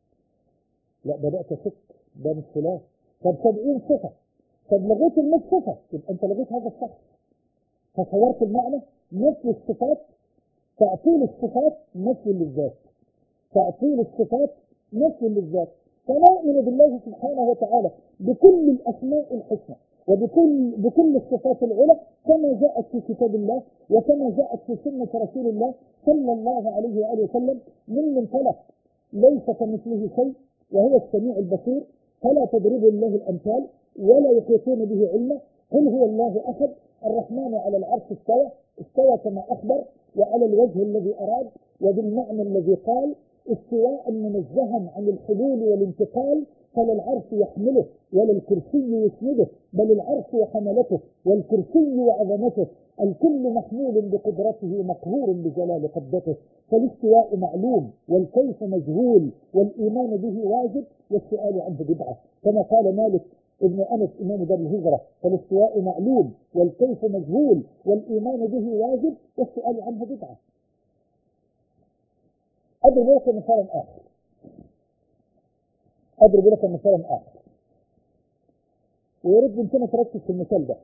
لا بدأت أشك ده مش فلان، طب 70 صفة، طب لغيت ال100 صفة، يبقى أنت لغيت هذا الشخص. تصورت المعنى؟ نفي الصفات، تعطيل الصفات نفي للذات، تعطيل الصفات نفي للذات. فنؤمن بالله سبحانه وتعالى بكل الأسماء الحسنى وبكل الصفات العلى كما جاءت في كتاب الله وكما جاءت في سنة رسول الله صلى الله عليه وآله وسلم من منطلق ليس كمثله شيء وهو السميع البصير، فلا تضربوا الله الأمثال ولا يحيطون به علما. قل هو الله أحد الرحمن على العرش استوى كما أخبر وعلى الوجه الذي أراد وبالمعنى الذي قال، استواء منزها عن الحلول والانتقال، فلا العرش يحمله ولا الكرسي يسنده، بل العرش وحملته والكرسي وعظمته، الكل محمول بقدرته مقهور بجلال قبضته. فالاستواء معلوم والكيف مجهول والإيمان به واجب والسؤال عنه بدعة، كما قال مالك ابن أنس إمام دار الهجرة، فالاستواء معلوم والكيف مجهول والإيمان به واجب والسؤال عنه بدعة. أضرب لك مثالا آخر ويرد أنت تركز في المثال ده.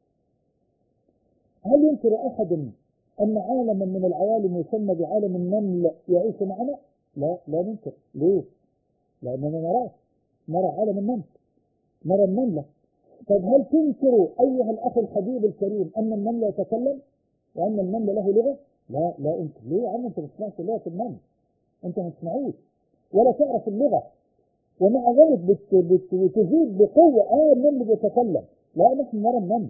هل ينكر أحد أن عالما من العوالم يسمى بعالم النمل يعيش معنا؟ لا ننكر. ليه؟ لأننا نرى عالم النمل، نرى النملة. طب هل تنكر أيها الأخ الحبيب الكريم أن النمل يتكلم وأن النمل له لغة؟ لا أنكر. ليه يا عم؟ أنت ما تسمعش لغة النمل، أنت ما تسمعوش ولا تعرف اللغة، ومع ذلك بتزيد بقوة النمل بيتكلم. لا، نحن نرى النمل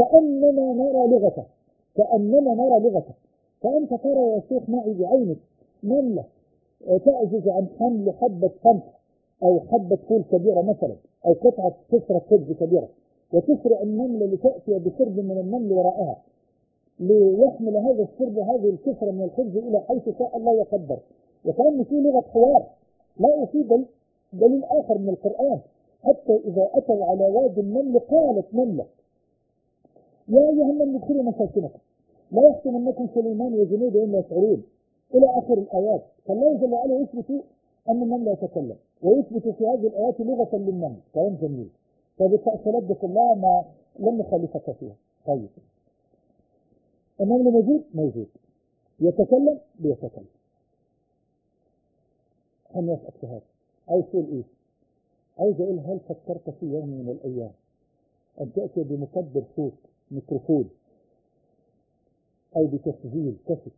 وكأننا نرى لغته، فأنت ترى يا شيخ معي بعينك نملة تعجز عن حمل حبة قمح أو حبة فول كبيرة مثلا، أو قطعة كسرة خبز كبيرة، وتسرع النملة لتأتي بسرب من النمل وراءها ليحمل هذا السرب هذه الكسرة من الخبز إلى حيث شاء الله وقدر. وكان في لغة حوار. لا في دليل آخر من القرآن، حتى إذا أتوا على وادي النمل قالت نملة يا أيها النمل ادخلوا مساكنكم لا يحكمنكم سليمان وجنوده إلا يشعرون إلى آخر الآيات. فالله جل وعلا يثبت أن النمل يتكلم، ويثبت في هذه الآيات لغة للنمل. كلام جميل. فبالتأصيلات كلها ما لم نخالفك فيها. طيب النمل موجود يتكلم بيتكلم. أنا أسألك في هذا، عايز تقول إيه؟ عايز أقول هل فكرت في يوم من الأيام أن تأتي بمكبر صوت ميكروفون أو بتسجيل كاسيت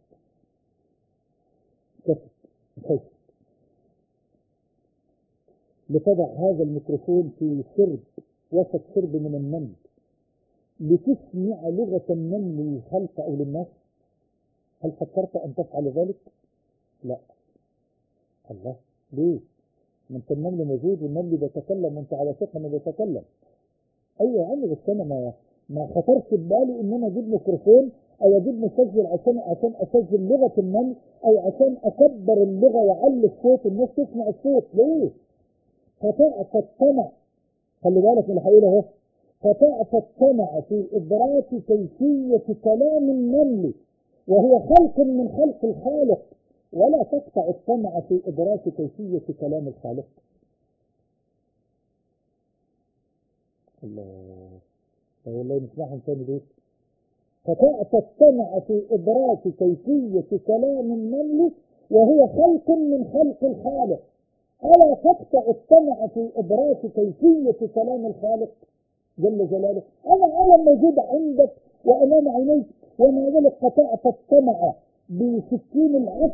لتضع هذا الميكروفون في سرب وسط سرب من النمل لتسمع لغة النمل للخلق أو للناس؟ هل فكرت أن تفعل ذلك؟ لا. الله، ليه؟ ما انت النمل موجود والنمل بيتكلم وانت على ثقة انه بيتكلم. ايوه يا عم، بس انا ما خطرش ببالي ان انا اجيب ميكروفون او اجيب مسجل عشان اسجل لغة النمل، او عشان اكبر اللغة واعلي الصوت الناس تسمع الصوت. ليه؟ فطمع. خلي بالك من اللي هقوله اهو. فطمع في ادراك كيفية كلام النمل وهو خلق من خلق الخالق، ولا تقطع الطمع في إدراك كيفية كلام الخالق. الله، والله نسمعهم ثاني ليه؟ فطمع في إدراك كيفية كلام النمل وهو خلق من خلق الخالق، ألا تقطع الطمع في إدراك كيفية كلام الخالق جل جلاله؟ أنا عالم موجود عندك وأمام عينيك، وما ذلك قطعت الطمع بسكين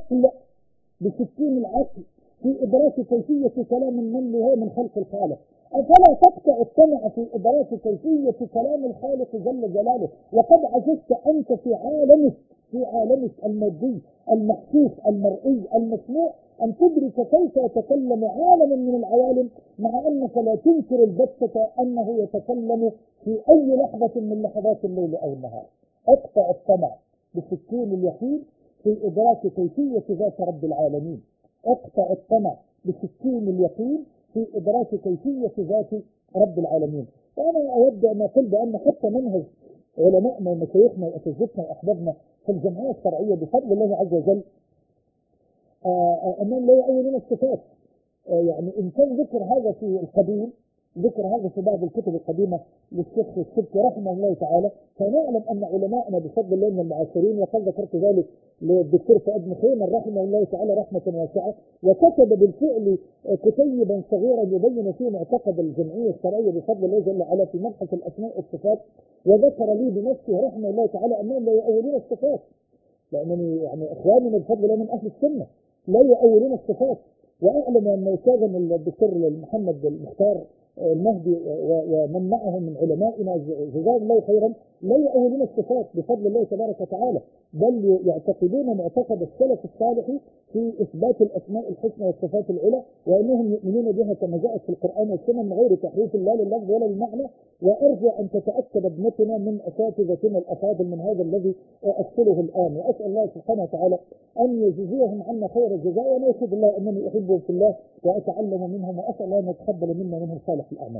العقل في إدراك كيفية كلام النمل وهو من خلق الخالق. أفلا تقطع الطمع في إدراك كيفية كلام الخالق جل جلاله؟ وقد عجزت أنت في عالمك المادي المحسوس المرئي المسموع أن تدرك كيف يتكلم عالم من العوالم، مع أنك لا تنكر البتة أنه يتكلم في أي لحظة من لحظات الليل أو النهار. اقطع الطمع بسكين اليقين في إدراك كيفية ذات رب العالمين. اقطع الطمع بسكين اليقين في إدراك كيفية ذات رب العالمين. وأنا أود أن أقول بأن حتى منهج علمائنا ومشايخنا وأساتذتنا وأحبابنا في الجمعية الشرعية بفضل الله عز وجل أنهم لا يؤولون الصفات. يعني إن كان ذكر هذا في القديم، ذكر هذا في بعض الكتب القديمة للشيخ السبكي رحمه الله تعالى، فنعلم أن علماءنا بفضل الله من المعاصرين، وقد ذكرت ذلك للدكتور فؤاد مخيمر رحمه الله تعالى رحمة واسعة، وكتب بالفعل كتيبا صغيرا يبين فيه معتقد الجمعية الشرعية بفضل الله جل وعلا في مبحث الأسماء والصفات، وذكر لي بنفسه رحمه الله تعالى أنهم لا يؤولون الصفات، لأنني يعني إخواننا بفضل الله من أهل السنة لا يؤولون الصفات. وأعلم أن أستاذنا الدكتور محمد المختار المهدي ومن معه من علمائنا جزاهم الله خيرا لا يؤولون الصفات بفضل الله تبارك وتعالى، بل يعتقدون معتقد السلف الصالح في إثبات الأسماء الحسنى والصفات العلى، وأنهم يؤمنون بها كما جاءت في القرآن والسنة من غير تحريف لا لللفظ ولا للمعنى. وأرجو أن تتأكد ابنتنا من أساتذتنا الأفاضل من هذا الذي أصله الآن، وأسأل الله سبحانه وتعالى أن يجزيهم عنا خير الجزاء، وأنا أشهد الله أنني أحبهم في الله وأتعلم منهم، وأسأل الله أن يتقبل منا منهم صالح الأعمال.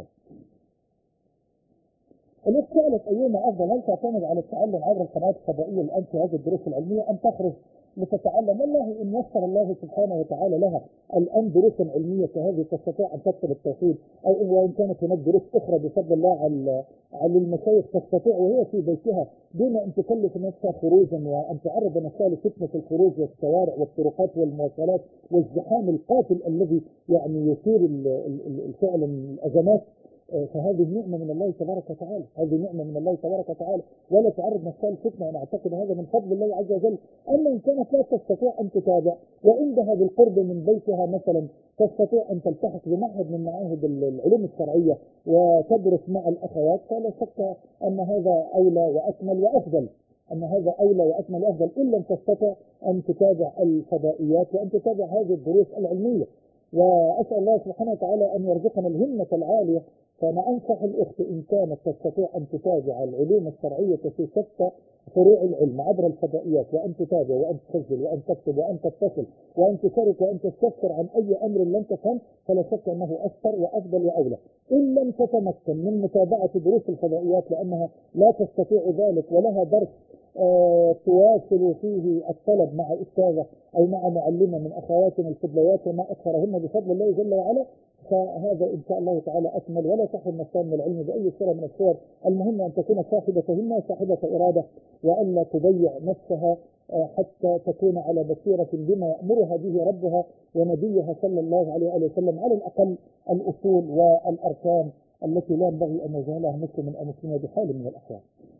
الناس سألت أيهما أفضل، هل تعتمد على التعلم عبر القنوات الفضائية الآن في هذه الدروس العلمية أم تخرج لتتعلم؟ والله إن يسر الله سبحانه وتعالى لها الآن دروس علمية كهذه تستطيع أن تكتب التوحيد، أو وإن كانت هناك دروس أخرى بفضل الله على المشايخ تستطيع وهي في بيتها دون أن تكلف نفسها خروجا وأن تعرض نفسها لفتنة الخروج والشوارع والطرقات والمواصلات والزحام القاتل الذي يعني يثير فعلا الأزمات. فهذه نعمة من الله تبارك وتعالى، هذه نعمة من الله تبارك وتعالى، ولا تعرض نفسها للفتنة، وأنا أعتقد هذا من فضل الله عز وجل. أما إن كانت لا تستطيع أن تتابع وعندها بالقرب من بيتها مثلا تستطيع أن تلتحق بمعهد من معاهد العلوم الشرعية وتدرس مع الأخوات، فلا شك أن هذا أولى وأكمل وأفضل. أن هذا أولى وأكمل وأفضل إن لم تستطع أن تتابع الفضائيات وأن تتابع هذه الدروس العلمية. وأسأل الله سبحانه وتعالى أن يرزقنا الهمة العالية. فأنا أنصح الأخت إن كانت تستطيع أن تتابع العلوم الشرعية في شتى فروع العلم عبر الفضائيات، وأن تتابع وأن تسجل وأن تكتب وأن تتصل وأن تشارك وأن تستفسر عن أي أمر لم تفهم، فلا شك أنه أكثر وأفضل وأولى. إن لم تتمكن من متابعة دروس الفضائيات لأنها لا تستطيع ذلك ولها درس تواصل فيه الطلب مع أستاذة أو مع معلمة من أخواتنا الفضليات وما أكثرهن بفضل الله جل وعلا، فهذا إن شاء الله تعالى أكمل. ولا تحرم نفسها من العلم بأي صورة من الصور. المهم أن تكون صاحبة همة صاحبة إرادة، وألا تضيع نفسها حتى تكون على بصيرة بما يأمرها به ربها ونبيها صلى الله عليه وسلم، على الأقل الأصول والأركان التي لا ينبغي أن يجهلها مسلم أو مسلمة بحال من الأحوال.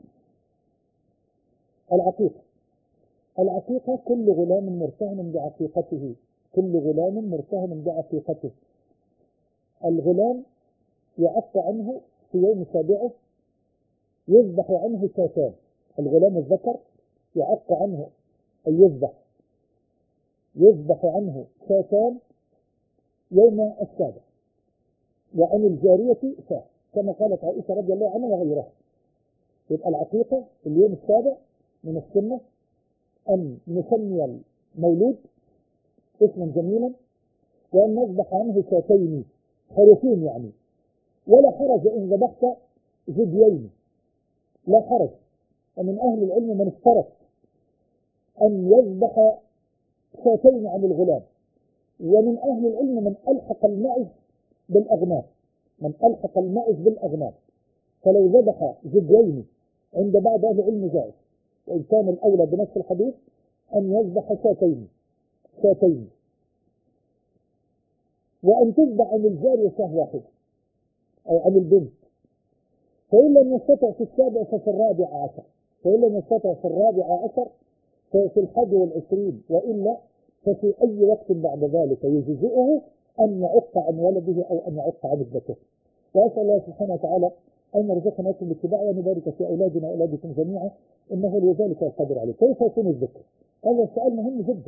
العقيقة كل غلام مرتهن بعقيقته، كل غلام مرتهن بعقيقته. الغلام يعق عنه في يوم سابعه، يذبح عنه شاتان. الغلام الذكر يعق عنه أي يذبح عنه شاتان يوم السابع، وعن الجارية شاة كما قالت عائشة رضي الله عنها وغيرها. يبقى العقيقة اليوم السابع من السنة أن نسمي المولود اسما جميلا، وأن نذبح عنه شاتين خروفين يعني، ولا حرج إن ذبحت جديين، لا حرج. ومن أهل العلم من اشترط أن يذبح شاتين عن الغلام، ومن أهل العلم من ألحق المعز بالأغنام، فلو ذبح جديين عند بعض أهل العلم جائز، وإن كان الأولى بنفس الحديث أن يذبح شاتين، وأن تذبح عن الجارية شاة واحدة أو عن البنت. فإن لم يستطع في السابع ففي الرابع عشر، ففي 21 وإلا ففي أي وقت بعد ذلك يجزئه أن يعق عن ولده أو أن يعق عن ابنته. وأسأل الله سبحانه وتعالى أن يرزقنا باتباع وأن يبارك في أولادنا وأولادكم جميعا، إنه لذلك القدر عليه. كيف يكون الذكر؟ هذا سؤال مهم جدا.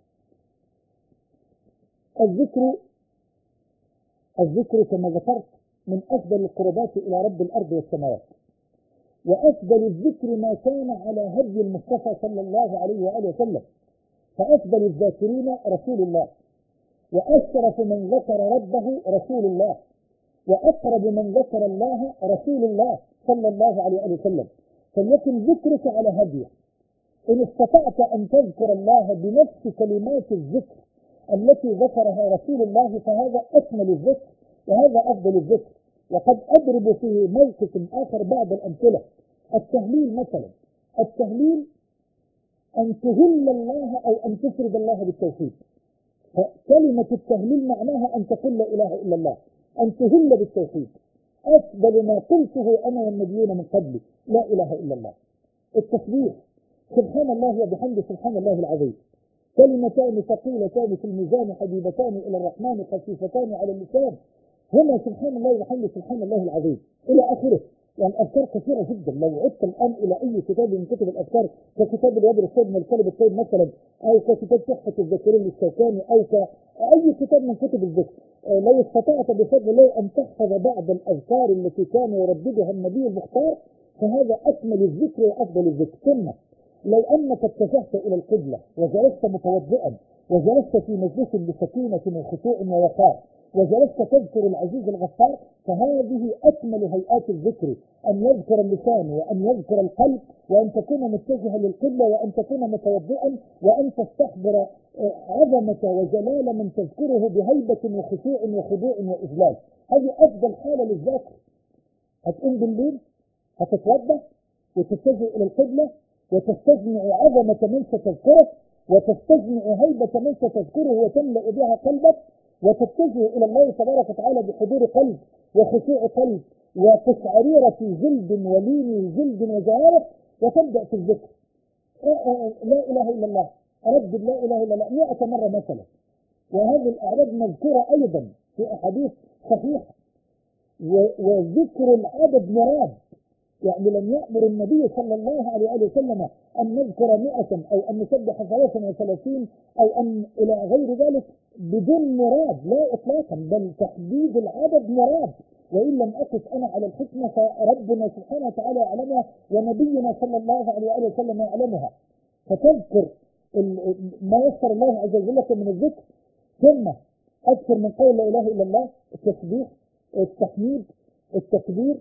الذكر كما ذكرت من أفضل القربات إلى رب الأرض والسماوات، وأفضل الذكر ما كان على هدي المصطفى صلى الله عليه وآله وسلم. فأفضل الذاكرين رسول الله، وأشرف من ذكر ربه رسول الله، وأقرب من ذكر الله رسول الله صلى الله عليه وآله وسلم. فليكن ذكرك على هديه. إن استطعت أن تذكر الله بنفس كلمات الذكر التي ذكرها رسول الله فهذا أكمل الذكر وهذا أفضل الذكر. وقد أضرب في موقف آخر بعض الأمثلة. التهليل مثلا، التهليل أن تهل الله أو أن تفرد الله بالتوحيد. فكلمة التهليل معناها أن تقول لا إله إلا الله، أن تهل بالتوحيد. أفضل ما قلته أنا والنبيين من قبلي لا إله إلا الله. التسبيح سبحان الله وبحمده سبحان الله العظيم، كلمتان ثقيلتان في الميزان حبيبتان إلى الرحمن خفيفتان على اللسان، هنا سبحان الله وبحمده سبحان الله العظيم إلى آخره. يعني أذكار كثيرة جدا. لو عدت الآن إلى أي كتاب من كتب الأذكار ككتاب الوابل الصيد من الكلب الطيب مثلا، أو ككتاب تحفة الذاكرين للشوكاني، أو كأي كتاب من كتب الذكر، لو استطعت بفضل الله أن تحفظ بعض الأذكار التي كان يرددها النبي المختار فهذا أكمل الذكر وأفضل الذكر. ثم لو أنك اتجهت إلى القبلة وجلست متوضئا وجلست في مجلس بسكينة وخشوع ووقار وجلست تذكر العزيز الغفار فهذه أكمل هيئات الذكر، أن يذكر اللسان وأن يذكر القلب وأن تكون متجها للقبلة وأن تكون متوضئا وأن تستحضر عظمة وجلال من تذكره بهيبة وخشوع وخضوع وإجلال. هذه أفضل حالة للذاكر. هتقوم بالليل هتتوضأ وتتجه إلى القبلة وتستجمع عظمة من ستذكره وتستجمع هيبة من ستذكره وتملأ بها قلبك وتتجه إلى الله تبارك وتعالى بحضور قلب وخشوع قلب وقشعريرة جلد ولين جلد وجوارح وتبدأ في الذكر. لا إله إلا الله، أردد لا إله إلا الله 100 مرة مثلا. وهذه الأعداد مذكورة أيضا في أحاديث صحيحة. وذكر العدد مراد، يعني لم يأمر النبي صلى الله عليه وسلم أن نذكر 100 أو أن نسبح 33 أو أن إلى غير ذلك بدون مراد، لا إطلاقا، بل تحديد العدد مراد. وإن لم أقف أنا على الحكمة فربنا سبحانه وتعالى يعلمها ونبينا صلى الله عليه وسلم يعلمها. فتذكر ما يسر الله عز وجل لك من الذكر، ثم أكثر من قول لا إله إلا الله، التسبيح، التحميد، التكبير،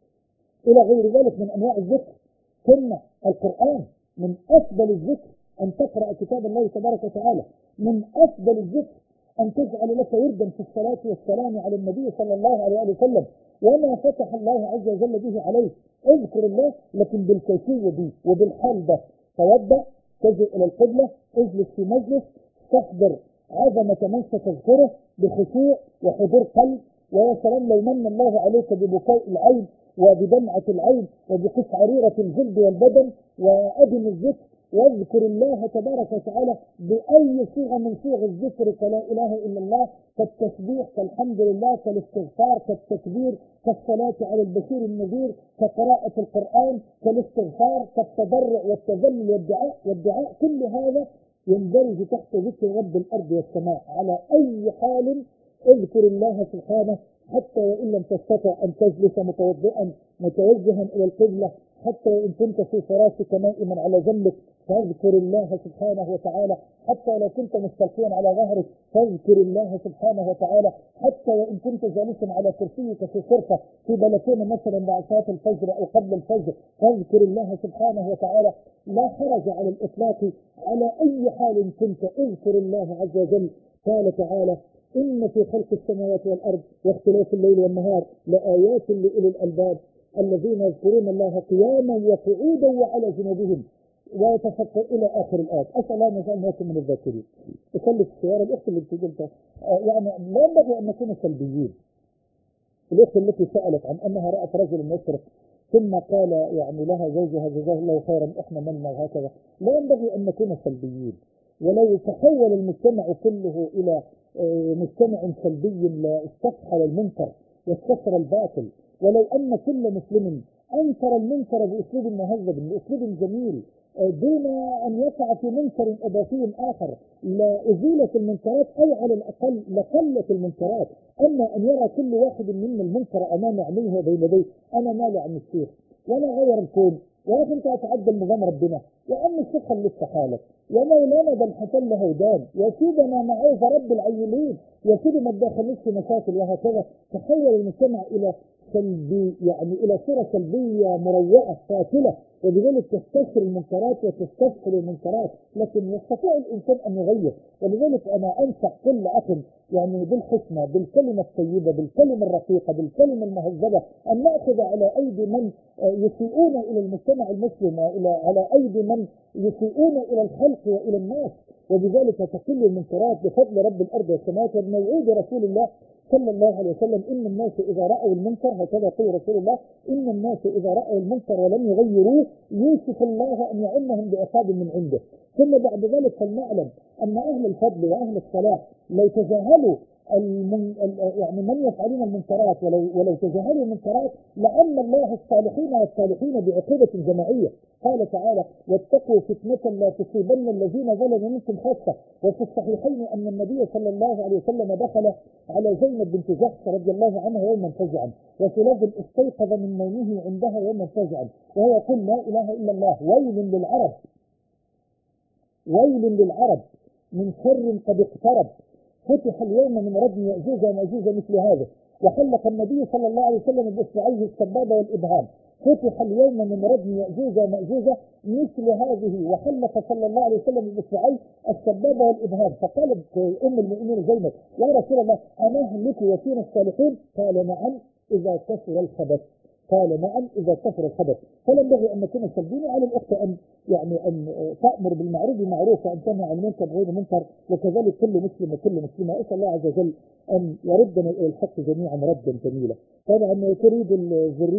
إلى غير ذلك من أنواع الذكر. ثم القرآن، من أفضل الذكر أن تقرأ كتاب الله تبارك وتعالى، من أفضل الذكر أن تجعل لك وردا في الصلاة والسلام على النبي صلى الله عليه وسلم وما فتح الله عز وجل به عليه. اذكر الله لكن بالكيفية دي وبالحال ده. توضأ، تجي إلى القبلة، اجلس في مجلس، تحضر عظمة من ستذكره بخشوع وحضور قلب. ويا سلام لو من الله عليك ببكاء العين وبدمعة العين وبقشعريرة الجلد والبدن وأدم الذكر، واذكر الله تبارك وتعالى بأي صيغة من صيغ الذكر، كلا إله إلا الله، كالتسبيح، كالحمد لله، كالاستغفار، كالتكبير، كالصلاة على البشير النذير، كقراءة القرآن، كالاستغفار، كالتضرع والتذلل والدعاء كل هذا يندرج تحت ذكر رب الأرض والسماء. على أي حال اذكر الله سبحانه، حتى وإن لم تستطع أن تجلس متوضئا متوجها إلى القبلة، حتى وإن كنت في فراشك نائما على جنبك فاذكر الله سبحانه وتعالى، حتى ولو كنت مستلقيا على ظهرك فاذكر الله سبحانه وتعالى، حتى وإن كنت جالسا على كرسيك في غرفة في بلكونة مثلا بعد صلاة الفجر أو قبل الفجر فاذكر الله سبحانه وتعالى. لا حرج على الإطلاق، على أي حال كنت اذكر الله عز وجل. قال تعالى: إن في خلق السماوات والأرض واختلاف الليل والنهار لآيات لأولي الألباب الذين يذكرون الله قياما وقعودا وعلى جنوبهم ويتفكر إلى آخر الآيات. أسأل الله أن يجعلنا من الذاكرين. أسلف السيارة الأخت اللي بتقول يعني لا ينبغي أن نكون سلبيين. الأخت التي سألت عن أنها رأت رجل يسرق ثم قال يعني لها زوجها جزاه الله خيرا إحنا منا وهكذا، لا ينبغي أن نكون سلبيين. ولو تحول المجتمع كله إلى مجتمع سلبي لاستفحل المنكر واستثر الباطل، ولو أن كل مسلم أنكر المنكر بأسلوب مهذب بأسلوب جميل دون أن يقع في منكر إضافي آخر لأزيلة المنكرات أو على الأقل لقلت المنكرات. أما أن يرى كل واحد منا المنكر أمام عينيه وبين يديه، أنا مالي عن الشيخ وأنا غير الكون وأنا كنت أتعدى نظام ربنا وأن الشيخ خلصت حالك يا مولانا ده الحسن له ودان يا سيدي أنا معاذ رب العيلين يا سيدي ما تدخلنيش في مشاكل. وهكذا تحول المجتمع إلى سلبي، يعني إلى صورة سلبية مروعة قاتلة، وبذلك تستشعر المنكرات وتستسهل المنكرات. لكن يستطيع الإنسان أن يغير. ولذلك أنا أنصح كل أخ يعني بالحكمة، بالكلمة الطيبة، بالكلمة الرقيقة، بالكلمة المهذبة، أن نأخذ على أيدي من يسيئون إلى المجتمع المسلم وعلى أيدي من يسيئون إلى الخلق وإلى الناس، وبذلك تقل المنكرات بفضل رب الأرض والسماوات وبموعود رسول الله صلى الله عليه وسلم: إن الناس إذا رأوا المنكر، هكذا قال رسول الله، إن الناس إذا رأوا المنكر ولم يغيروه يوشك الله أن يعمهم بعقاب من عنده. ثم بعد ذلك فلنعلم أن أهل الفضل وأهل الصلاح لو تجاهلوا يعني من يفعلون المنكرات ولو تجاهلوا المنكرات لعم الله الصالحين والصالحين بعقوبة جماعية. قال تعالى: واتقوا فتنة لا تصيبن الذين ظلموا منكم خاصة. وفي الصحيحين أن النبي صلى الله عليه وسلم دخل على زينب بنت جحش رضي الله عنها يوما فزعا، وفي لفظ استيقظ من نومه عندها يوما فزعا وهو يقول: لا إله إلا الله، ويل للعرب ويل للعرب من شر قد اقترب، فتح اليوم من ردم يأجوج ومأجوج مثل هذا. وحلق النبي صلى الله عليه وسلم بإصبعيه السبابة والإبهام، فتح اليوم من ردم يأجوج ومأجوج مثل هذه. وحلق صلى الله عليه وسلم بإصبعيه السبابة والإبهام. فقالت أم المؤمنين زينب: يا رسول الله أنهلك وفينا الصالحون؟ قال: نعم إذا كثر الخبث. قال: نعم إذا كثر الخبث. فينبغي أن نكون سلبيين. على الأخت أن تأمر بالمعروف بمعروف وأن تنهى عن المنكر بغير منكر، وكذلك كل مسلم وكل مسلمة. أسأل الله عز وجل أن يردنا إلى الحق جميعا ردا جميلا. طبعا تريد الذرية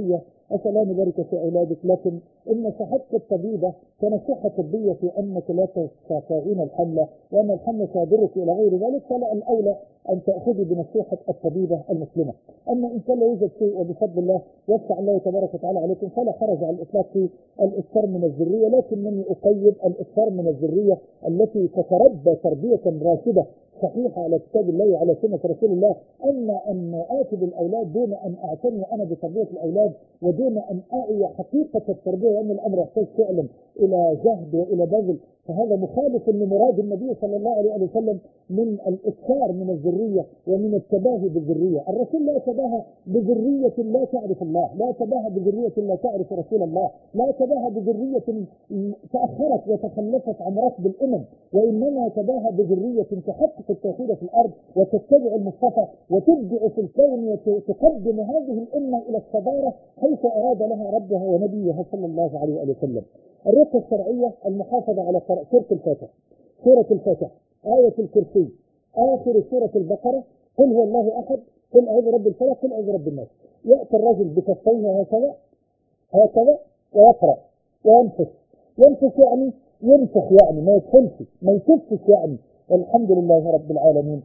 أسأل الله أن يبارك في أولادك، لكن إن نصيحتك الطبيبة كنصيحة طبية في أنك لا تستطيعين الحملة وأن الحملة تضرك إلى غير ذلك، فلا الأولى أن تأخذي بنصيحة الطبيبة المسلمة. أما إن كان لا يوجد شيء وبفضل الله وسع الله تبارك وتعالى عليكم فلا حرج على الإطلاق في الإكثار من الذرية، لكنني أقيد الإكثار من الذرية التي تتربى تربية راشدة صحيحة على كتاب الله وعلى سنة رسول الله. أما أن آتي بالأولاد دون أن أعتني أنا بتربية الأولاد ودون أن أعي حقيقة التربية، وأن الأمر يحتاج فعلا إلى جهد وإلى بذل، فهذا مخالف لمراد النبي صلى الله عليه وسلم من الإكثار من الذرية ومن التباهي بالذرية. الرسول لا يتباهى بذرية لا تعرف الله، لا يتباهى بذرية لا تعرف رسول الله، لا يتباهى بذرية تأخرت وتخلفت عن ركب الأمم، وإنما يتباهى بذرية تحقق التوحيد في الأرض وتتبع المصطفى وتبدع في الكون وتقدم هذه الأمة إلى الصدارة حيث أراد لها ربها ونبيها صلى الله عليه وسلم. الرقية الشرعية المحافظة على سورة الفاتحة، سورة الفاتحة، آية الكرسي، آخر سورة البقرة، قل هو الله أحد، قل أعوذ برب الفلق، قل أعوذ برب الناس. يأتي الرجل بكفيه هكذا ويقرأ وينفخ. ينفخ يعني ينفخ، يعني ما يدخلش ما يكفش، يعني الحمد لله رب العالمين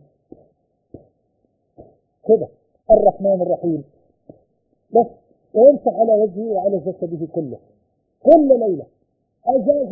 كده الرحمن الرحيم بس، ويمسح على وجهه وعلى جسده كله. كل ليلة أجاز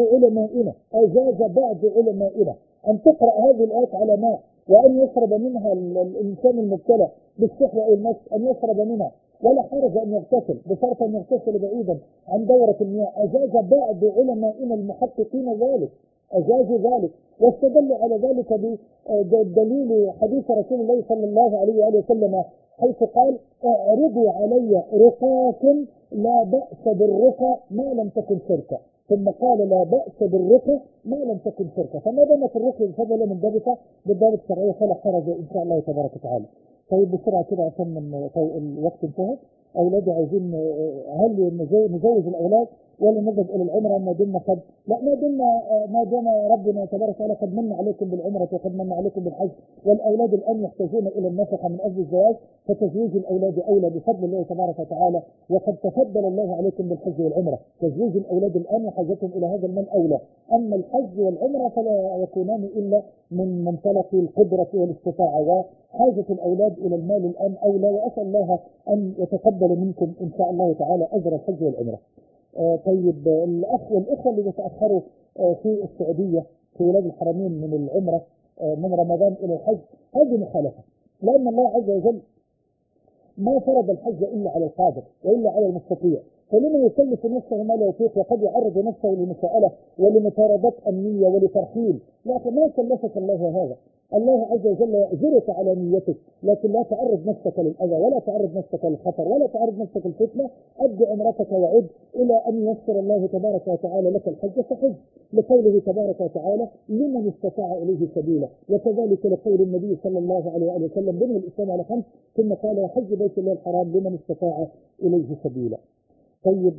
بعض علمائنا أن تقرأ هذه الآيات على ماء، وأن يشرب منها الإنسان المبتلى بالسحر أو المس، أن يشرب منها ولا حرج أن يغتسل بشرط أن يغتسل بعيدا عن دورة المياه. أجاز بعض علمائنا المحققين ذلك، أجازوا ذلك، واستدلوا على ذلك بدليل حديث رسول الله صلى الله عليه وسلم حيث قال اعرضوا علي رقاكم لا بأس بالرقى ما لم تكن شركا، ثم قال لا بأس بالرقى ما لم تكن شركا. فما دامت الرقية بفضل منضبطة بالضابط الشرعية فلا حرج إن شاء الله تبارك وتعالى. طيب بسرعة كده عشان الوقت انتهى. أولادي عايزين هل نزوج الأولاد ولا نذهب إلى العمرة ما دمنا قد ما دام ربنا تبارك وتعالى قد من عليكم بالعمرة وقد من عليكم بالحج، والأولاد الآن يحتاجون إلى النفقة من أجل الزواج، فتزويج الأولاد أولى بفضل الله تبارك وتعالى، وقد تفضل الله عليكم بالحج والعمرة. تزويج الأولاد الآن وحاجتهم إلى هذا المال أولى. أما الحج والعمرة فلا يكونان إلا من منطلق القدرة والاستطاعة، وحاجة الأولاد إلى المال الآن أولى. وأسأل الله أن يتقبل منكم إن شاء الله تعالى أجر الحج والعمرة. طيب الأخ والأخوة اللي بيتأخروا في السعودية في ولاد الحرمين من العمرة من رمضان إلى الحج، هذه مخالفة، لأن الله عز وجل ما فرض الحج إلا على القادر وإلا على المستطيع، فلمن يكلف نفسه ما لا يطيق وقد يعرض نفسه للمساءلة ولمطاردة النية ولترحيل، لكن ما كلفك الله هذا. الله عز وجل يأجرك على نيتك، لكن لا تعرض نفسك للأذى ولا تعرض نفسك للخطر ولا تعرض نفسك للفتنة. أد عمرتك وعد إلى أن ييسر الله تبارك وتعالى لك الحج فحج، لقوله تبارك وتعالى لمن استطاع إليه سبيلا، وكذلك لقول النبي صلى الله عليه وسلم بني الإسلام على 5 ثم قال وحج بيت الله الحرام لمن استطاع إليه سبيلا. طيب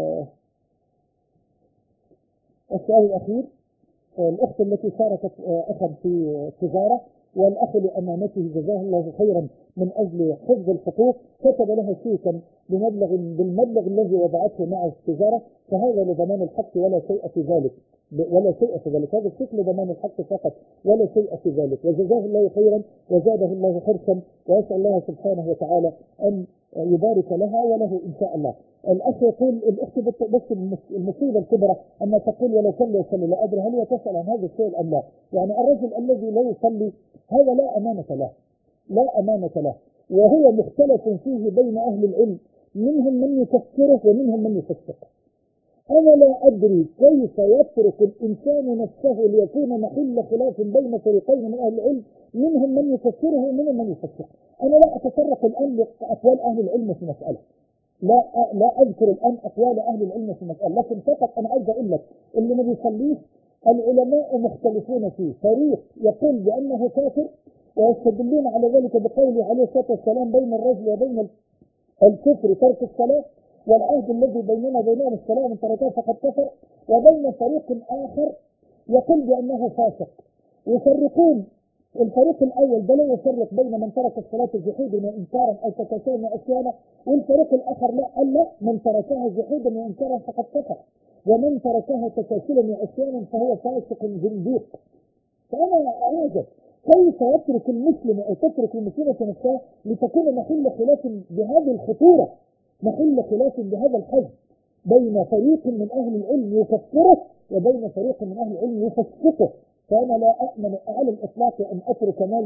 السؤال الأخير، الأخت التي شاركت أخذ في التجارة والأخ لأمانته جزاه الله خيرا من أجل حفظ الحقوق كتب لها شيكا بالمبلغ الذي وضعته معه في التجارة، فهذا لضمان الحق ولا شيء في ذلك، هذا الشيك لضمان الحق فقط ولا شيء في ذلك، وجزاه الله خيرا وزاده الله حرصا، وأسأل الله سبحانه وتعالى أن يبارك لها وله إن شاء الله. الأخ يقول الأخت بس المصيبة الكبرى أن تقول ولا صلي وصلي، لا أدري هل يتصل عن هذا الشيء أم لا. يعني الرجل الذي لا يصلي هذا لا أمانة له، وهو مختلف فيه بين أهل العلم، منهم من يكفره ومنهم من يفسق. أنا لا أدري كيف يترك الإنسان نفسه ليكون محل خلاف بين فريقين من أهل العلم، منهم من يكفره ومنهم من يفسق. أنا لا أتطرق الآن لأقوال أهل العلم في مسألة، لا أذكر الآن أقوال أهل العلم في مسألة، لكن فقط أنا عايز أقول لك اللي ما بيصليش العلماء مختلفون فيه، فريق يقول بأنه كافر ويستدلون على ذلك بقوله عليه الصلاة والسلام بين الرجل وبين الكفر ترك الصلاة، والعهد الذي بيننا وبينهم الصلاة من تركها فقد كفر، وبين فريق آخر يقول بأنه فاسق. يفرقون الفريق الأول ده لا يفرق بين من ترك الصلاة جحودا وإنكارا أو تكاسلا وعصيانا، والفريق الآخر لا، قال لا، من تركها جحودا وإنكارا فقد كفر، ومن تركها تكاسلا وعصيانا فهو فاسق زنديق. فأنا أعجب كيف يترك المسلم أو تترك المسلمة نفسها لتكون محل خلاف بهذه الخطورة، محل خلاف بهذا الحجم، بين فريق من أهل العلم يكفره وبين فريق من أهل العلم يفسقه. فأنا لا أأمن على الإطلاق أن أترك مالي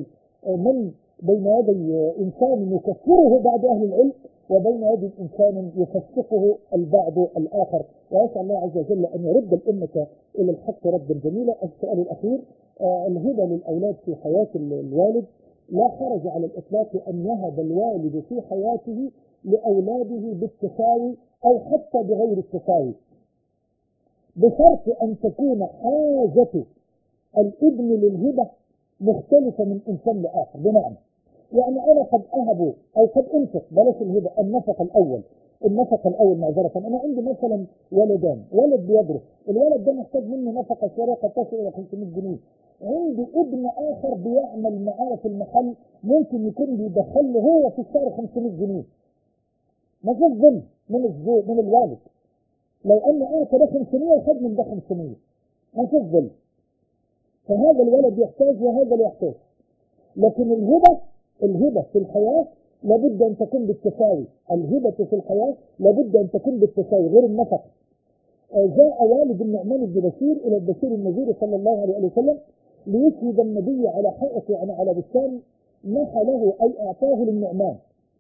بين يدي إنسان يكفره بعض أهل العلم وبين يدي إنسان يفسقه البعض الآخر. وأسأل الله عز وجل أن يرد الأمة إلى الحق ردا جميلا. السؤال الأخير، الهبة للأولاد في حياة الوالد، لا حرج على الإطلاق أن يهب الوالد في حياته لأولاده بالتساوي أو حتى بغير التساوي، بشرط أن تكون حاجة الابن للهبة مختلفة من إنسان لآخر. بمعنى يعني أنا قد أهب أو قد أنفق، بلاش الهبة، النفق الأول معذرة. أنا عندي مثلا ولدان، ولد بيدرس، الولد ده محتاج مني نفقة شهرية قد تصل إلى 500 جنيه. عندي ابن آخر بيعمل معاه في المحل ممكن يكون بيدخل له هو في الشهر 500 جنيه. ما فيش ظلم من الوالد، لو أن أعطى ده 500 وخد من ده 500 ما فيش ظلم. فهذا الولد يحتاج وهذا لا يحتاج. لكن الهبة في الحياة لابد أن تكون بالتساوي، الهبة في الحياة لابد أن تكون بالتساوي غير النفق. جاء والد النعمان بن بشير إلى البشير النذير صلى الله عليه وسلم ليشهد النبي على حائط، يعني على بستان نحى له أي أعطاه للنعمان.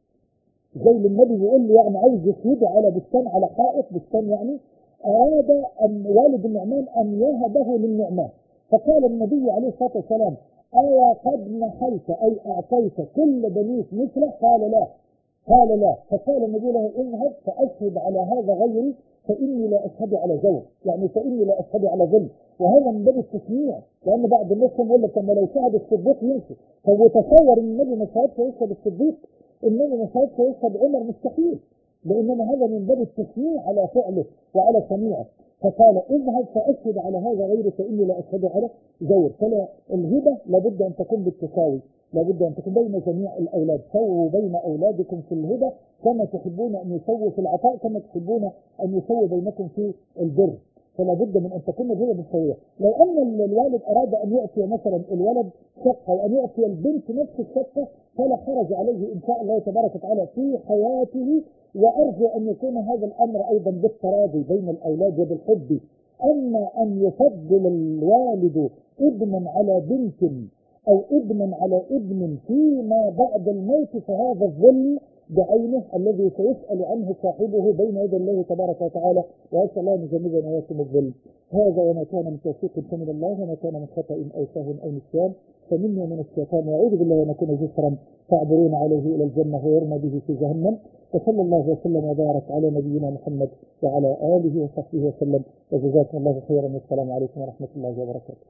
زي النبي يقول له يعني عايز يشهد على بستان، على حائط بستان، يعني أراد أن والد النعمان أن يهبه للنعمان. فقال النبي عليه الصلاة والسلام: أيا قد نحلت أي أعطيت كل بنيك مثله؟ قال لا. فقال النبي له: اذهب فأشهد على هذا غيري فإني لا أشهد على زور، يعني فإني لا أشهد على ظلم. وهذا من باب التسميع، لأن بعض الناس يقول لك لما لو شهد الصديق يمشي. طب تصور ان النبي ما شهدش يشهد الصديق، النبي ما شهدش يشهد عمر، مستحيل، لأنما هذا من باب التسميع على فعله وعلى سميعه. فقال: اذهب فأشهد على هذا غيري فإني لا أشهد على زور. فلا، الهبة لابد أن تكون بالتساوي، لابد أن تكون بين جميع الأولاد. سووا بين أولادكم في الهبة كما تحبون أن يسووا في العطاء، كما تحبون أن يسووا بينكم في البر. فلا بد من أن تكون الهبة بالسوية. لو أن الوالد أراد أن يعطي مثلا الولد شقة وأن يعطي البنت نفس الشقة فلا حرج عليه إن شاء الله تبارك وتعالى في حياته. وأرجو أن يكون هذا الأمر أيضا بالتراضي بين الأولاد وبالحب. أما أن يفضل الوالد ابنا على بنت أو ابنا على ابن فيما بعد الموت فهذا الظلم بعينه الذي سيسأل عنه صاحبه بين يدي الله تبارك وتعالى. وأسأل الله أن يجنبنا وإياكم الظلم. هذا وما كان من توفيق فمن الله، وما كان من خطأ أو سهو أو نسيان فمني ومن الشيطان. وأعوذ بالله أن أكون جسرا تعبرون عليه إلى الجنة ويرمى به في جهنم. وصلى الله وسلم وبارك على نبينا محمد وعلى آله وصحبه وسلم. وجزاكم الله خيرا، والسلام عليكم ورحمة الله وبركاته.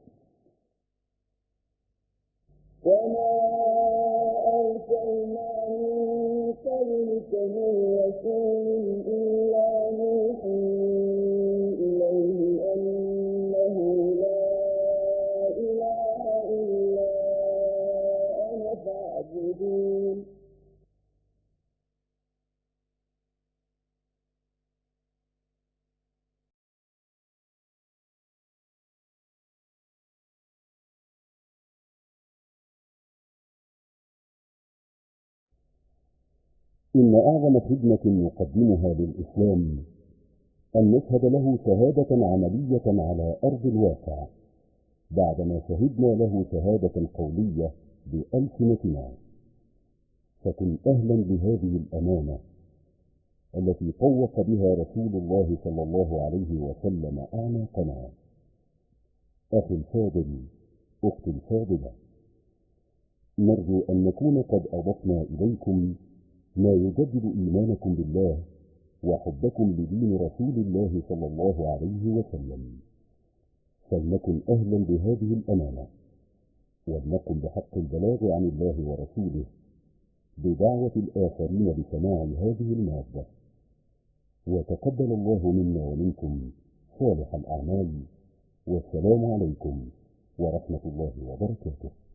وما أرسلنا من قبلك من رسول إلا نوحي إليه أنه لا إله إلا أنا فاعبدون. إن أعظم خدمة نقدمها للإسلام أن نشهد له شهادة عملية على أرض الواقع، بعدما شهدنا له شهادة قولية بألسنتنا. فكن أهلا بهذه الأمانة التي طوق بها رسول الله صلى الله عليه وسلم أعناقنا. أخي الفاضل، أختي الفاضلة، نرجو أن نكون قد أضفنا إليكم ما يجدد إيمانكم بالله وحبكم لدين رسول الله صلى الله عليه وسلم. فلنكن أهلا بهذه الأمانة، ولنقم بحق البلاغ عن الله ورسوله بدعوة الآخرين بسماع هذه المادة. وتقبل الله منا ومنكم صالح الأعمال. والسلام عليكم ورحمة الله وبركاته.